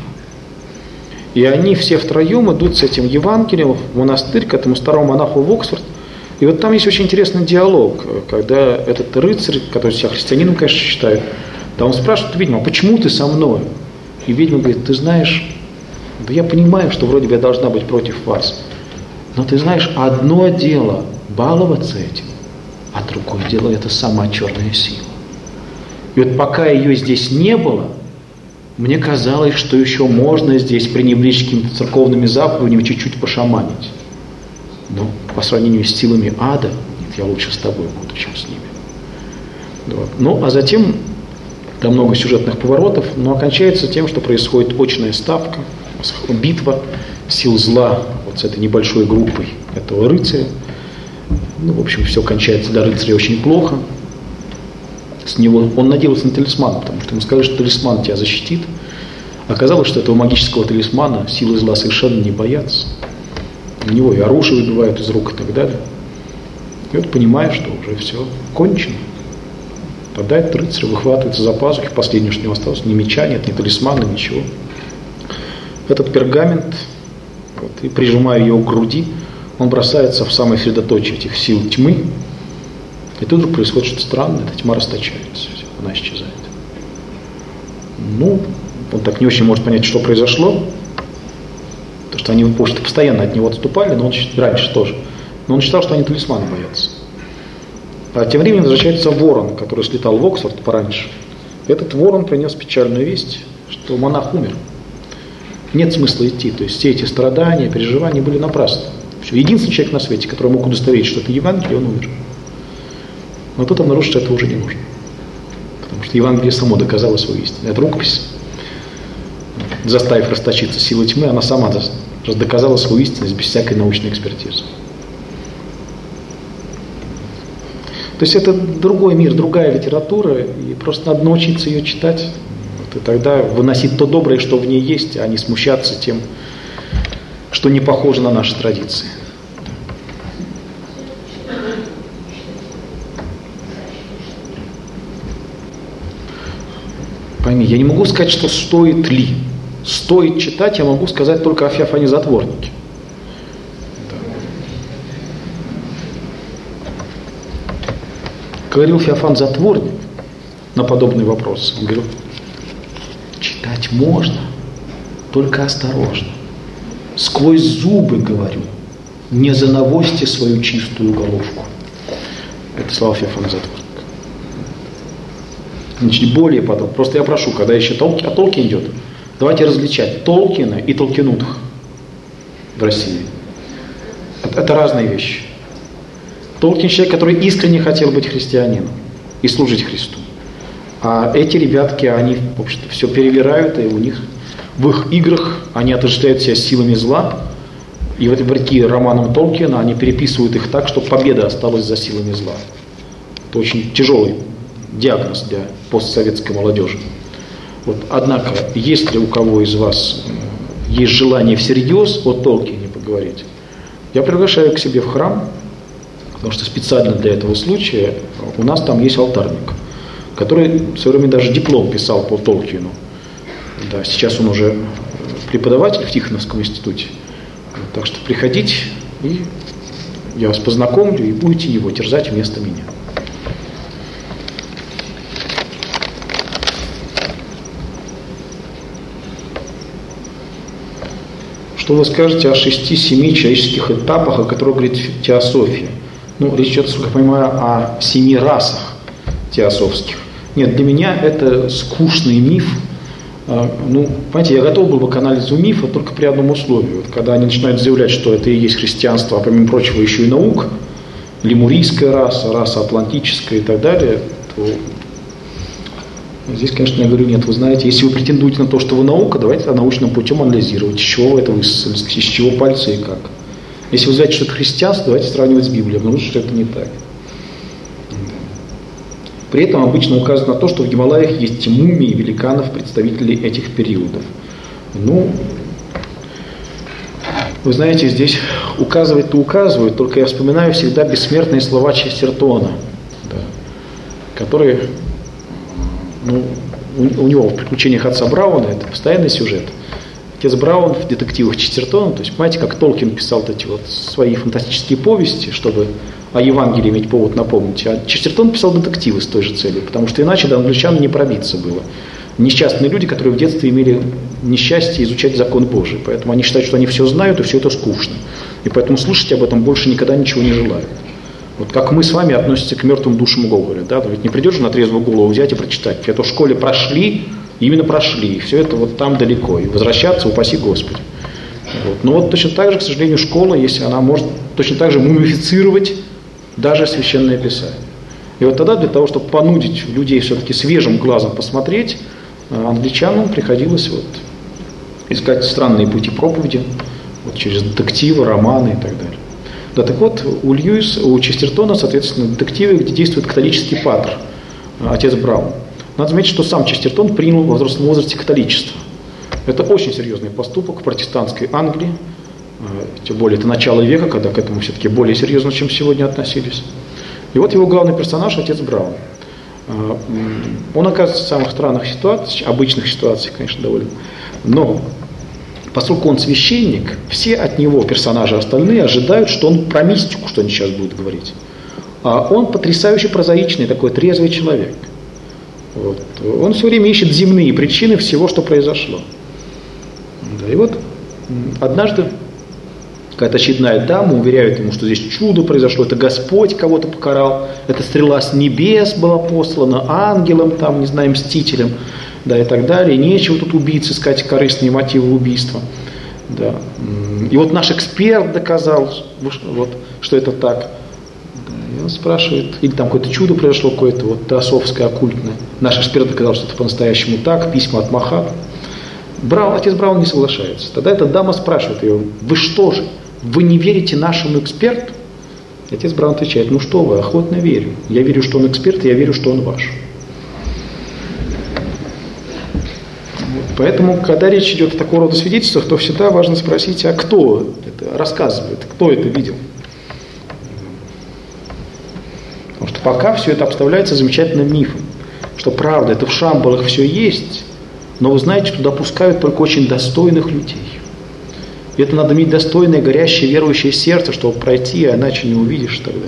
И они все втроем идут с этим Евангелием в монастырь, к этому старому монаху в Оксфорд. И вот там есть очень интересный диалог, когда этот рыцарь, который себя христианином, конечно, считает, да он спрашивает ведьму: а почему ты со мной? И ведьма говорит: ты знаешь, да я понимаю, что вроде бы я должна быть против вас, но ты знаешь, одно дело баловаться этим, а другое дело это сама черная сила. И вот пока ее здесь не было, мне казалось, что еще можно здесь пренебречь какими-то церковными заповедями, чуть-чуть пошаманить. Но по сравнению с силами ада, нет, я лучше с тобой буду, чем с ними. Да. Ну, а затем там много сюжетных поворотов, но окончается тем, что происходит очная ставка, битва сил зла вот с этой небольшой группой этого рыцаря. Ну, в общем, все кончается для рыцаря очень плохо. С него он надеялся на талисман, потому что ему сказали, что талисман тебя защитит. Оказалось, что этого магического талисмана силы зла совершенно не боятся. У него и оружие выбивают из рук и так далее. И вот понимая, что уже все кончено, тогда этот рыцарь выхватывается за пазухи, последнее, что у него осталось, ни меча нет, ни талисмана, ничего. Этот пергамент, вот, и прижимая его к груди, он бросается в самое средоточие этих сил тьмы, и тут вдруг происходит что-то странное, эта тьма расточается, все, она исчезает. Ну, он так не очень может понять, что произошло, потому что они постоянно от него отступали, но он раньше тоже. Но он считал, что они талисмана боятся. А тем временем возвращается ворон, который слетал в Оксфорд пораньше. Этот ворон принес печальную весть, что монах умер. Нет смысла идти. То есть все эти страдания, переживания были напрасны. Все. Единственный человек на свете, который мог удостоверить, что это Евангелие, он умер. Но тут обнаружить, что это уже не нужно. Потому что Евангелие само доказало свою истину. Эта рукопись, заставив расточиться силы тьмы, она сама доказала свою истинность без всякой научной экспертизы. То есть это другой мир, другая литература, и просто надо научиться ее читать, вот, и тогда выносить то доброе, что в ней есть, а не смущаться тем, что не похоже на наши традиции. Пойми, я не могу сказать, что стоит ли. Стоит читать, я могу сказать только о Феофане Затворнике. Говорил Феофан Затворник на подобный вопрос. Он говорил: читать можно, только осторожно. Сквозь зубы говорю, не занавозьте свою чистую головку. Это слова Феофана Затворника. Значит, более подробно. Просто я прошу, когда еще о Толкине идет, давайте различать Толкина и Толкинутых в России. Это разные вещи. Толкин человек, который искренне хотел быть христианином и служить Христу. А эти ребятки, они, в общем-то, все перевирают, и у них в их играх они отождествляют себя силами зла. И вот вопреки романам Толкина они переписывают их так, чтобы победа осталась за силами зла. Это очень тяжелый диагноз для постсоветской молодежи. Вот, однако, если у кого из вас есть желание всерьез о Толкине поговорить, я приглашаю к себе в храм, потому что специально для этого случая у нас там есть алтарник, который в свое время даже диплом писал по Толкину. Да, сейчас он уже преподаватель в Тихоновском институте. Так что приходите, и я вас познакомлю, и будете его терзать вместо меня. Что вы скажете о 6-7 человеческих этапах, о которых говорит теософия? Ну, речь идет, насколько я понимаю, о 7 расах теософских. Нет, для меня это скучный миф. Ну, понимаете, я готов был бы к анализу мифа только при одном условии. Вот, когда они начинают заявлять, что это и есть христианство, а помимо прочего еще и наука, лемурийская раса, раса атлантическая и так далее, то здесь, конечно, я говорю, нет, вы знаете, если вы претендуете на то, что вы наука, давайте научным путем анализировать, из чего вы это высосали, из чего пальцы и как. Если вы знаете, что это христианство, давайте сравнивать с Библией, потому что это не так. При этом обычно указано на то, что в Гималаях есть мумии великанов, представителей этих периодов. Ну, вы знаете, здесь указывать-то указывают, только я вспоминаю всегда бессмертные слова Честертона, да, которые, ну, у него в «Приключениях отца Брауна» это постоянный сюжет. Отец Браун в детективах Честертона, то есть, понимаете, как Толкин писал вот эти вот свои фантастические повести, чтобы о Евангелии иметь повод напомнить, а Честертон писал детективы с той же целью, потому что иначе до англичан не пробиться было. Несчастные люди, которые в детстве имели несчастье изучать закон Божий, поэтому они считают, что они все знают и все это скучно. И поэтому слушать об этом больше никогда ничего не желают. Вот как мы с вами относимся к мертвым душам Гоголя, да? Но ведь не придешь же на трезвую голову взять и прочитать. Это в школе прошли, именно прошли, и все это вот там далеко, и возвращаться, упаси Господи. Вот. Но вот точно так же, к сожалению, школа, если она может точно так же мумифицировать даже Священное Писание. И вот тогда для того, чтобы понудить людей все-таки свежим глазом посмотреть, англичанам приходилось вот искать странные пути проповеди, вот через детективы, романы и так далее. Да, так вот, у Честертона, соответственно, детективы, где действует католический патр, отец Браун. Надо заметить, что сам Честертон принял во взрослом возрасте католичество. Это очень серьезный поступок в протестантской Англии, тем более это начало века, когда к этому все-таки более серьезно, чем сегодня относились. И вот его главный персонаж, отец Браун. Он оказывается в самых странных ситуациях, обычных ситуациях, конечно, довольно. Но поскольку он священник, все от него, персонажи остальные, ожидают, что он про мистику что-нибудь сейчас будет говорить. А он потрясающе прозаичный, такой трезвый человек. Вот. Он все время ищет земные причины всего, что произошло. Да, и вот однажды какая-то очередная дама уверяет ему, что здесь чудо произошло, это Господь кого-то покарал, эта стрела с небес была послана ангелом, там, не знаю, мстителем, да, и так далее. И нечего тут убийц искать корыстные мотивы убийства. Да. И вот наш эксперт доказал, вот, что это так. И он спрашивает, или там какое-то чудо произошло, какое-то вот теософское, оккультное. Наш эксперт доказал, что это по-настоящему так, письма от Махат. Отец Браун не соглашается. Тогда эта дама спрашивает ее, вы что же, вы не верите нашему эксперту? И отец Браун отвечает, ну что вы, охотно верю. Я верю, что он эксперт, и я верю, что он ваш. Поэтому, когда речь идет о такого рода свидетельствах, то всегда важно спросить, а кто это рассказывает, кто это видел? Потому что пока все это обставляется замечательным мифом, что правда, это в Шамбалах все есть, но вы знаете, туда пускают только очень достойных людей. И это надо иметь достойное, горящее, верующее сердце, чтобы пройти, а иначе не увидишь тогда.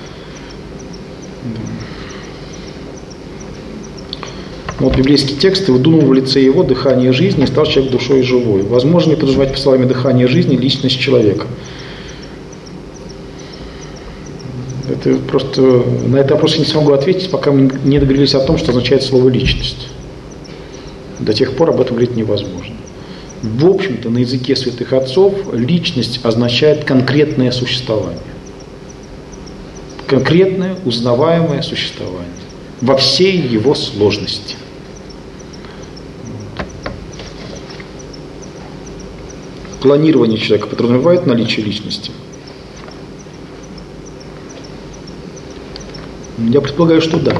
Вот библейский текст, и вдунул в лице его дыхание жизни, и стал человек душой живой. Возможно ли подразумевать по словами дыхание жизни личность человека? Это просто на этот вопрос я не смогу ответить, пока мы не договорились о том, что означает слово «личность». До тех пор об этом говорить невозможно. В общем-то, на языке святых отцов личность означает конкретное существование. Конкретное, узнаваемое существование. Во всей его сложности. Планирование человека подразумевает наличие личности? Я предполагаю, что да.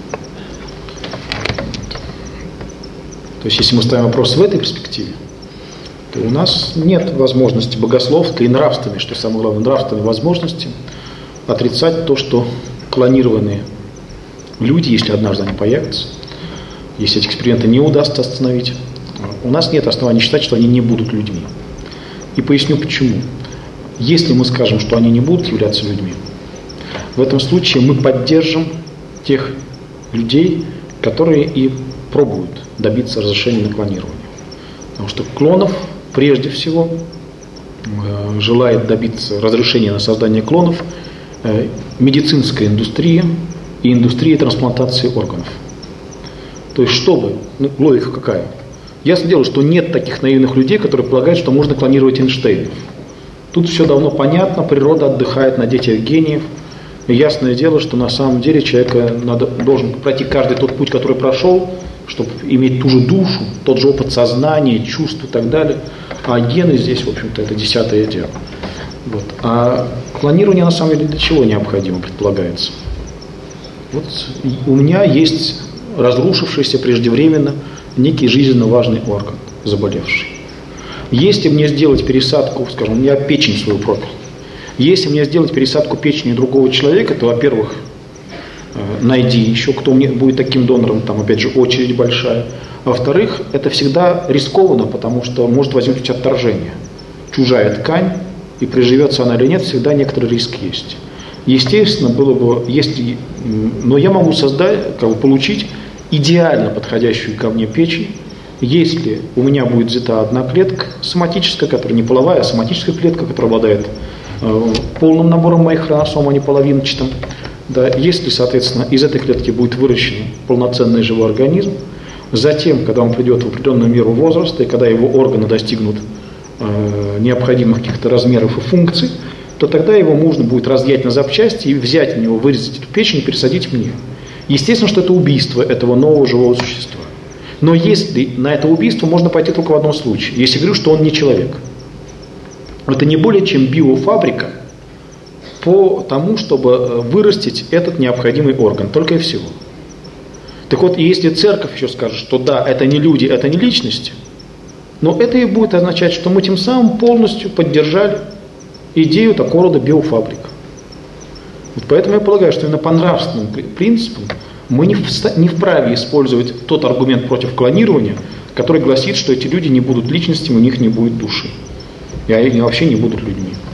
То есть, если мы ставим вопрос в этой перспективе, то у нас нет возможности богословской и нравственной, что самое главное, нравственной возможности отрицать то, что клонированные люди, если однажды они появятся, если эти эксперименты не удастся остановить, у нас нет оснований считать, что они не будут людьми. И поясню почему. Если мы скажем, что они не будут являться людьми, в этом случае мы поддержим тех людей, которые и пробуют добиться разрешения на клонирование. Потому что клонов, прежде всего, желает добиться разрешения на создание клонов медицинская индустрия и индустрия трансплантации органов. То есть, чтобы, логика какая? Ясно дело, что нет таких наивных людей, которые полагают, что можно клонировать Эйнштейнов. Тут все давно понятно, природа отдыхает на детях гениев. И ясное дело, что на самом деле человек должен пройти каждый тот путь, который прошел, чтобы иметь ту же душу, тот же опыт сознания, чувств и так далее. А гены здесь, в общем-то, это десятое дело. Вот. А клонирование на самом деле для чего необходимо, предполагается? Вот у меня есть разрушившийся преждевременно некий жизненно важный орган, заболевший. Если мне сделать пересадку, скажем, я печень свою пропил, если мне сделать пересадку печени другого человека, то, во-первых, найди еще, кто мне будет таким донором, там, опять же, очередь большая. А во-вторых, это всегда рискованно, потому что может возникнуть отторжение. Чужая ткань, и приживется она или нет, всегда некоторый риск есть. Естественно, было бы, если, но я могу создать, получить идеально подходящую ко мне печень, если у меня будет взята одна клетка соматическая, которая не половая, а соматическая клетка, которая обладает полным набором моих хромосом, а не половинчатым. Да, если, соответственно, из этой клетки будет выращен полноценный живой организм, затем, когда он придет в определенную меру возраста, и когда его органы достигнут необходимых каких-то размеров и функций, то тогда его можно будет разъять на запчасти и взять у него, вырезать эту печень и пересадить мне. Естественно, что это убийство этого нового живого существа. Но если на это убийство можно пойти только в одном случае, если я говорю, что он не человек. Это не более чем биофабрика по тому, чтобы вырастить этот необходимый орган, только и всего. Так вот, если церковь еще скажет, что да, это не люди, это не личности, но это и будет означать, что мы тем самым полностью поддержали идею такого рода биофабрик. Вот поэтому я полагаю, что именно по нравственным принципам мы не вправе использовать тот аргумент против клонирования, который гласит, что эти люди не будут личностями, у них не будет души. И они вообще не будут людьми.